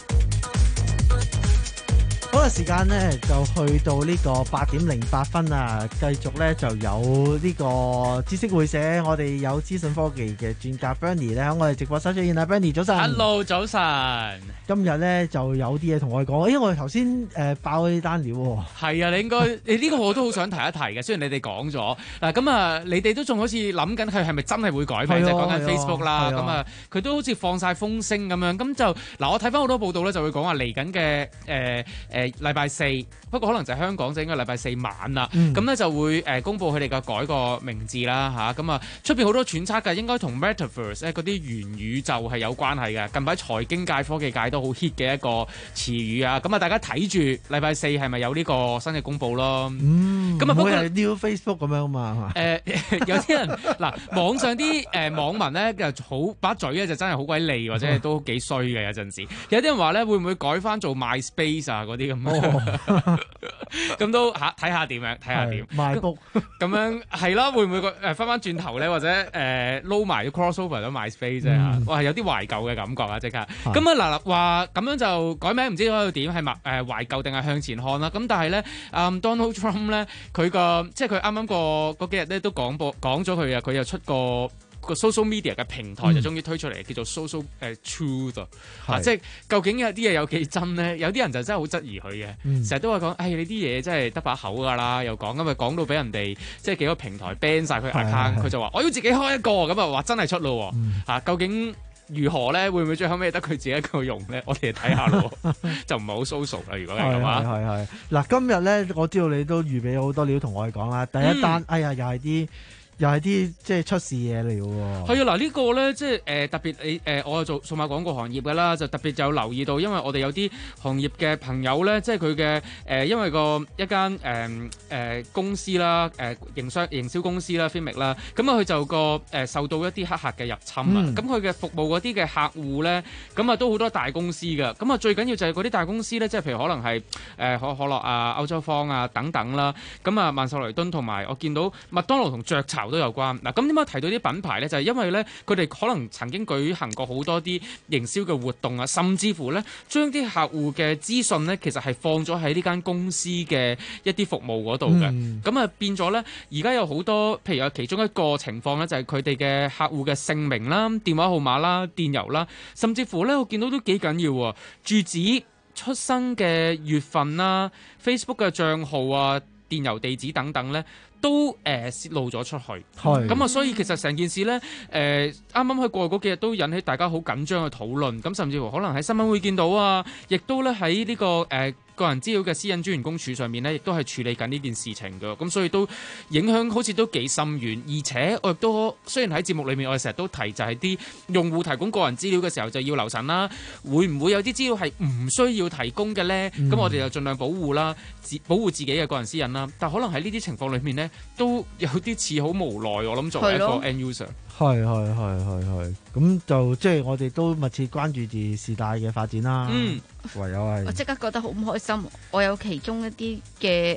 好啦，時間呢就去到呢個八點零八分啊！繼續呢就有呢個知識會社，我哋有資訊科技嘅專家 Bernie 咧喺我哋直播室出現啊 Bernie 早晨 Hello 早晨。 今日呢就有啲嘢同我哋講，因為我哋頭先誒爆呢單料喎。 係啊，你應該你呢個我都好想提一提嘅，雖然你哋講咗嗱，咁啊你哋都仲好似諗緊佢係咪真係會改名，就係講緊 Facebook 啦，咁啊佢都好似放晒風聲咁樣，咁就嗱我睇翻好多報道咧，就會講話嚟緊嘅誒誒禮拜四，不過可能就係香港就應該禮拜四晚啦，咁咧、嗯、就會誒公佈佢哋嘅改個名字啦嚇，咁啊出邊好多揣測嘅，應該同 Metaverse 咧嗰啲元宇宙係有關係嘅。近排財經界、科技界都好 hit 嘅一個詞語啊，咁啊大家睇住禮拜四係咪有呢個新嘅公佈咯？ 嗯，咁啊不過係 New 過 Facebook 咁樣嘛？ 誒、呃、有啲人嗱網上啲誒、呃、網民咧就好把嘴咧就真係好鬼利，或者都幾衰嘅有陣時。有啲人話咧會唔會改翻做 MySpace 啊嗰啲咁樣？咁都嚇睇下點樣，睇下點賣 book 咁樣係啦，會唔會誒翻翻轉頭咧，或者誒撈埋 crossover 都 MySpace 啫嚇？哇，有啲懷舊嘅感覺啊！即刻咁啊嗱話咁樣就改名，唔知可以點係咪誒懷舊定係向前看啦？咁但係咧，嗯 Donald Trump 咧，佢個即係佢啱啱個嗰幾日咧都講播講咗佢啊，佢又出個個 social media 嘅平台就終於推出嚟，叫做 social 誒、uh, truth 啊，即係究竟有啲嘢有幾真咧？有啲人就真係好質疑佢嘅，成日、嗯、都話講，誒你啲嘢真係得把口㗎啦，又講咁啊，講到俾人哋即係幾個平台 ban 晒佢 account，佢就話我要自己開一個，咁啊話真係出咯喎、嗯啊，究竟如何咧？會唔會最後尾得佢自己一個用咧？我哋睇下咯，就唔係好 social 啦。如果係咁啊， 係係嗱，今日咧我知道你都預備好多料同我哋講啦。第一單，嗯、哎呀，又係啲。又係啲即係出事嘢嚟嘅喎。係啊，嗱呢個咧即係誒特別你誒、呃，我係做數碼廣告行業嘅啦，就特別就有留意到，因為我哋有啲行業嘅朋友咧，即係佢嘅誒，因為個一間誒誒公司啦，誒、呃、營商營銷公司啦 Filmic 啦，咁啊佢就個誒、呃、受到一啲黑客嘅入侵啊，咁佢嘅服務嗰啲嘅客戶咧，咁啊都好多大公司㗎，咁啊最緊要就係嗰啲大公司咧，即係譬如可能係誒可可樂啊、歐洲方啊等等啦，咁啊曼秀雷敦同埋我見到麥當勞同雀巢都有關嗱，咁點解提到啲品牌咧？就係、是、因為咧，佢哋可能曾經舉行過好多啲營銷嘅活動啊，甚至乎咧，將啲客戶嘅資訊咧，其實係放咗喺呢間公司嘅一啲服務嗰度嘅。咁啊、嗯、變咗咧，而家有好多，譬如有其中一個情況咧，就係佢哋嘅客戶嘅姓名啦、電話號碼啦、電郵啦，甚至乎咧，我見到都幾緊要喎，住址、出生嘅月份啦、Facebook 嘅帳號啊、電郵地址等等咧。都誒、呃、泄露咗出去，咁啊、嗯，所以其實成件事咧，誒啱啱去過去嗰幾日都引起大家好緊張嘅討論，咁甚至乎可能喺新聞會見到啊，亦都咧喺呢個誒、呃、個人資料嘅私隱專員公署上面咧，亦都係處理緊呢件事情嘅，咁所以都影響好似都幾深遠，而且我亦都雖然喺節目裏面我哋成日都提就係啲用戶提供個人資料嘅時候就要留神啦，會唔會有啲資料係唔需要提供嘅咧？咁、嗯、我哋就盡量保護啦，自保護自己嘅個人私隱啦，但可能喺呢啲情況裏面咧。都有啲似好無奈，我諗作為一個 end user， 係係係係係，咁就即係我哋都密切關注住事態嘅發展啦。嗯，唯有係我即刻覺得好唔開心，我有其中一啲嘅誒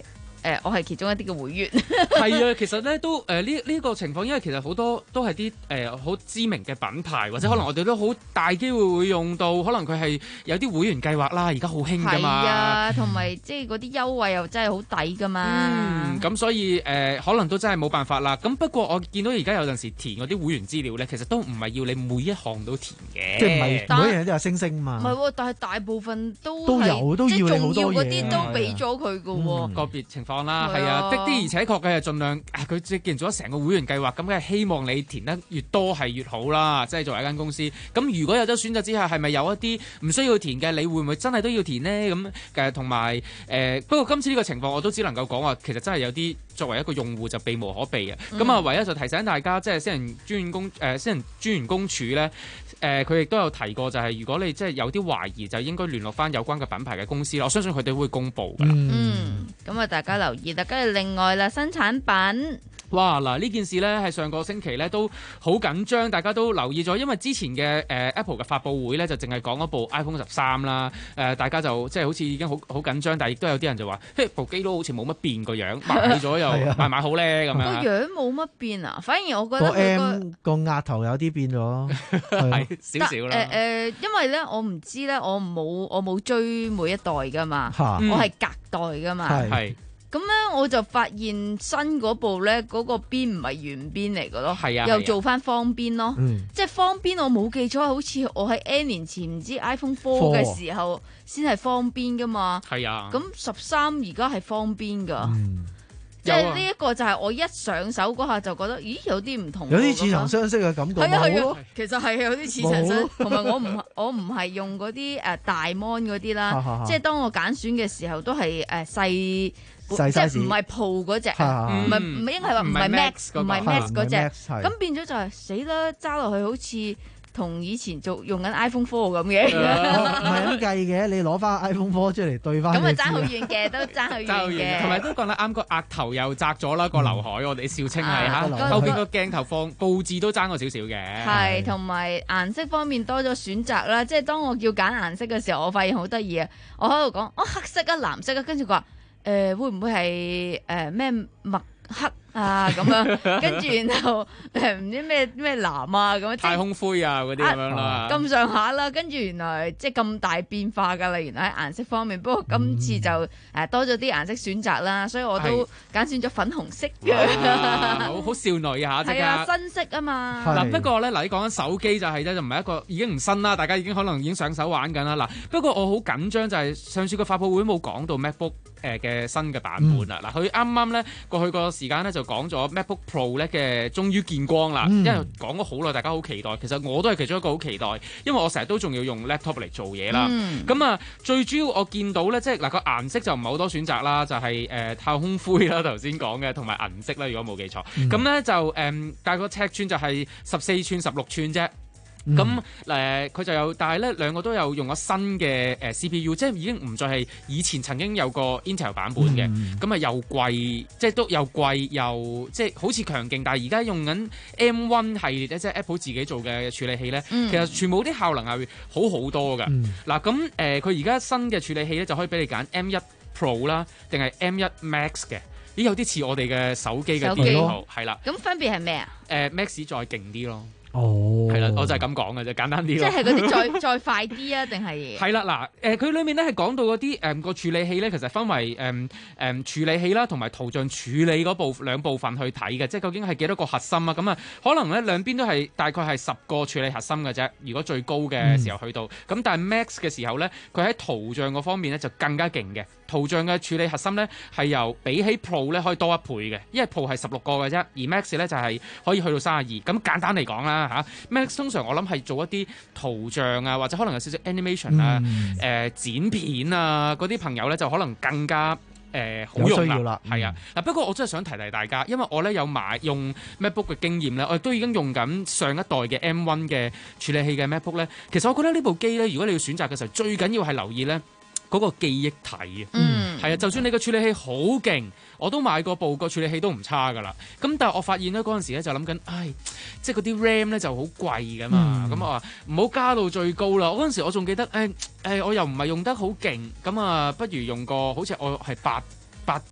呃、我係其中一啲嘅會員。 係啊，其實咧都誒呢呢個情況，因為其實好多都係啲誒好知名嘅品牌，或者可能我哋都好大機會會用到，可能佢係有啲會員計劃啦，而家好興㗎嘛。 係啊，同埋即係嗰啲優惠又真係好抵㗎嘛。 嗯，咁所以誒、呃、可能都真係冇辦法啦。咁不過我見到而家有陣時填嗰啲會員資料咧，其實都唔係要你每一項都填嘅， 即係唔係每一樣都有星星嘛。 唔係喎，但係大部分都都有都要你好多嘢， 即係重要嗰啲都俾咗佢㗎喎。 個別情況啦，係啊，的的而且確嘅係盡量，佢既然做咗成個會員計劃，咁梗係希望你填得越多係越好啦。即係作為一間公司，咁如果有得選擇之下，係咪有一啲唔需要填嘅，你會唔會真係都要填呢？咁誒同埋誒，不過今次呢個情況我都只能夠講話，其實真係有啲作為一個用戶就避無可避嘅。咁啊、嗯，唯一就提醒大家，即係私人專員公誒私人專員公署咧，誒佢亦都有提過，就係如果你即係有啲懷疑，就應該聯絡翻有關嘅品牌嘅公司啦。我相信佢哋會公佈㗎啦。 嗯，咁啊，大家留意啦。跟住另外啦，新產品。 哇！嗱，呢件事呢，係上個星期呢都好緊張，大家都留意咗，因為之前嘅誒、呃、Apple 嘅發佈會呢，就淨係講嗰部 iPhone 十三啦，誒、呃、大家就即係好似已經好好緊張，但係亦都有啲人就話，嘿部機都好似冇乜變個樣，買咗又買買好呢。咁樣。 個樣冇乜變啊，反而我覺得個 M 個額頭有啲變咗， 係少少啦。 誒誒，因為呢，我唔知呢，我冇我冇追每一代噶嘛， 嗯、 我係隔代噶嘛。 係。 咁咧，我就發現新嗰部咧，嗰、嗰個邊唔係圓邊嚟嘅咯， 係啊， 又做翻方邊咯， 嗯、 即係方邊我冇記錯，好似我喺 N 年前唔知 iPhone four 嘅時候先係方邊噶嘛， 係啊， 咁十三而家係方邊噶， 嗯、 即係呢一個就係我一上手嗰下就覺得，咦有啲唔同， 有啲似曾相識嘅感覺， 係啊係啊，其實係有啲似曾相識，同埋我唔我唔係用嗰啲誒大 mon 嗰啲啦，即係當我揀選嘅時候都係誒細。即係唔係 Pro 嗰隻，唔係唔係應該係話唔係 Max，唔係 Max 嗰隻，咁變咗就係死啦，揸落去好似同以前做用緊 iPhone four 咁嘅， 唔係咁計嘅，你攞翻 iPhone four 出嚟對翻， 咁啊爭好遠嘅，都爭好遠嘅， 同埋都講得啱，個額頭又窄咗啦，個劉海我哋笑稱係嚇，後邊個鏡頭放佈置都爭過少少嘅， 係同埋顏色方面多咗選擇啦，即係當我叫揀顏色嘅時候，我發現好得意啊，我喺度講哦黑色啊藍色啊，跟住佢話。誒、呃、會唔會係誒咩墨黑啊咁樣，跟住然後誒唔知咩咩藍啊咁樣， 太空灰啊嗰啲咁樣啦， 咁上下啦，跟住原來即係咁大變化㗎啦，原來喺顏色方面，不過今次就誒多咗啲顏色選擇啦，所以我都揀選咗粉紅色嘅， 好好少女嚇， 係啊新色啊嘛。 嗱不過咧嗱，你講緊手機就係咧，就唔係一個已經唔新啦，大家已經可能已經上手玩緊啦。嗱不過我好緊張就係上次個發佈會冇講到 MacBook 誒嘅新嘅版本啦。嗱佢啱啱咧過去個時間咧就講咗 MacBook Pro 咧嘅終於見光啦，嗯、因為講咗好耐，大家好期待。其實我都係其中一個好期待，因為我成日都仲要用 laptop 嚟做嘢啦。咁啊、嗯，最主要我見到咧，即係嗱個顏色就唔係好多選擇啦，就係、是、誒、呃、太空灰啦，頭先講嘅，同埋銀色啦，如果冇記錯。咁咧、嗯、就誒、呃，但係個尺寸就係十四寸、十六寸啫。咁誒佢就有，但係咧兩個都有用咗新嘅誒、呃、C P U， 即係已經唔再係以前曾經有個 Intel 版本嘅，咁啊、嗯、又貴，即係都又貴又即係好似強勁，但係而家用緊 M 一 系列咧，即係 Apple 自己做嘅處理器咧，嗯、其實全部啲效能係好好多㗎。嗱咁誒佢而家新嘅處理器咧就可以俾你揀 M 一 Pro 啦，定係 M 一 Max 嘅，咦有啲似我哋嘅手機嘅電腦，係啦。 咁分別係咩啊？ 誒、呃、Max 再勁啲咯。 哦， 係啦，我就係咁講嘅啫，簡單啲咯。 即係嗰啲再再快啲啊，定係？ 係啦，嗱，誒佢裏面咧係講到嗰啲誒個處理器咧，其實分為誒誒、嗯嗯、處理器啦，同埋圖像處理嗰部兩部分去睇嘅，即係究竟係幾多個核心啊？咁啊，可能咧兩邊都係大概係十個處理核心嘅啫。如果最高嘅時候去到，咁、嗯、但係 Max 嘅時候咧，佢喺圖像嗰方面咧就更加勁嘅。圖像嘅處理核心咧係由比起 Pro 咧可以多一倍嘅，因為 Pro 係十六個嘅啫，而 Max 咧就係可以去到三十二。咁簡單嚟講啦嚇 ，Max 通常我諗係做一啲圖像啊，或者可能有少少 animation 啊、嗯、誒、呃、剪片啊嗰啲朋友咧就可能更加誒、呃、好用啦。係啊，嗱不過我真係想提提大家，因為我咧有買用 MacBook 嘅經驗咧，我亦都已經用緊上一代嘅 M 一 嘅處理器嘅 MacBook 咧。其實我覺得呢部機咧，如果你要選擇嘅時候，最緊要係留意咧。嗰個記憶體啊，嗯，係啊，就算你個處理器好勁，我都買過部個處理器都唔差噶啦。咁但係我發現咧嗰陣時咧就諗緊，唉，即係嗰啲 RAM 咧就好貴噶嘛。咁、嗯、我話唔好加到最高啦。我嗰陣時我仲記得，誒、哎、誒、哎，我又唔係用得好勁，咁啊，不如用個好似我係八八 G。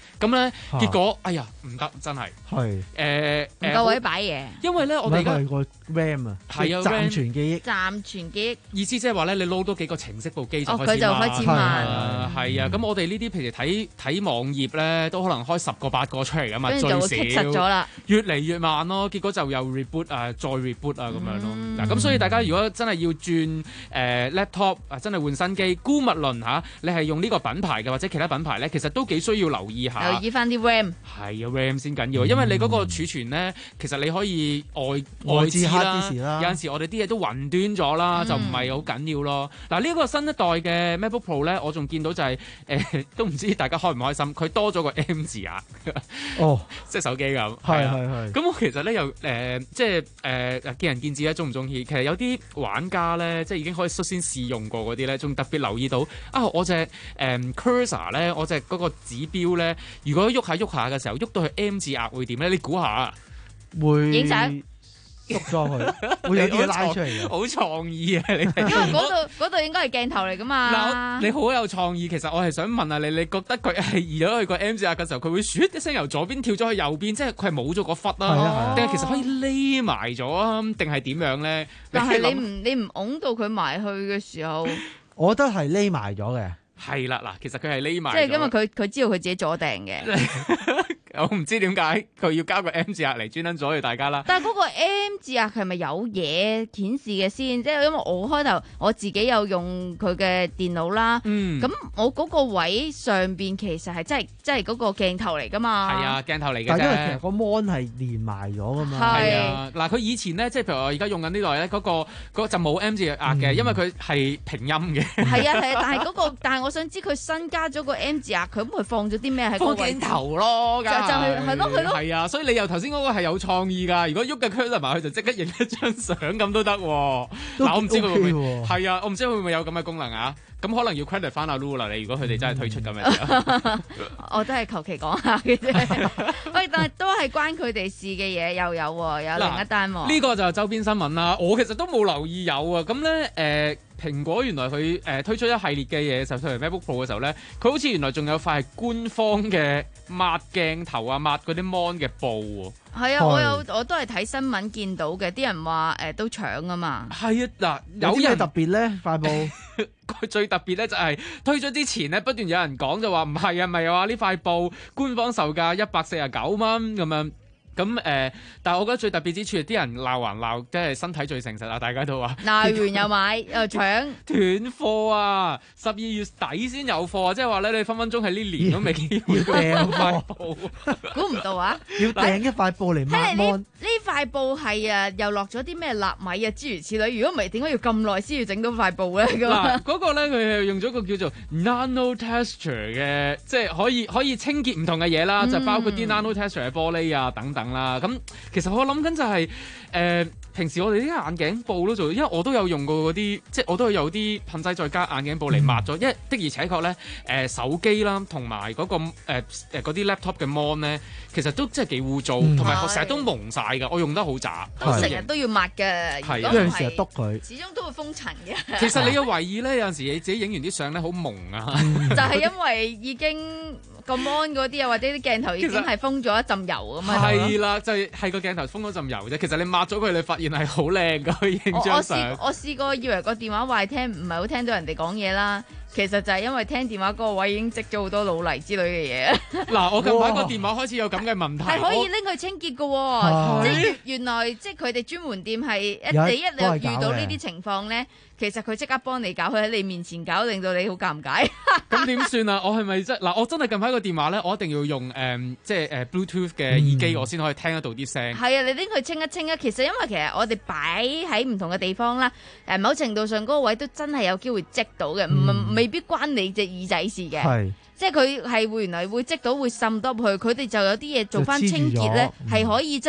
咁咧結果哎呀唔得，真係係誒唔夠位擺嘢， 因為咧我哋而家係個 RAM 啊， 係啊暫存記憶， 暫存記憶意思即係話咧，你撈多幾個程式部機就哦佢就開始慢， 係啊，咁我哋呢啲譬如睇睇網頁咧，都可能開十個八個出嚟噶嘛，最少實咗啦， 越嚟越慢咯，結果就又 reboot 啊，再 reboot 啊咁樣咯。嗱咁所以大家如果真係要轉誒 laptop 啊，真係換新機，姑勿論嚇，你係用呢個品牌嘅或者其他品牌咧，其實都幾需要留意下。 留意翻啲 RAM。 係啊 RAM 先緊要，因為你嗰個儲存咧，其實你可以外外置啦，有陣時我哋啲嘢都雲端咗啦，就唔係好緊要咯。嗱呢個新一代嘅 MacBook Pro 咧，我仲見到就係誒都唔知大家開唔開心，佢多咗個 M 字額。 哦， 即係手機咁。 係係係。 咁我其實咧又誒即係誒見仁見智啦，中唔中意？其實有啲玩家咧，即係已經可以率先試用過嗰啲咧，仲特別留意到啊！我隻誒 cursor 咧，我隻嗰個指標咧，如果喐下喐下嘅時候，喐到去 M 字額會點咧？你估下？ 會影相。 縮咗佢，會有啲嘢拉出嚟嘅， 好創意啊！你哋因為嗰度嗰度應該係鏡頭嚟噶嘛。 嗱，你好有創意。其實我係想問下你，你覺得佢係移咗去個 M 字額嘅時候，佢會唰一聲由左邊跳咗去右邊，即係佢係冇咗個忽啦，定係其實可以匿埋咗啊？定係點樣咧？ 但係你唔你唔擁到佢埋去嘅時候， 我覺得係匿埋咗嘅。 係啦，嗱，其實佢係匿埋。 即係因為佢佢知道佢自己左訂嘅。 我唔知點解佢要交個 M 字額嚟專登阻住大家啦。 但係嗰個 M 字額係咪有嘢顯示嘅先？即係因為我開頭我自己有用佢嘅電腦啦。嗯。咁我嗰個位上邊其實係真係真係嗰個鏡頭嚟㗎嘛。係啊，鏡頭嚟嘅啫。 但因為其實個 mon 係連埋咗㗎嘛。 係啊。嗱，佢以前咧，即係譬如我而家用緊呢代咧，嗰、嗰個嗰就冇 M 字額嘅，嗯、因為佢係平音嘅。係啊係啊，但係嗰、嗰個但係我想知佢新加咗個 M 字額，佢咁佢放咗啲咩喺個鏡頭咯？ 就就係係咯係咯， 係啊，所以你由頭先嗰個係有創意㗎。如果喐嘅 cursor 埋去就即刻影一張相咁都得。嗱，我唔知佢會唔會係啊，我唔知會唔會有咁嘅功能啊。咁可能要 credit 翻阿 Lu 啦。你如果佢哋真係推出咁嘅， 我都係求其講下嘅啫。喂，但係都係關佢哋事嘅嘢，又有有另一單喎。 呢個就係周邊新聞啦。我其實都冇留意有啊。咁咧誒，蘋果原來佢誒推出一系列嘅嘢，就譬如 MacBook Pro 嘅時候咧，佢好似原來仲有塊係官方嘅抹鏡頭啊，抹嗰啲 mon 嘅布喎。 係啊，我有我都係睇新聞見到嘅，啲人話誒都搶啊嘛。 係啊，嗱， 有啲咩特別咧？塊布佢最特別咧就係推出之前咧，不斷有人講就話唔係啊，唔係話呢塊布官方售價一百四十九蚊咁樣。咁誒、呃，但係我覺得最特別之處係啲人鬧還鬧，即係身體最誠實啊！大家都話鬧完又買又搶斷貨啊！十二月底先有貨啊！即係話咧，你分分鐘係呢年都未機會訂塊布， 估唔到啊！ 要訂一塊布嚟抹 mon。 呢塊布係啊，又落咗啲咩納米啊，諸如此類。如果唔係，點解要咁耐先要整到塊布咧？ 嗱，嗰個咧佢係用咗個叫做 nano texture 嘅，即係可以可以清潔唔同嘅嘢啦，嗯、就包括啲 nano texture 嘅玻璃啊等等。啦，咁其實我諗緊就係、是、誒、呃、平時我哋啲眼鏡布都做，因為我都有用過嗰啲，即係我都有啲噴劑再加眼鏡布嚟抹咗，因為的而且確咧誒手機啦同埋嗰個誒誒嗰啲 laptop 嘅 mon 咧，其實都真係幾污糟，同埋我成日都蒙晒㗎，我用得好渣， 我成日都要抹嘅， 係如果唔係篤佢， 始終都會封塵嘅。 其實你要懷疑咧，有陣時你自己影完啲相咧好蒙啊， 就係因為已經。個 mon 嗰啲啊，或者啲鏡頭已經係封咗一浸油咁嘛。 係啦，就係、係、個鏡頭封咗浸油啫。其實你抹咗佢，你發現係好靚噶，可以影張相。 我試我試過以為個電話壞聽，唔係好聽到人哋講嘢啦。其實就係因為聽電話嗰個位已經積咗好多老泥之類嘅嘢。 嗱，我近排個電話開始有咁嘅問題， 係可以拎去清潔嘅喎。即係原來即係佢哋專門店係一你一你遇到呢啲情況咧。其實佢即刻幫你搞，佢喺你面前搞，令到你好尷尬。 咁點算啊？我係咪即係嗱？我真係近排個電話咧，我一定要用誒、嗯，即係誒 Bluetooth 嘅耳機，嗯、我先可以聽得到啲聲。 係啊，你拎佢清一清啊！其實因為其實我哋擺喺唔同嘅地方啦，誒某程度上嗰個位都真係有機會積到嘅，唔、嗯、未必關你隻耳仔事嘅。係，即係佢係會原來會積到會滲到入去，佢哋就有啲嘢做翻清潔咧，係可以即係。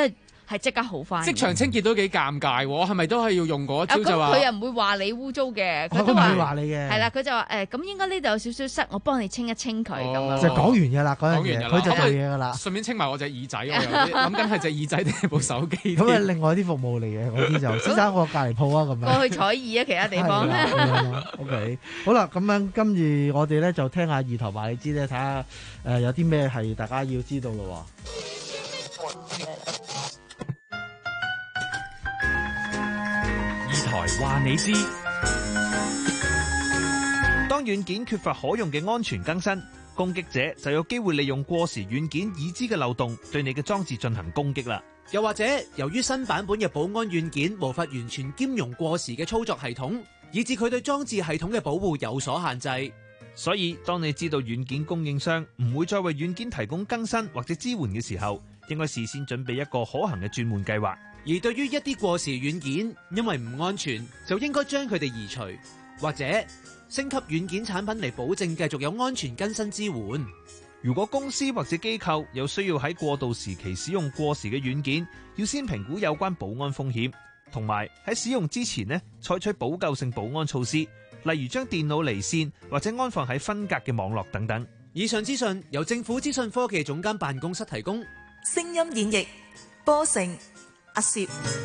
係即刻好翻。 職場清潔都幾尷尬喎，係咪都係要用嗰招就話？ 佢又唔會話你污糟嘅，佢都唔會話你嘅。 係啦，佢就話誒，咁應該呢度有少少塞，我幫你清一清佢咁樣。 就講完㗎啦，嗰樣嘢佢就做嘢㗎啦。 順便清埋我隻耳仔，我有啲諗緊係隻耳仔定係部手機。 咁啊，另外啲服務嚟嘅嗰啲就先生我隔離鋪啊咁樣。 過去採耳啊，其他地方。 O K， 好啦，咁樣跟住我哋咧就聽下二台話你知咧，睇下誒有啲咩係大家要知道咯。 二台話你知，當軟件缺乏可用嘅安全更新，攻擊者就有機會利用過時軟件已知嘅漏洞，對你嘅裝置進行攻擊啦。 又或者由於新版本嘅保安軟件無法完全兼容過時嘅操作系統，以致佢對裝置系統嘅保護有所限制。 所以當你知道軟件供應商唔會再為軟件提供更新或者支援嘅時候，應該事先準備一個可行嘅轉換計劃。 而對於一啲過時軟件，因為唔安全，就應該將佢哋移除，或者升級軟件產品嚟保證繼續有安全更新支援。 如果公司或者機構有需要喺過渡時期使用過時嘅軟件，要先評估有關保安風險，同埋喺使用之前呢，採取補救性保安措施，例如將電腦離線或者安放喺分隔嘅網絡等等。 以上資訊由政府資訊科技總監辦公室提供。 聲音演繹波成阿攝。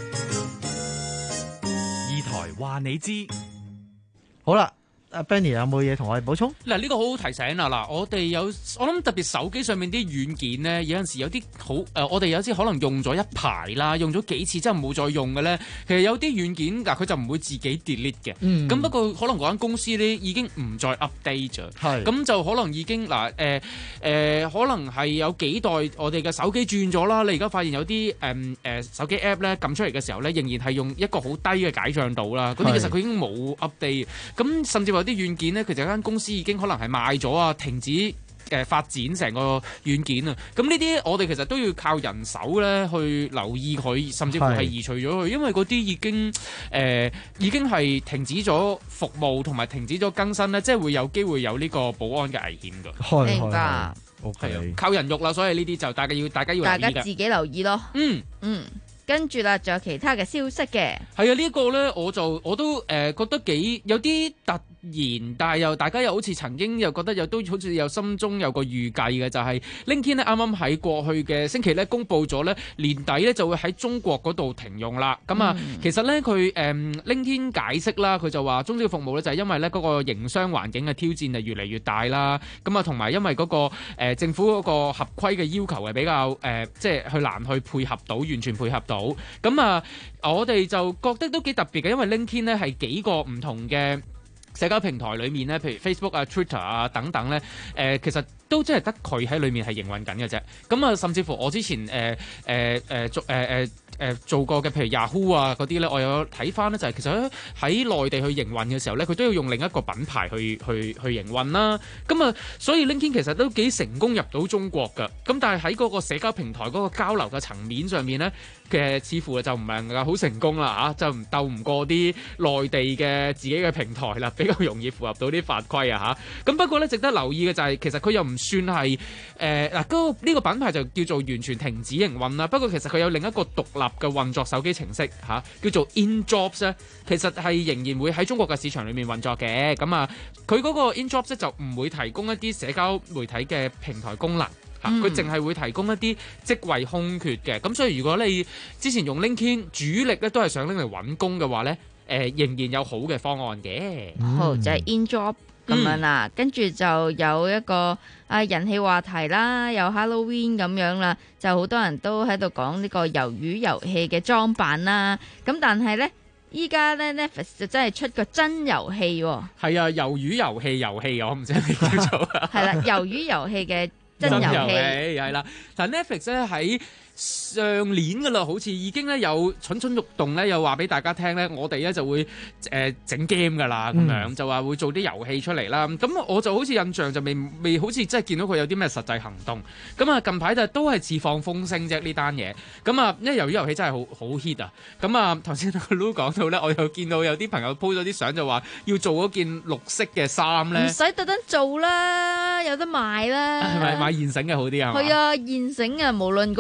二台話你知。 好啦。阿 Benny 有冇嘢同我哋補充？ 嗱，呢個好好提醒啊！嗱，我哋有我諗特別手機上面啲軟件咧，有陣時有啲好誒，我哋有啲可能用咗一排啦，用咗幾次之後冇再用嘅咧，其實有啲軟件嗱，佢就唔會自己 delete 嘅。咁、嗯、不過可能嗰間公司咧已經唔再 update 咗，咁就可能已經嗱誒誒，可能係有幾代我哋嘅手機轉咗啦。你而家發現有啲誒誒手機 app 咧撳出嚟嘅時候咧，仍然係用一個好低嘅解像度啦。嗰啲其實佢已經冇 update，咁甚至話啲軟件咧，其實間公司已經可能係賣咗啊，停止誒、呃、發展成個軟件啊。咁呢啲我哋其實都要靠人手咧去留意佢，甚至乎係移除咗佢，因為嗰啲已經誒、呃、已經係停止咗服務同埋停止咗更新咧，即係會有機會有呢個保安嘅危險㗎。 明白。 OK， 靠人肉啦，所以呢啲就大家要大家要大家自己留意咯。 嗯嗯。跟住啦，仲有其他嘅消息嘅。 係啊，呢、這個呢，我就我都誒、呃、覺得幾有啲突然，但係又大家又好似曾經又覺得又都好似有心中有個預計嘅，就係 LinkedIn 咧啱啱喺過去嘅星期咧公佈咗呢年底呢就會喺中國嗰度停用啦。咁啊、嗯，其實呢，佢誒、嗯、LinkedIn 解釋啦，佢就話中小服務呢就係因為呢嗰個營商環境嘅挑戰係越嚟越大啦。咁啊，同埋因為嗰、那個、呃、政府嗰個合規嘅要求係比較誒、呃，即係去難去配合到，完全配合到。咁啊，我哋就覺得都幾特別嘅，因為 LinkedIn 咧係幾個唔同嘅社交平台裏面咧，譬如 Facebook 啊、Twitter 啊等等咧，誒、呃、其實都真係得佢喺裏面係營運緊嘅啫。咁啊，甚至乎我之前誒誒誒做誒誒。呃呃誒做過嘅，譬如 Yahoo 啊嗰啲咧，我有睇翻咧，就係其實喺內地去營運嘅時候咧，佢都要用另一個品牌去去去營運啦。咁啊，所以 LinkedIn 其實都幾成功入到中國㗎。咁但係喺嗰個社交平台嗰個交流嘅層面上面咧，其實似乎就唔係能夠好成功啦嚇，就唔鬥唔過啲內地嘅自己嘅平台啦，比較容易符合到啲法規啊嚇。咁不過咧，值得留意嘅就係、是、其實佢又唔算係誒嗱嗰個呢個品牌就叫做完全停止營運啦。不過其實佢有另一個獨立嘅運作手機程式嚇、啊，叫做 InDrops 咧，其實係仍然會喺中國嘅市場裏面運作嘅。咁啊，佢嗰個 InDrops 咧就唔會提供一啲社交媒體嘅平台功能嚇，佢淨係會提供一啲職位空缺嘅。咁所以如果你之前用 LinkedIn 主力咧都係想拎嚟揾工嘅話咧，誒、呃、仍然有好嘅方案嘅。 好，就係 InDrop 咁樣啦，跟住就有一個啊人氣話題啦，有 Halloween 咁樣啦，就好多人都喺度講呢個魷魚遊戲嘅裝扮啦。咁但係咧，依家咧 Netflix 就真係出個真遊戲喎。係啊，魷魚遊戲遊戲我唔知你叫做。係啦，魷魚遊戲嘅真遊戲係啦。但 Netflix 咧喺上年噶啦，好似已經咧有蠢蠢欲動咧，又話俾大家聽咧，我哋咧就會誒整 game 噶啦，咁樣、嗯、就話會做啲遊戲出嚟啦。咁我就好似印象就未未好似真係見到佢有啲咩實際行動。咁啊近排就都係似放風聲啫呢單嘢。咁啊，因為由於遊戲真係好好 hit 啊。咁啊頭先阿 Lu 講到咧，我又見到有啲朋友 po 咗啲相，就話要做嗰件綠色嘅衫咧，唔使特登做啦，有得賣啦。係咪買現成嘅好啲啊？係啊，現成啊，無論嗰、嗰個。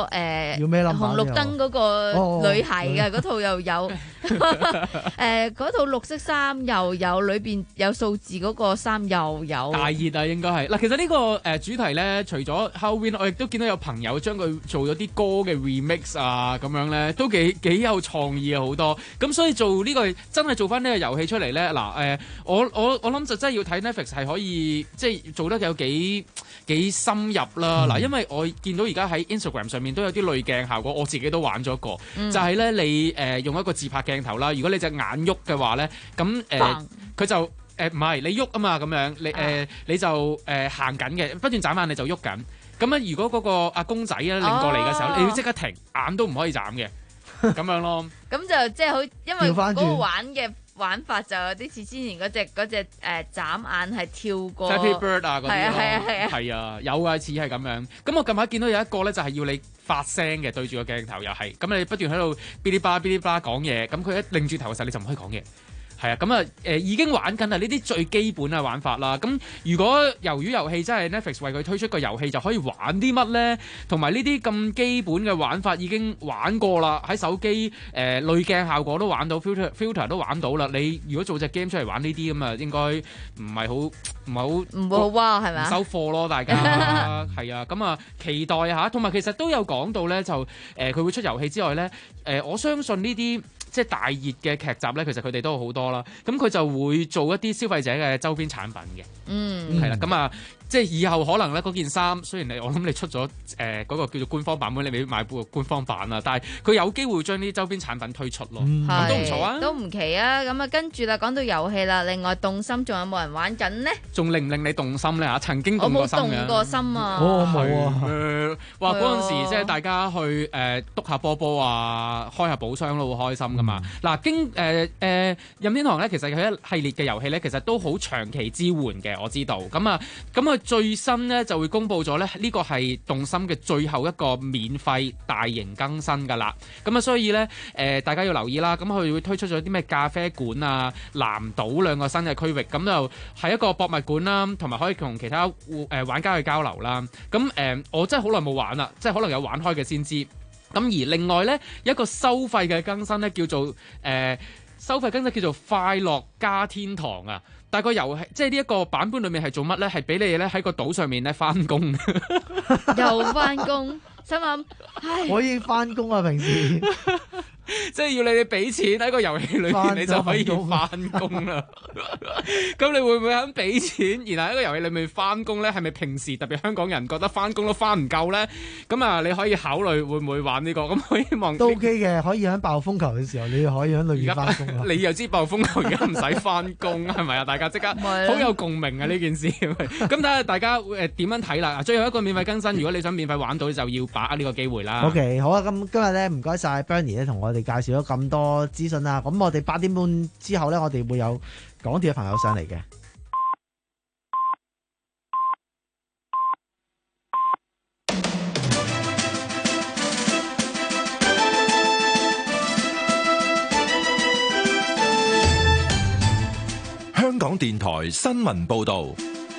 誒、呃、 紅綠燈嗰個女孩嘅嗰套又有，誒嗰套綠色衫又有，裏邊有數字嗰個衫又有。 大熱啊，應該係嗱。其實呢、呢個誒、呃、主題咧，除咗 Halloween，我亦都見到有朋友將佢做咗啲歌嘅 remix 啊，咁樣咧都幾幾有創意啊，好多。咁所以做呢、呢個真係做翻呢個遊戲出嚟咧，嗱、呃、誒，我我我諗就真係要睇 Netflix 係可以即係做得有幾幾深入啦。嗱、嗯，因為我見到而家喺 Instagram 上面都有啲濾鏡效果，我自己都玩咗個，嗯、就係咧你誒、呃、用一個自拍鏡頭啦。如果你隻眼喐嘅話咧，咁誒佢就。誒唔係你喐啊嘛，咁樣你誒、呃、你就誒、呃、行緊嘅，不斷眨眼你就喐緊。咁咧如果嗰個阿公仔咧擰過嚟嘅時候，哦、你要即刻停，眼都唔可以眨嘅，咁樣咯。咁就即係好，因為嗰個玩嘅玩法就有啲似之前嗰隻嗰隻誒眨眼係跳過。Happy Bird 啊嗰啲咯，係啊係啊係啊，係啊有啊似係咁樣。咁我近排見到有一個咧就係要你發聲嘅，對住個鏡頭又係，咁你不斷喺度嗶哩吧啦嗶哩吧啦講嘢，咁佢一擰住頭嘅時候你就唔可以講嘢。係啊，咁啊誒已經玩緊啦，呢啲最基本嘅玩法啦。咁如果魷魚遊戲真係 Netflix 為佢推出個遊戲，就可以玩啲乜咧？同埋呢啲咁基本嘅玩法已經玩過啦，喺手機誒濾鏡效果都玩到 filter filter 都玩到啦。你如果做隻 game 出嚟玩呢啲咁啊，應該唔係好唔係好唔會好哇係咪？收貨咯，大家係啊，咁啊期待下。同埋其實都有講到咧，就誒佢、呃、會出遊戲之外咧，誒、呃、我相信呢啲。即係大熱嘅劇集咧，其實佢哋都有好多啦。咁佢就會做一啲消費者嘅周邊產品嘅。嗯，係啦。咁啊，即係以後可能咧嗰件衫，雖然你我諗你出咗誒嗰個叫做官方版本，你未必買部官方版啊。但係佢有機會將啲周邊產品推出咯。咁、嗯、都唔錯啊，都唔奇啊。咁啊，跟住啦，講到遊戲啦，另外動心仲有冇人玩緊呢？仲令唔令你動心咧嚇？曾經動過心嘅。我冇動過心啊。哦，冇啊。誒，話嗰陣時即係大家去誒篤、呃、下波波啊，開下寶箱都好開心㗎。嗱、嗯，經誒誒、呃、任天堂咧，其實有一系列嘅遊戲咧，其實都好長期支援嘅，我知道。咁啊，咁啊最新咧就會公布咗咧，呢、這個係動心嘅最後一個免費大型更新㗎啦。咁啊，所以咧誒、呃、大家要留意啦。咁佢會推出咗啲咩咖啡館啊、藍島兩個新嘅區域，咁就係一個博物館啦，同埋可以同其他誒玩家去交流啦。咁誒、呃，我真係好耐冇玩啦，即係可能有玩開嘅先知。咁而另外咧，一個收費嘅更新咧，叫做誒、呃、收費更新叫做快樂加天堂啊！但係個遊戲即係呢一個版本裏面係做乜咧？係俾你咧喺個島上面咧翻工，又翻工，心諗唉，我已經翻工啊！平時即係要你哋俾錢喺個遊戲裏面，你就可以翻工啦。咁你會唔會肯俾錢，然後喺個遊戲裏面翻工咧？係咪平時特別香港人覺得翻工都翻唔夠咧？咁啊，你可以考慮會唔會玩呢個？咁我希望都 OK 嘅，可以喺爆風球嘅時候，你可以喺裏面翻工。你又知爆風球而家唔使翻工係咪啊？大家即刻好有共鳴啊！呢件事咁睇下大家誒點樣睇啦？最後一個免費更新，如果你想免費玩到，就要把握呢個機會啦。OK， 好啊！咁今日咧唔該晒 Bernie 咧同我。我哋介紹咗咁多資訊啦，咁我哋八點半之後呢，我哋會有港鐵嘅朋友上嚟嘅。 香港電台新聞報道。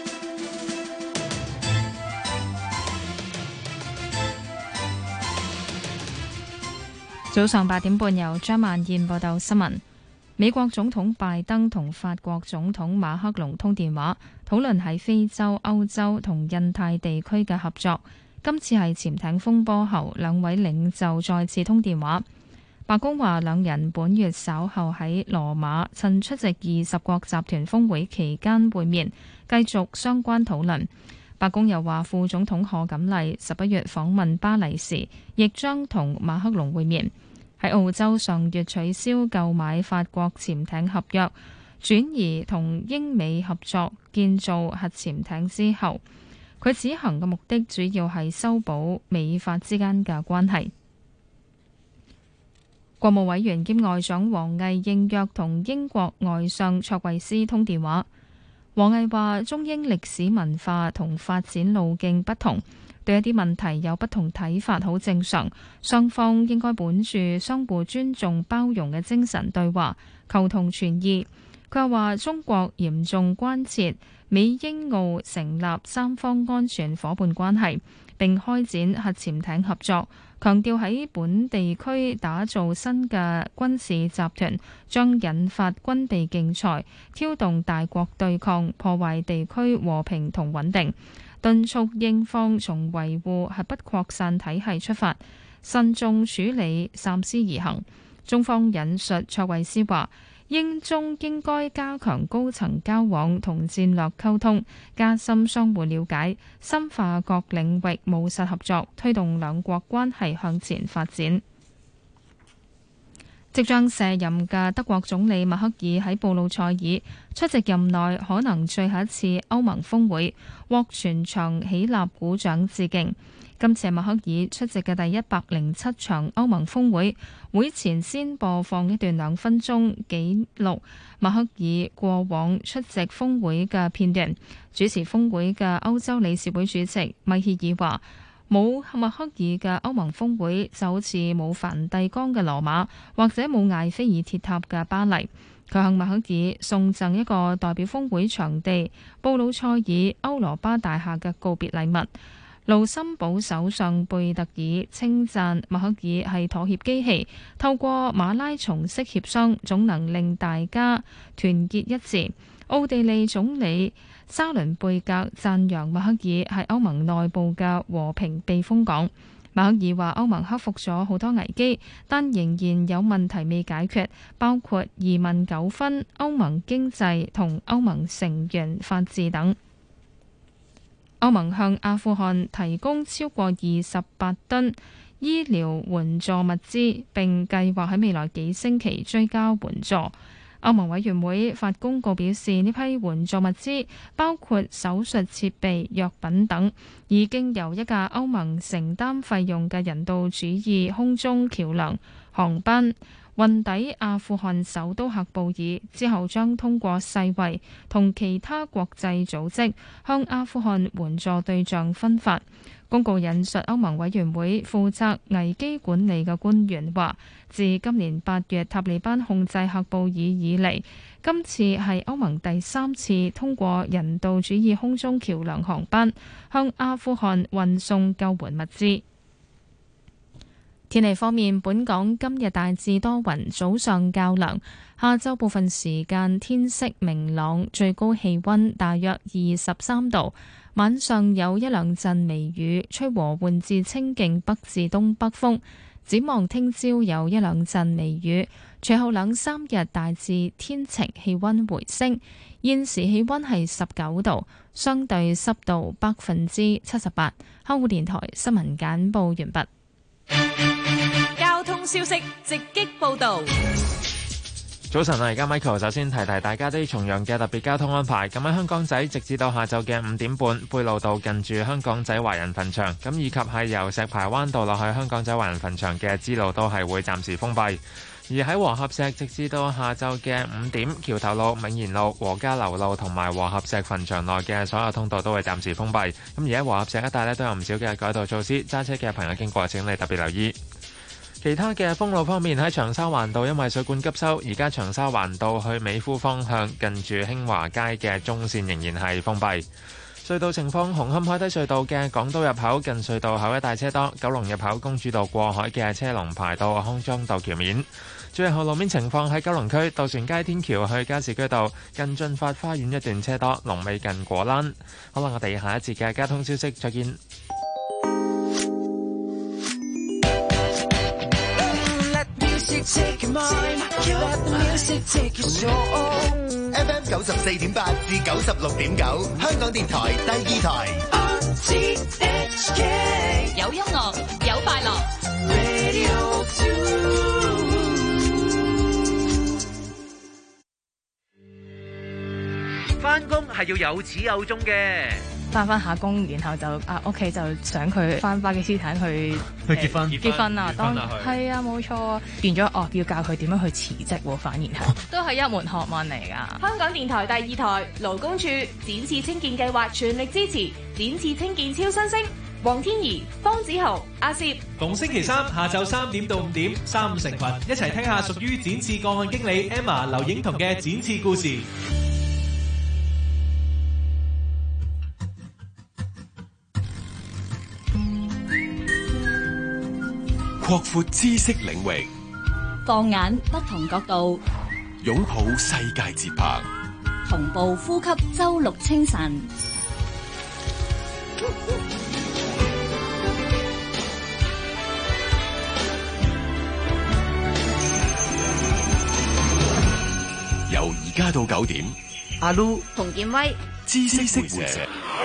早上八點半，由張萬燕報道新聞。美國總統拜登同法國總統馬克龍通電話，討論喺非洲、歐洲同印太地區嘅合作。今次係潛艇風波後，兩位領袖再次通電話。白宮話，兩人本月稍後喺羅馬趁出席二十國集團峰會期間會面，繼續相關討論。白宮又話，副總統賀錦麗十一月訪問巴黎時，亦將同馬克龍會面。喺澳洲上月取消購買法國潛艇合約，轉移同英美合作建造核潛艇之後，佢此行嘅目的主要係修補美法之間嘅關係。國務委員兼外長王毅應約同英國外相卓慧思通電話。王毅話，中英歷史文化同發展路徑不同，對一啲問題有不同睇法，好正常。雙方應該本住相互尊重、包容嘅精神對話，求同存異。佢又話，中國嚴重關切美英澳成立三方安全夥伴關係，並開展核潛艇合作， 強調喺本地區打造新嘅軍事集團將引發軍備競賽，挑動大國對抗，破壞地區和平同穩定。敦促英方從維護核不擴散體系出發，慎重處理，三思而行。中方引述卓慧思話，英中應該加強高層交往同戰略溝通，加深相互了解，深化各領域務實合作，推動兩國關係向前發展。即將卸任嘅德國總理默克爾喺布魯塞爾出席任內可能最後一次歐盟峰會，獲全場起立鼓掌致敬。今次係默克爾出席嘅第一百零七場歐盟峰會，會前先播放一段兩分鐘記錄默克爾過往出席峰會嘅片段。主持峰會嘅歐洲理事會主席米歇爾話，冇默克爾嘅歐盟峰會就好似冇梵蒂岡嘅羅馬，或者冇艾菲爾鐵塔嘅巴黎。佢向默克爾送贈一個代表峰會場地布魯塞爾歐羅巴大廈嘅告別禮物。盧森堡首相貝特爾稱讚默克爾係妥協機器，透過馬拉松式協商，總能令大家團結一致。奧地利總理沙倫貝格讚揚默克爾係歐盟內部嘅和平避風港。默克爾話歐盟克服咗好多危機，但仍然有問題未解決，包括移民糾紛、歐盟經濟同歐盟成員法治等。歐盟向阿富汗提供超過二十八噸醫療援助物資，並計劃喺未來幾星期追加援助。歐盟委員會發公告表示，呢批援助物資包括手術設備、藥品等，已經由一架歐盟承擔費用嘅人道主義空中橋梁航班運抵阿富汗首都喀布爾，之後將通過世衛同其他國際組織向阿富汗援助對象分發。公告引述歐盟委員會負責危機管理嘅官員話，自今年八月塔利班控制喀布爾以嚟，今次係歐盟第三次通過人道主義空中橋梁航班向阿富汗運送救援物資。天氣方面，本港今日大致多雲，早上較涼，下晝部分時間天色明朗，最高氣溫大約二十三度。晚上有一兩陣微雨，吹和緩至清勁北至東北風。展望聽朝有一兩陣微雨，隨後兩三日大致天晴，氣溫回升。現時氣溫係十九度，相對濕度百分之七十八。香港電台新聞簡報完畢。 交通消息直擊報道。 早晨啊，而家 Michael 首先提提大家啲重陽嘅特別交通安排。咁喺香港仔，直至到下晝嘅五點半，貝路道近住香港仔華人墳場，咁以及係由石排灣道落去香港仔華人墳場嘅支路都係會暫時封閉。而喺和合石，直至到下晝嘅五點，橋頭路、銘賢路、和家樓路同埋和合石墳場內嘅所有通道都會暫時封閉。咁而喺和合石一帶呢，都有唔少嘅改道措施，揸車嘅朋友經過請你特別留意。其他嘅封路方面，喺長沙灣道因為水管急修，而家長沙灣道去美孚方向近住興華街嘅中線仍然係封閉。隧道情況，紅磡海底隧道嘅港島入口近隧道口一帶車多，九龍入口公主道過海嘅車龍排到康莊道橋面。最後路面情況，喺九龍區渡船街天橋去加士居道近駿發花園一段車多，龍尾近果欄。好啦，我哋下一節嘅交通消息再見。 Take your mind, let the music take your soul. F M 九十四點八至九十六點九，香港電台第二台。R T H K 有音樂，有快樂。 Radio two。 返工係要有始有終嘅。 翻翻下工，然後就啊屋企就想佢翻巴基斯坦去去結婚， 結婚啊！當然係啊，冇錯，變咗哦，要教佢點樣去辭職喎，反而係都係一門學問嚟㗎。 香港電台第二台勞工處展翅青見計劃全力支持展翅青見超新星，黃天怡、方子豪、阿攝。 逢星期三下晝三點到五點，三五成群一齊聽下屬於展翅個案經理 Emma 劉影彤嘅展翅故事。 擴闊知識領域， 放眼不同角度， 擁抱世界節拍， 同步呼吸周六清晨。 由而家到九點， 阿 Lu 洪建威， 知識會社。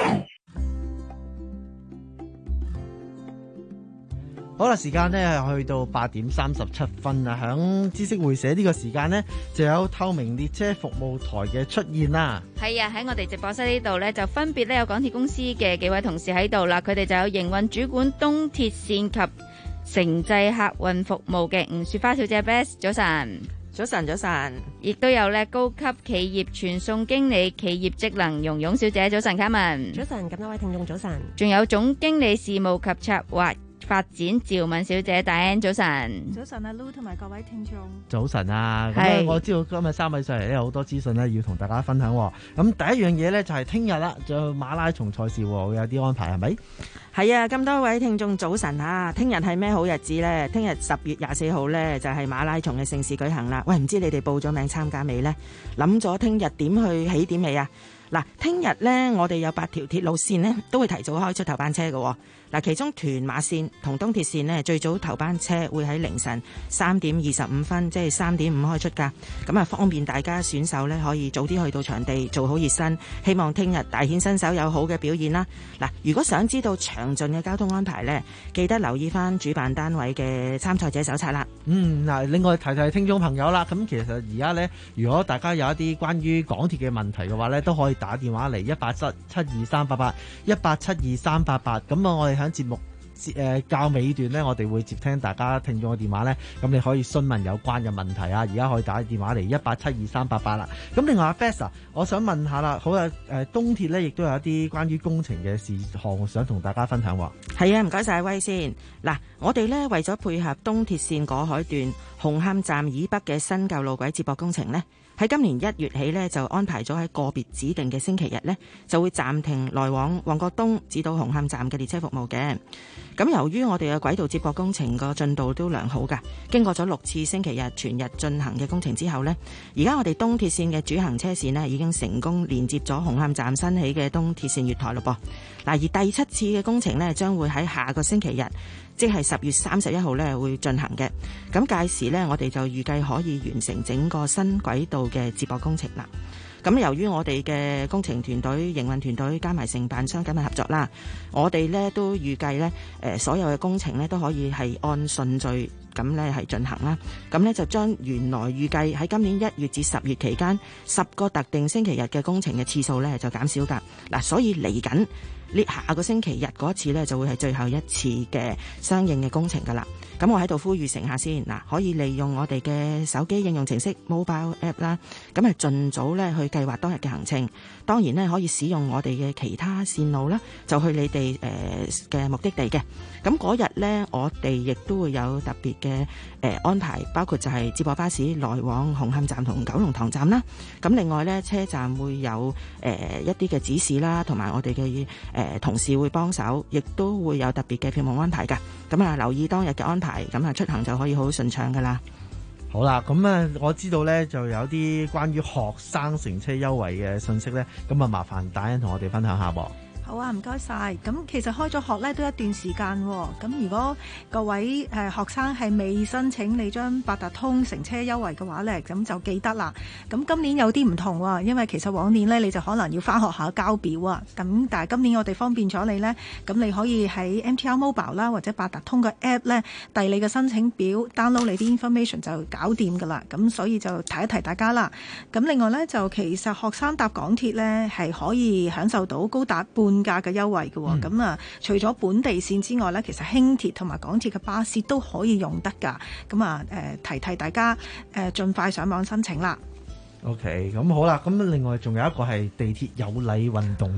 好啦，時間呢去到八點三十七分啦，響知識會社呢個時間呢，就有透明列車服務台嘅出現啦。 係啊，喺我哋直播室呢度呢，就分別呢有港鐵公司嘅幾位同事喺度啦，佢哋就有營運主管東鐵線及城際客運服務嘅吳雪花小姐 Bess， 早晨。 早晨，早晨， 亦都有咧高級企業傳送經理企業職能容容小姐，早晨，卡文。 早晨，咁多位聽眾早晨。 仲有總經理事務及策劃發展趙敏小姐，大 N 早晨。 早晨啊 Lu 同埋各位聽眾。 早晨啊，咁我知道今日三位上嚟咧，好多資訊咧要同大家分享。咁第一樣嘢咧就係聽日啦，仲有馬拉松賽事會有啲安排係咪？ 係啊，咁多位聽眾早晨啊！聽日係咩好日子呢？聽日十月廿四號呢，就係馬拉松嘅盛事舉行啦。喂，唔知你哋報咗名參加未呢？諗咗聽日點去起點未啊？嗱，聽日呢，我哋有八條鐵路線呢，都會提早開出頭班車嘅。嗱，其中屯馬線同東鐵線呢，最早頭班車會喺凌晨三點二十五分，即係三點五開出㗎。咁啊，方便大家選手呢，可以早啲去到場地做好熱身，希望聽日大顯身手有好嘅表現啦。嗱，如果想知道詳盡嘅交通安排呢，記得留意翻主辦單位嘅參賽者手冊啦。 嗯，嗱，另外提提聽眾朋友啦，咁其實而家呢，如果大家有一啲關於港鐵嘅問題嘅話呢，都可以打電話嚟一八七七二三八八一八七二三八八。咁啊，我哋喺節目誒較尾段呢，我哋會接聽大家聽眾嘅電話呢。咁你可以詢問有關嘅問題啊。而家可以打電話嚟一八七二三八八啦。咁另外阿 Bess 啊，我想問下啦，好啊，誒東鐵呢亦都有一啲關於工程嘅事項想同大家分享喎。 係啊，唔該晒威先。嗱，我哋呢為咗配合東鐵線果海段紅磡站以北嘅新舊路軌接駁工程呢，喺今年一月起呢，就安排咗喺個別指定嘅星期日呢，就會暫停來往旺角東至到紅磡站嘅列車服務嘅。咁由於我哋嘅軌道接駁工程個進度都良好㗎，經過咗六次星期日全日進行嘅工程之後呢，而家我哋東鐵線嘅主行車線呢已經成功連接咗紅磡站新起嘅東鐵線月台咯噃。嗱，而第七次嘅工程呢，將會喺下個星期日，即係十月三十一號呢會進行嘅。咁屆時呢，我哋就預計可以完成整個新軌道嘅接駁工程啦。咁由於我哋嘅工程團隊、營運團隊加埋承辦商緊密合作啦，我哋呢都預計呢誒所有嘅工程呢都可以係按順序咁呢係進行啦。咁呢就將原來預計喺今年一月至十月期間十個特定星期日嘅工程嘅次數呢就減少㗎。嗱，所以嚟緊呢下個星期日嗰次呢就會係最後一次嘅相應嘅工程㗎啦。咁我喺度呼籲成下先，嗱，可以利用我哋嘅手機應用程式 Mobile App 啦，咁係盡早咧去計劃當日嘅行程。當然咧可以使用我哋嘅其他線路啦，就去你哋誒嘅目的地嘅。咁嗰日咧，我哋亦都會有特別嘅誒安排，包括就係接駁巴士來往紅磡站同九龍塘站啦。咁另外咧，車站會有誒一啲嘅指示啦，同埋我哋嘅誒同事會幫手，亦都會有特別嘅票務安排㗎。咁啊，留意當日嘅安排。咁啊，出行就可以好順暢噶啦。 好啦，咁啊，我知道咧就有啲關於學生乘車優惠嘅信息咧，咁啊，麻煩大恩同我哋分享下噃。 好啊，唔該晒。咁其實開咗學咧都一段時間喎。咁如果各位誒、呃、學生係未申請你張八達通乘車優惠嘅話咧，咁就記得啦。咁今年有啲唔同喎，因為其實往年咧你就可能要返學校交表啊。咁但係今年我哋方便咗你咧，咁你可以喺 M T R Mobile 啦或者八達通嘅 App 咧遞你嘅申請表 ，download 你啲 information 就搞掂㗎啦。咁所以就提一提大家啦。咁另外咧就其實學生搭港鐵咧係可以享受到高達半價嘅優惠嘅喎，咁啊、嗯，除咗本地線之外呢，其實輕鐵同埋港鐵嘅巴士都可以用得㗎。咁啊，誒、呃、提提大家誒、呃，盡快上網申請啦。 OK，咁好啦，咁另外仲有一個係地鐵有禮運動喎。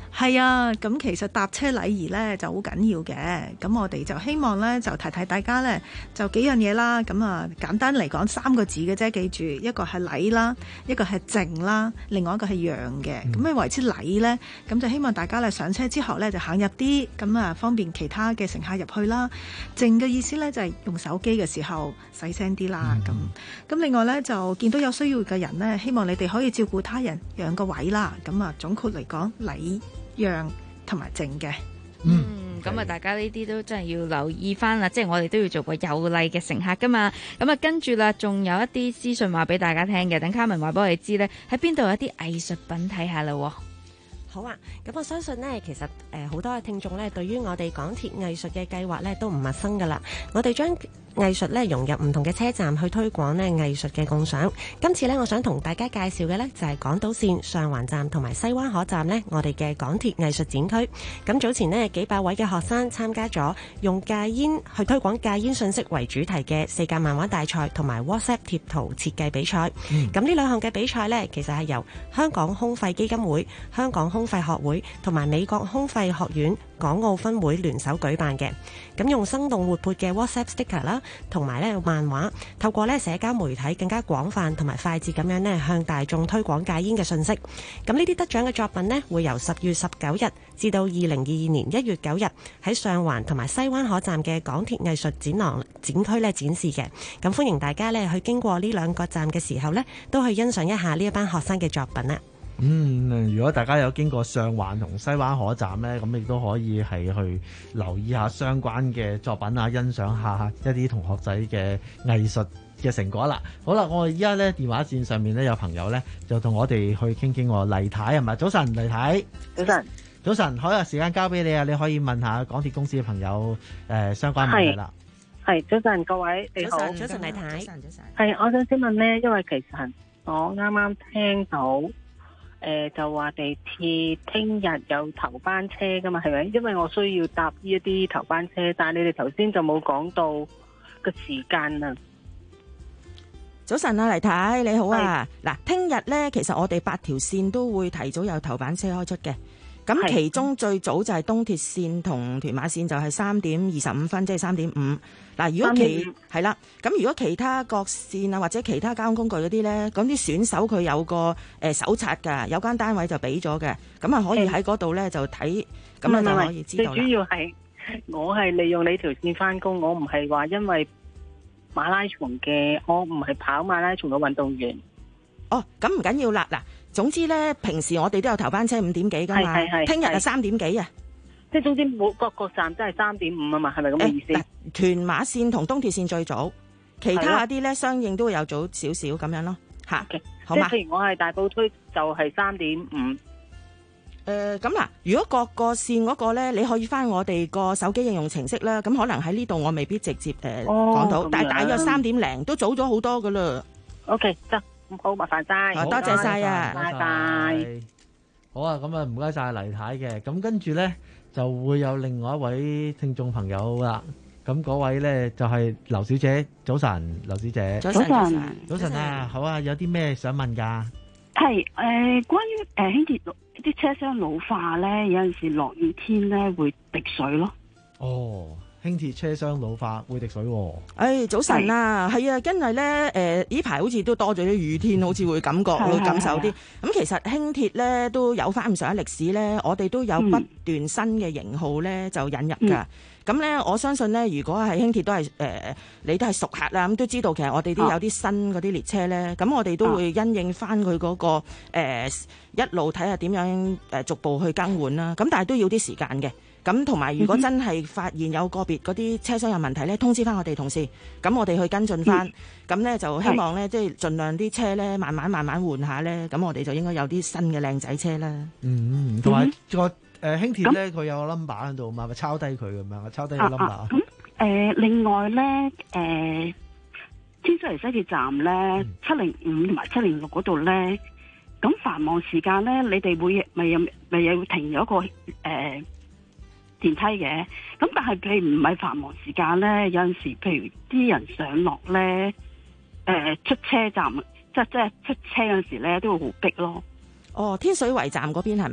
係啊，咁其實搭車禮儀呢就好緊要嘅，咁我哋就希望呢，就提提大家呢，就幾樣嘢啦，咁啊簡單嚟講三個字嘅啫，記住一個係禮啦，一個係靜啦，另外一個係讓嘅。咁咩為之禮呢？咁就希望大家呢上車之後呢，就行入啲，咁啊方便其他嘅乘客入去啦。靜嘅意思呢，就係用手機嘅時候細聲啲啦。咁咁、嗯、另外呢，就見到有需要嘅人呢，希望你哋可以照顧他人，讓個位啦。咁啊總括嚟講，禮讓同埋靜嘅。 嗯，咁啊，大家呢啲都真係要留意翻啦，即係我哋都要做個有禮嘅乘客噶嘛。咁啊，跟住啦，仲有一啲資訊話俾大家聽嘅，等卡文話俾我哋知呢，喺邊度有啲藝術品睇下啦。 好啊，咁我相信呢，其實誒好多嘅聽眾呢，對於我哋港鐵藝術嘅計劃呢，都唔陌生噶啦。我哋將藝術咧融入唔同嘅車站去推廣咧藝術嘅共賞。今次咧，我想同大家介紹嘅咧就係港島線上環站同埋西灣河站咧，我哋嘅港鐵藝術展區。咁早前咧幾百位嘅學生參加咗用戒煙去推廣戒煙信息為主題嘅四格漫畫大賽同埋 WhatsApp 貼圖設計比賽。咁呢兩項嘅比賽咧，其實係由香港空肺基金會、香港空肺學會同埋美國空肺學院港澳分會聯手舉辦嘅。咁用生動活潑嘅 WhatsApp sticker 啦，同埋咧漫畫，透過咧社交媒體更加廣泛同埋快捷咁樣咧向大眾推廣戒煙嘅信息。咁呢啲得獎嘅作品呢，會由十月十九日至到二零二二年一月九日喺上環同埋西灣河站嘅港鐵藝術展廊展區咧展示嘅。咁歡迎大家咧去經過呢兩個站嘅時候呢，都去欣賞一下呢一班學生嘅作品啊！ 嗯，如果大家有經過上環同西灣河站呢，咁亦都可以係去留意下相關嘅作品啊，欣賞下一啲同學仔嘅藝術嘅成果啦。好啦，我哋依家呢電話線上面呢，有朋友呢，就同我哋去傾傾喎。黎太係咪？早晨，黎太。 早晨。早晨， 好啊，時間交俾你啊，你可以問下港鐵公司嘅朋友誒、呃、相關問題啦。 係，早晨各位，你好。 早晨，早晨，黎太。早晨，早晨。 係，我想請問呢，因為其實我啱啱聽到。誒、呃，就話地鐵聽日有頭班車噶嘛，係咪？因為我需要搭呢一啲頭班車，但係你哋頭先就冇講到個時間啊。 早晨啊，黎太你好啊。嗱，聽日呢，其實我哋八條線都會提早有頭班車開出嘅。咁其中最早就係東鐵線同屯馬線就係三點二十五分，即係三點五。嗱，如果其係啦，咁如果其他各線啊或者其他交通工具嗰啲咧，咁啲選手佢有個誒手冊㗎，有關單位就俾咗嘅，咁啊可以喺嗰度咧就睇，咁啊就可以知道啦。 最主要係我係利用你條線翻工，我唔係話因為馬拉松嘅，我唔係跑馬拉松嘅運動員。 哦，咁唔緊要啦，嗱。總之咧，平時我哋都有頭班車五點幾噶嘛，聽日係三點幾啊。 即係總之冇各個站都係三點五啊嘛，係咪咁嘅意思？欸、 屯馬線同東鐵線最早，其他啲咧相應都會有早少少咁樣咯。吓、okay. 好嘛？ 即係譬如我係大埔區就係三點五。誒、 呃，咁嗱，如果各個線嗰個咧，你可以翻我哋個手機應用程式啦。咁可能喺呢度我未必直接誒講、呃哦、到，但係大約三點零都早咗好多噶啦。 OK，得。好，麻煩晒， 多謝晒啊， 拜拜。 好啊，咁啊唔該晒黎太嘅，咁跟住咧就會有另外一位聽眾朋友啦。咁嗰位咧就係劉小姐，早晨，劉小姐。 早晨，早晨， 早晨啊，好啊，有啲咩想問噶？ 係誒、呃，關於誒輕鐵啲車廂老化咧，有陣時落雨天咧會滴水咯。 哦。輕鐵車廂老化會滴水喎、哦。誒、 哎，早晨啊，係啊，因為咧，誒呢排好似都多咗啲雨天，好似會感覺會感受啲。咁其實輕鐵咧都有翻咁上下歷史咧，我哋都有不斷新嘅型號咧就引入㗎。咁、嗯、咧我相信咧，如果係輕鐵都係誒、呃，你都係熟客啦，咁都知道其實我哋都有啲新嗰啲列車咧，咁、啊、我哋都會因應翻佢嗰個誒、呃、一路睇下點樣誒逐步去更換啦。咁但係都要啲時間嘅。咁同埋，如果真係發現有個別嗰啲車廂有問題咧，通知翻我哋同事，咁我哋去跟進翻。咁、嗯、咧就希望咧，即係盡量啲車咧，慢慢慢慢換下咧，咁我哋就應該有啲新嘅靚仔車啦。 嗯，同埋個誒輕鐵咧，佢有個 number 喺度嘛，咪抄低佢咁樣，抄低個 number。咁、啊、誒、 呃，另外咧，誒、呃，天水圍西鐵站咧，七零五同埋七零六嗰度咧，咁繁忙時間咧，你哋會咪有咪有停咗個誒？呃電梯嘅，咁但係譬如唔係繁忙時間咧，有陣時譬如啲人上落咧，誒、呃、出車站，即係即係出車嗰陣時咧，都會好逼咯。 哦，天水圍站嗰邊係咪啊？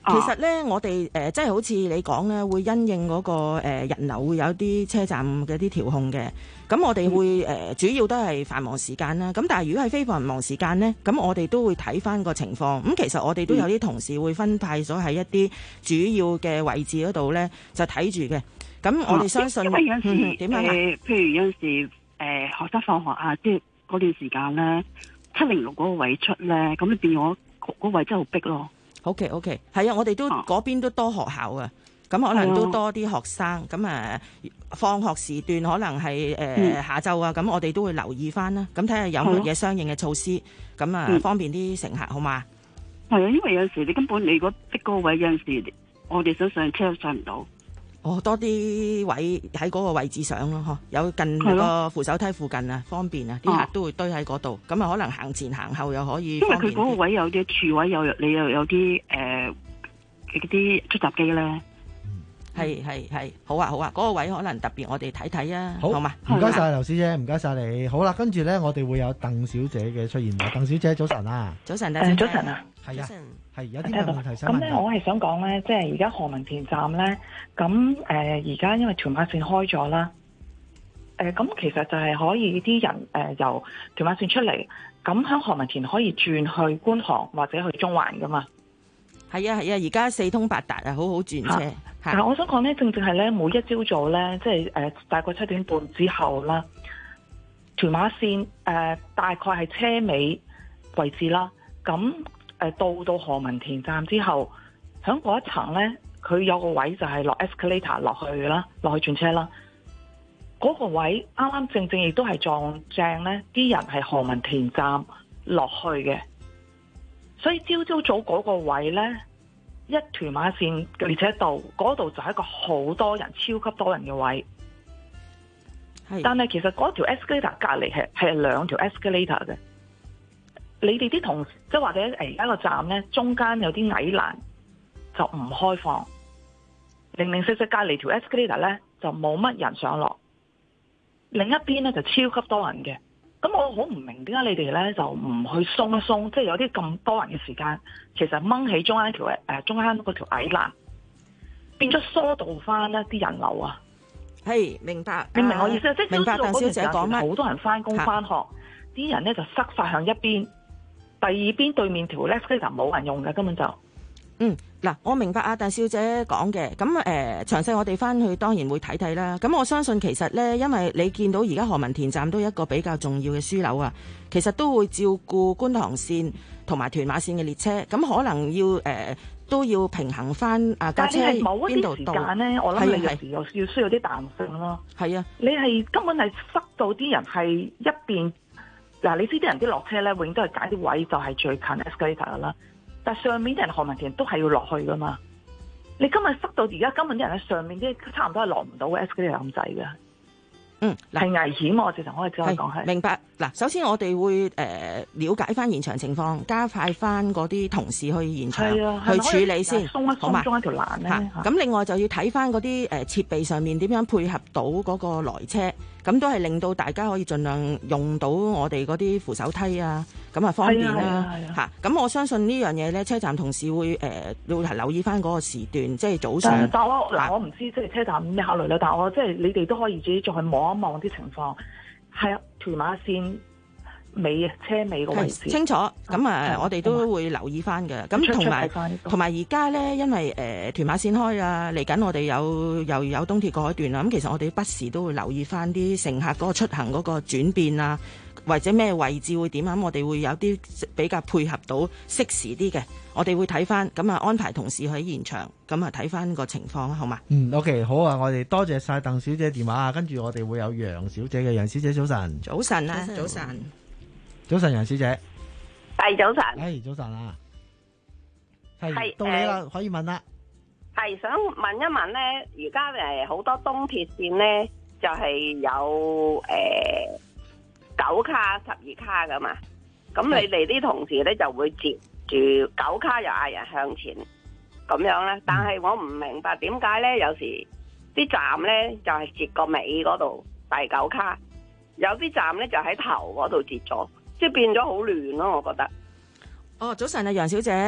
其實咧，我哋誒即係好似你講咧，會因應嗰個誒人流會有啲車站嘅啲調控嘅。咁我哋會誒、呃、主要都係繁忙時間啦。咁但係如果係非繁忙時間咧，咁我哋都會睇翻個情況。咁其實我哋都有啲同事會分派咗喺一啲主要嘅位置嗰度咧，就睇住嘅。咁我哋相信， 因為有時點樣、 呃、譬如有陣時誒、呃、學生放學啊，即係嗰段時間咧，七零六嗰個位出咧，咁你變咗嗰位真係好逼咯。 OK OK， 係啊，我哋都嗰、啊、邊都多學校啊，咁可能都多啲學生，咁誒放學時段可能係誒、呃嗯、下晝啊，咁我哋都會留意翻啦，咁睇下有乜嘢相應嘅措施，咁啊、嗯、方便啲乘客好嘛？ 係啊，因為有時你根本你嗰逼嗰個位有陣時，我哋想上車都上唔到。 哦，多啲位喺嗰個位置上咯，嗬，有近個扶手梯附近啊，方便啊，啲客都會堆喺嗰度，咁啊可能行前行後又可以方便啲。因為佢嗰個位有啲柱位，有你又有啲誒嗰啲出閘機咧。係係係，好啊好啊，嗰、嗰個位可能特別，我哋睇睇啊，好嘛？ 唔該晒劉小姐，唔該晒你。好啦，跟住咧，我哋會有鄧小姐嘅出現。鄧小姐早晨啊， 早晨，鄧小姐早晨啊， 係啊，係有啲咩問題想問？ 咁咧，我係想講咧，即係而家何文田站咧，咁誒而家因為屯馬線開咗啦，誒、呃、咁其實就係可以啲人誒、呃、由屯馬線出嚟，咁喺何文田可以轉去觀塘或者去中環噶嘛？ 係啊係啊，而家四通八達啊，好好轉車。啊、 但係我想講咧，正正係咧，每一朝早咧，即係誒、呃、大概七點半之後啦，屯馬線誒、呃、大概係車尾位置啦。咁誒、呃、到到何文田站之後，喺嗰一層咧，佢有個位就係落 escalator 落去啦，落去轉車啦。嗰、那個位啱啱正正亦都係撞正咧，啲人係何文田站落去嘅。所以朝朝早嗰個位呢，一屯馬線嘅列車道嗰度就係一個好多人、超級多人嘅位。但係其實嗰條 escalator 隔離係係兩條 escalator 嘅。你哋啲同事即係或者誒而家個站呢，中間有啲矮欄就唔開放，零零四四隔離條 escalator 呢，就冇乜人上落，另一邊呢，就超級多人嘅。咁我好唔明點解你哋咧就唔去鬆一鬆，即係有啲咁多人嘅時間，其實掹起中間條誒、呃、中間嗰條矮欄，變咗疏導翻一啲人流啊！ 係明白， 你明我意思啊？即係明白，鄧小姐講乜？ 好多人翻工翻學，啲人咧就塞發向一邊，第二邊對面條 escalator 冇人用嘅，根本就嗯。嗱，我明白阿鄧小姐講嘅，咁誒、呃、詳細我哋翻去當然會睇睇啦。咁我相信其實呢，因為你見到而家何文田站都一個比較重要嘅樞紐啊，其實都會照顧觀塘線同埋屯馬線嘅列車，咁可能要誒、呃、都要平衡翻啊架車邊度到。 但係某一啲時間呢，我諗你有時又要需要啲彈性咯。係啊，你係根本係塞到啲人係一邊嗱，你知啲人啲落車呢，永遠都係揀啲位就係最近 escalator 噶啦。但上面啲人何文田都係要落去噶嘛？你今日塞到而家，根本啲人喺上面啲差唔多係落唔到嘅 escalator 咁滯嘅。嗯，係危險，我直情可以只可以講係。明白嗱，首先我哋會誒、呃、了解翻現場情況，加快翻嗰啲同事去現場、啊、去處理先，鬆一鬆好嘛？中一條欄咧。咁、啊、另外就要睇翻嗰啲誒設備上面點樣配合到嗰個來車，咁都係令到大家可以盡量用到我哋嗰啲扶手梯啊，咁啊方便啦嚇。咁我相信呢樣嘢咧，車站同事會誒、呃、會係留意翻嗰個時段，即係早上。但我嗱，我唔知即係車站咩考慮啦，但係我即係你哋都可以自己再去望一望啲情況。係啊，屯馬線尾啊，車尾個位置清楚。咁啊，我哋都會留意翻嘅。咁同埋同埋而家咧，因為誒、呃、屯馬線開啊，嚟緊我哋有又有東鐵過海段啦。咁其實我哋不時都會留意翻啲乘客嗰個出行嗰個轉變啊，或者咩位置會點啊。咁我哋會有啲比較配合到適時啲嘅，我哋會睇翻，咁啊安排同事喺現場，咁啊睇翻個情況啊，好嘛？嗯 ，OK， 好啊，我哋多謝晒鄧小姐電話啊，跟住我哋會有楊小姐嘅，楊小姐早晨。早晨啊，早晨。早晨，楊小姐。 係早晨。 係早晨啊。係到你啦、呃，可以問啦。 係想問一問咧，而家誒好多東鐵線咧就係、是、有誒、呃、九卡、十二卡噶嘛，咁你哋啲同事咧就會接住九卡又嗌人向前咁樣咧，但係我唔明白點解咧，有時啲站咧就係、是、接個尾嗰度第九卡，有啲站咧就喺頭嗰度接咗。即係變咗好亂咯，我覺得。 哦，早晨啊，楊小姐。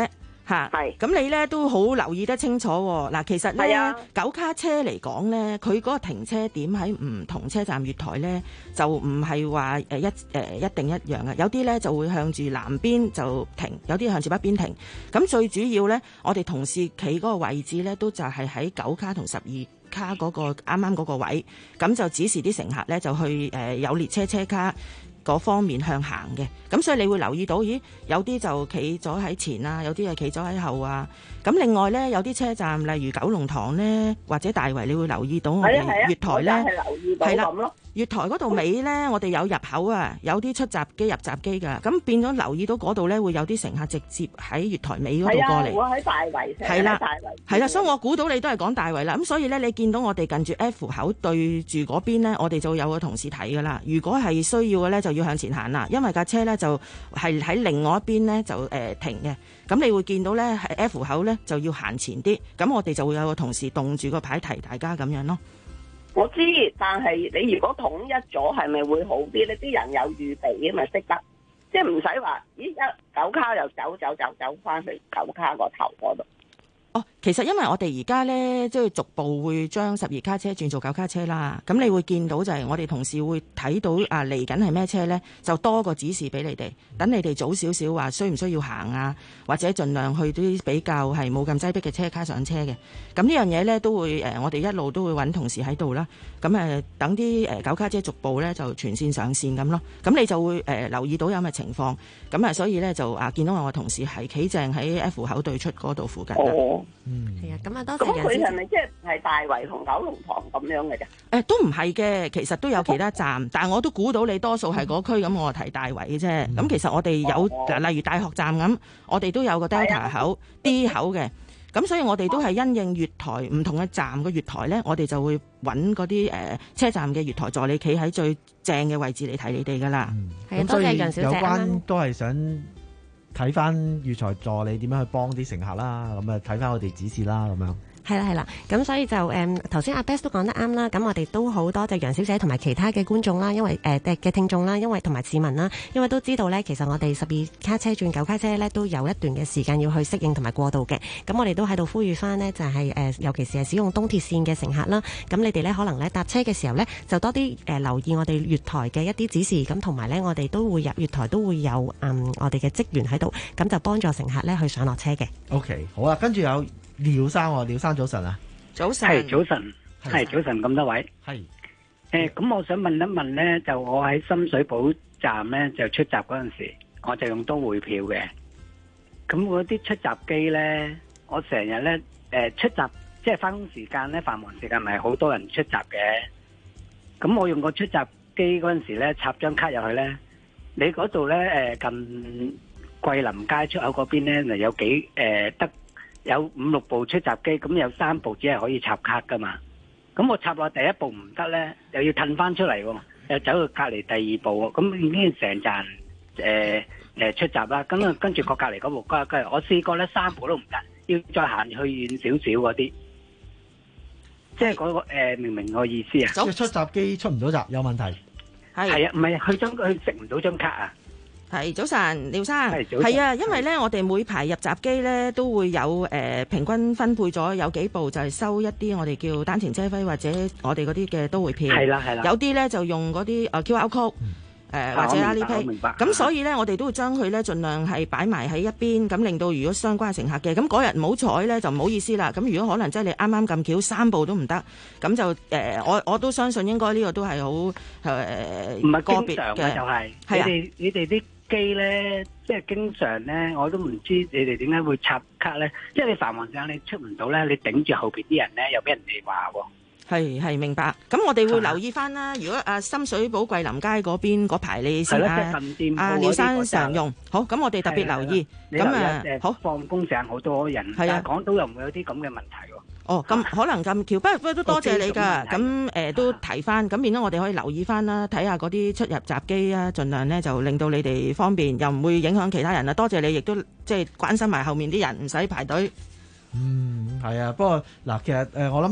嚇，咁你咧都好留意得清楚喎。嗱，其實咧九卡車嚟講咧，佢嗰個停車點喺唔同車站月台咧，就唔係話誒一誒、呃、一定一樣嘅。有啲咧就會向住南邊就停，有啲向住北邊停。咁最主要咧，我哋同事企嗰個位置咧，都就係喺九卡同十二卡嗰、嗰個啱啱嗰個位，咁就指示啲乘客咧就去誒、呃、有列車車卡嗰方面向行嘅，咁所以你會留意到，咦，有啲就企咗喺前啊，有啲係企咗喺後啊。咁另外呢，有啲車站，例如九龍塘呢，或者大圍，你會留意到我哋月台呢，係啦，月台嗰度尾呢，我哋有入口啊，有啲出閘機入閘機㗎。咁變咗留意到嗰度呢，會有啲乘客直接喺月台尾嗰度過嚟。 我喺大圍， 係啦， 大圍， 係啦，所以我估到你都係講大圍啦。咁所以呢，你見到我哋近住 F 口對住嗰邊呢，我哋就有個同事睇㗎啦。如果係需要嘅呢，就要向前行啦，因為架車呢就係喺另外一邊呢，就誒、呃、停嘅。咁你會見到呢，喺 F 口呢就要行前啲，咁我哋就會有個同事棟住個牌提大家咁樣咯。 我知，但係你如果統一咗，係咪會好啲呢？啲人有預備，咪識得，即係唔使話，咦一九卡又走走走走翻去九卡個頭嗰度。 哦，其實因為我哋而家呢，即係逐步會將十二卡車轉做九卡車啦。咁你會見到就係我哋同事會睇到啊嚟緊係咩車呢，就多個指示俾你哋，等你哋早少少話需唔需要行啊，或者盡量去啲比較係冇咁擠迫嘅車卡上車嘅。咁呢樣嘢呢，都會誒，我哋一路都會揾同事喺度啦。咁誒等啲誒九卡車逐步呢，就全線上線咁咯。咁你就會誒留意到有咩情況。咁啊，所以呢，就啊見到我嘅同事係企正喺 F 口對出嗰度附近。 哦嗯，係啊，咁啊，多謝。 咁佢係咪即係係大圍同九龍塘咁樣嘅啫？ 誒，都唔係嘅，其實都有其他站，但係我都估到你多數係嗰區，咁我提大圍嘅啫。咁、嗯、其實我哋有嗱，例如大學站咁，我哋都有個 Delta 口、D 口嘅。咁所以我哋都係因應月台唔同嘅站嘅月台咧，我哋就會揾嗰啲誒車站嘅月台助理企喺最正嘅位置嚟睇你哋噶啦。 係啊，多謝楊小姐。 有關都係想睇翻月台助理點樣去幫啲乘客啦，咁啊睇翻我哋指示啦，咁樣。 係啦係啦，咁所以就誒頭先阿 Bess 都講得啱啦，咁我哋都好多謝楊小姐同埋其他嘅觀眾啦，因為誒嘅、呃、聽眾啦，因為同埋市民啦，因為都知道咧，其實我哋十二卡車轉九卡車咧都有一段嘅時間要去適應同埋過渡嘅，咁我哋都喺度呼籲翻呢，就係、是、誒、呃，尤其是係使用東鐵線嘅乘客啦，咁你哋咧可能咧搭車嘅時候咧就多啲誒、呃、留意我哋月台嘅一啲指示，咁同埋咧我哋都會入月台都會有嗯我哋嘅職員喺度，咁就幫助乘客咧去上落車嘅。 OK， 好啊，跟住有廖生喎，廖生早晨啊！ 早晨， 係早晨，係早晨，咁多位係誒，咁、呃、我想問一問咧，就我喺深水埗站咧就出閘嗰陣時，我就用都會票嘅。咁嗰啲出閘機咧，我成日咧誒出閘，即係翻工時間咧，繁忙時間咪好多人出閘嘅。咁我用個出閘機嗰陣時咧，插張卡入去咧，你嗰度咧誒近桂林街出口嗰邊咧，就有幾誒、呃、得。有五六部出閘機，咁有三部只係可以插卡噶嘛。咁我插落第一部唔得咧，又要褪翻出嚟喎，又走到隔離第二部喎。咁已經成站誒誒出閘啦。咁啊跟住個隔離嗰部，跟跟我試過咧三部都唔得，要再行去遠少少嗰啲。即係嗰、嗰個、呃、明唔明我意思啊？ 即係出閘機出唔到閘有問題。 係係啊，唔係佢張佢食唔到張卡啊。 係早晨，廖生係啊，因為咧我哋每排入閘機咧都會有誒、呃、平均分配咗有幾部就係收一啲我哋叫單程車費或者我哋嗰啲嘅都會票，係啦係啦，有啲咧就用嗰啲誒 Q R code 誒、呃、或者 Alipay，咁所以咧我哋都會將佢咧盡量係擺埋喺一邊，咁令到如果相關乘客嘅咁嗰日唔好彩咧就唔好意思啦。咁如果可能即係你啱啱咁巧三部都唔得，咁就誒、呃、我我都相信應該呢個都係好誒唔係個別嘅， 就係、是、你哋你哋啲機咧，即係經常咧，我都唔知你哋點解會插卡咧。即係你繁忙時間你出唔到咧，你頂住後邊啲人咧，又俾人哋話喎。 係係明白。咁我哋會留意翻啦。如果啊深水埗桂林街嗰邊嗰排你先啊啊廖生常用，好咁我哋特別留意。咁啊好放工時好多人，但係港島又唔會有啲咁嘅問題喎。 哦，咁可能咁巧，不過不過都多謝你㗎。咁誒、呃、都提翻，咁變咗我哋可以留意翻啦，睇下嗰啲出入閘機啊，盡量咧就令到你哋方便，又唔會影響其他人啦。多謝你，亦都即係關心埋後面啲人，唔使排隊。 嗯，係啊。不過嗱，其實誒、呃、我諗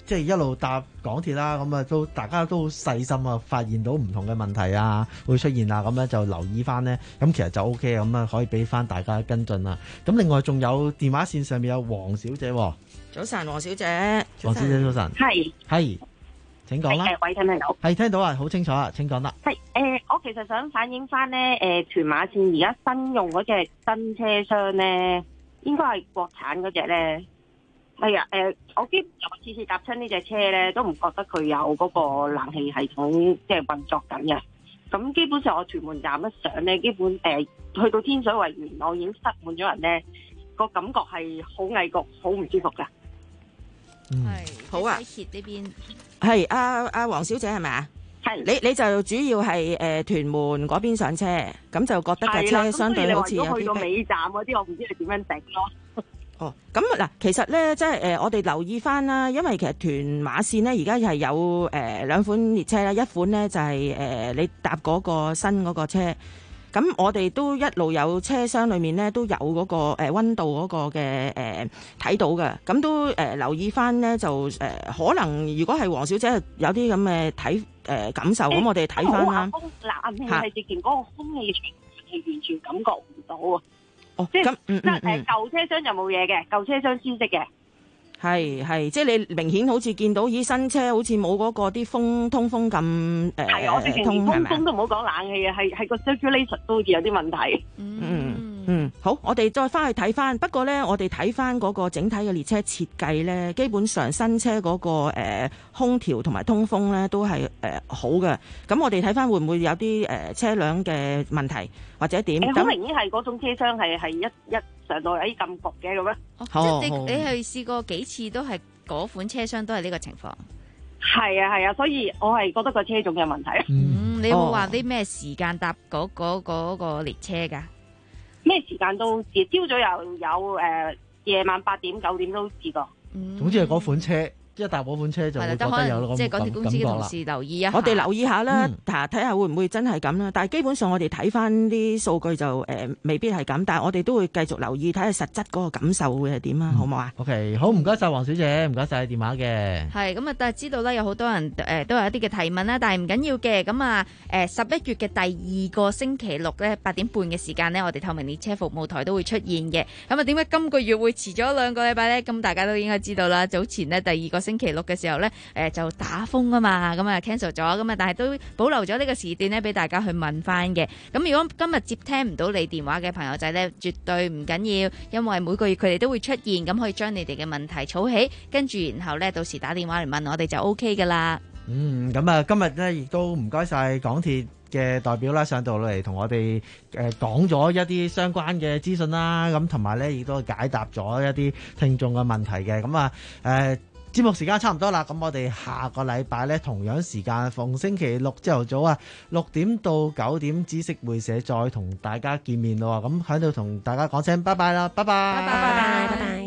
即係一路搭港鐵啦，咁啊都大家都好細心啊，發現到唔同嘅問題啊會出現啊，咁咧就留意翻呢。咁其實就 O K 咁啊，可以俾翻大家跟進啦。咁另外仲有電話線上面有黃小姐。 早晨，黃小姐。 黃小姐早晨。 係。 係。請講啦。 喂，聽唔聽到？ 係聽到啊，好清楚啊，請講啦。 係誒、呃，我其實想反映翻咧，誒、呃，屯馬線而家新用嗰隻新車廂咧，應該係國產嗰隻咧。係啊，誒、呃，我基本上我次次搭親呢隻車咧，都唔覺得佢有嗰個冷氣系統即係運作緊嘅。咁基本上我屯門站一上咧，基本誒、呃、去到天水圍元朗已經塞滿咗人咧，個感覺係好翳焗，好唔舒服噶。 嗯， 好啊。 西鐵呢邊係阿阿黃小姐係咪啊？ 係。 你你就主要係誒、呃、屯門嗰邊上車，咁就覺得架車相對好似有啲。 去到尾站嗰啲，我唔知你點樣頂咯。 哦，咁嗱，其實咧，即係誒，我哋留意翻啦，因為其實屯馬線咧，而家係有誒、呃、兩款列車啦，一款咧就係、是、誒、呃、你搭嗰個新嗰個車，咁我哋都一路有車廂裏面咧都有嗰、那個誒溫、呃、度嗰個嘅誒睇到嘅，咁都誒、呃、留意翻咧就誒、呃、可能如果係黃小姐有啲咁嘅睇誒感受，咁、欸、我哋睇翻啦。 冷氣係直情嗰個空氣係完全感覺唔到啊！ 哦， 即係咁，嗯嗯誒舊車廂就冇嘢嘅，舊車廂先識嘅。 係係，即係你明顯好似見到咦新車好似冇嗰個啲風通風咁誒、呃、 係我直情連通風都唔好講冷氣啊，係係個 circulation 都好似有啲問題。 嗯嗯，好，我哋再翻去睇翻。不過咧，我哋睇翻嗰個整體嘅列車設計咧，基本上新車嗰、那個誒、呃、空調同埋通風咧都係誒、呃、好嘅。咁我哋睇翻會唔會有啲誒、呃、車輛嘅問題或者點？ 好、欸、明顯係嗰種車廂係係一一上到誒咁焗嘅咁樣。 哦，即係你你係試過幾次都係嗰款車廂都係呢個情況？ 係啊係啊，所以我係覺得個車種有問題。 嗯，你有冇話啲咩時間搭嗰嗰嗰個列車㗎？ 咩時間都試，朝早又有誒，夜晚八點九點都試過。 嗯， 總之係嗰款車。一搭嗰款車就會覺得有咁即係港鐵公司嘅同事留意一下， 我哋留意下啦，睇睇下會唔會真係咁啦。但係基本上我哋睇翻啲數據就誒、呃、未必係咁，但係我哋都會繼續留意睇下實質嗰個感受會係點啊，好唔好啊 ？OK， 好，唔該晒黃小姐，唔該晒電話嘅。 係咁啊，但係知道咧有好多人誒、呃、都有一啲嘅提問啦，但係唔緊要嘅。咁啊誒十一月嘅第二個星期六咧八點半嘅時間呢，我哋透明列車服務台都會出現嘅。咁啊點解今個月會遲咗兩個禮拜咧？咁大家都應該知道啦。早前呢，第二個星期六嘅時候咧，誒、呃、就打風啊嘛，咁啊 cancel 咗，咁啊但係都保留咗呢個時段咧俾大家去問翻嘅。咁如果今日接聽唔到你電話嘅朋友仔咧，絕對唔緊要，因為每個月佢哋都會出現，咁可以將你哋嘅問題儲起，跟住然後咧到時打電話嚟問我哋就 O K 噶啦。 嗯，咁啊今日咧亦都唔該晒港鐵嘅代表啦，上到嚟同我哋誒講咗一啲相關嘅資訊啦，咁同埋咧亦都解答咗一啲聽眾嘅問題嘅。咁啊誒節目時間差唔多啦，咁我哋下個禮拜咧同樣時間逢星期六朝頭早啊六點到九點知識會社再同大家見面咯。咁喺度同大家講聲拜拜啦，拜拜， 拜拜，拜拜。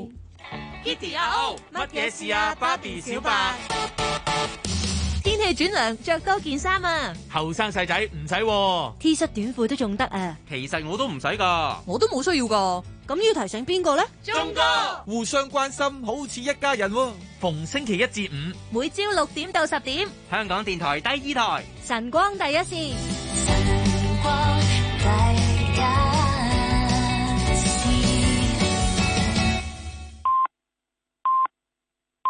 Kitty 阿 O， 乜嘢事啊？芭比小白。 天氣轉涼，着多件衫啊！ 後生細仔唔使 ，T 恤短褲都仲得啊！ 其實我都唔使噶， 我都冇需要噶。咁要提醒邊個呢？ 鐘哥，互相關心，好似一家人。逢星期一至五， 每朝六點到十點， 香港電台第二台， 晨光第一線。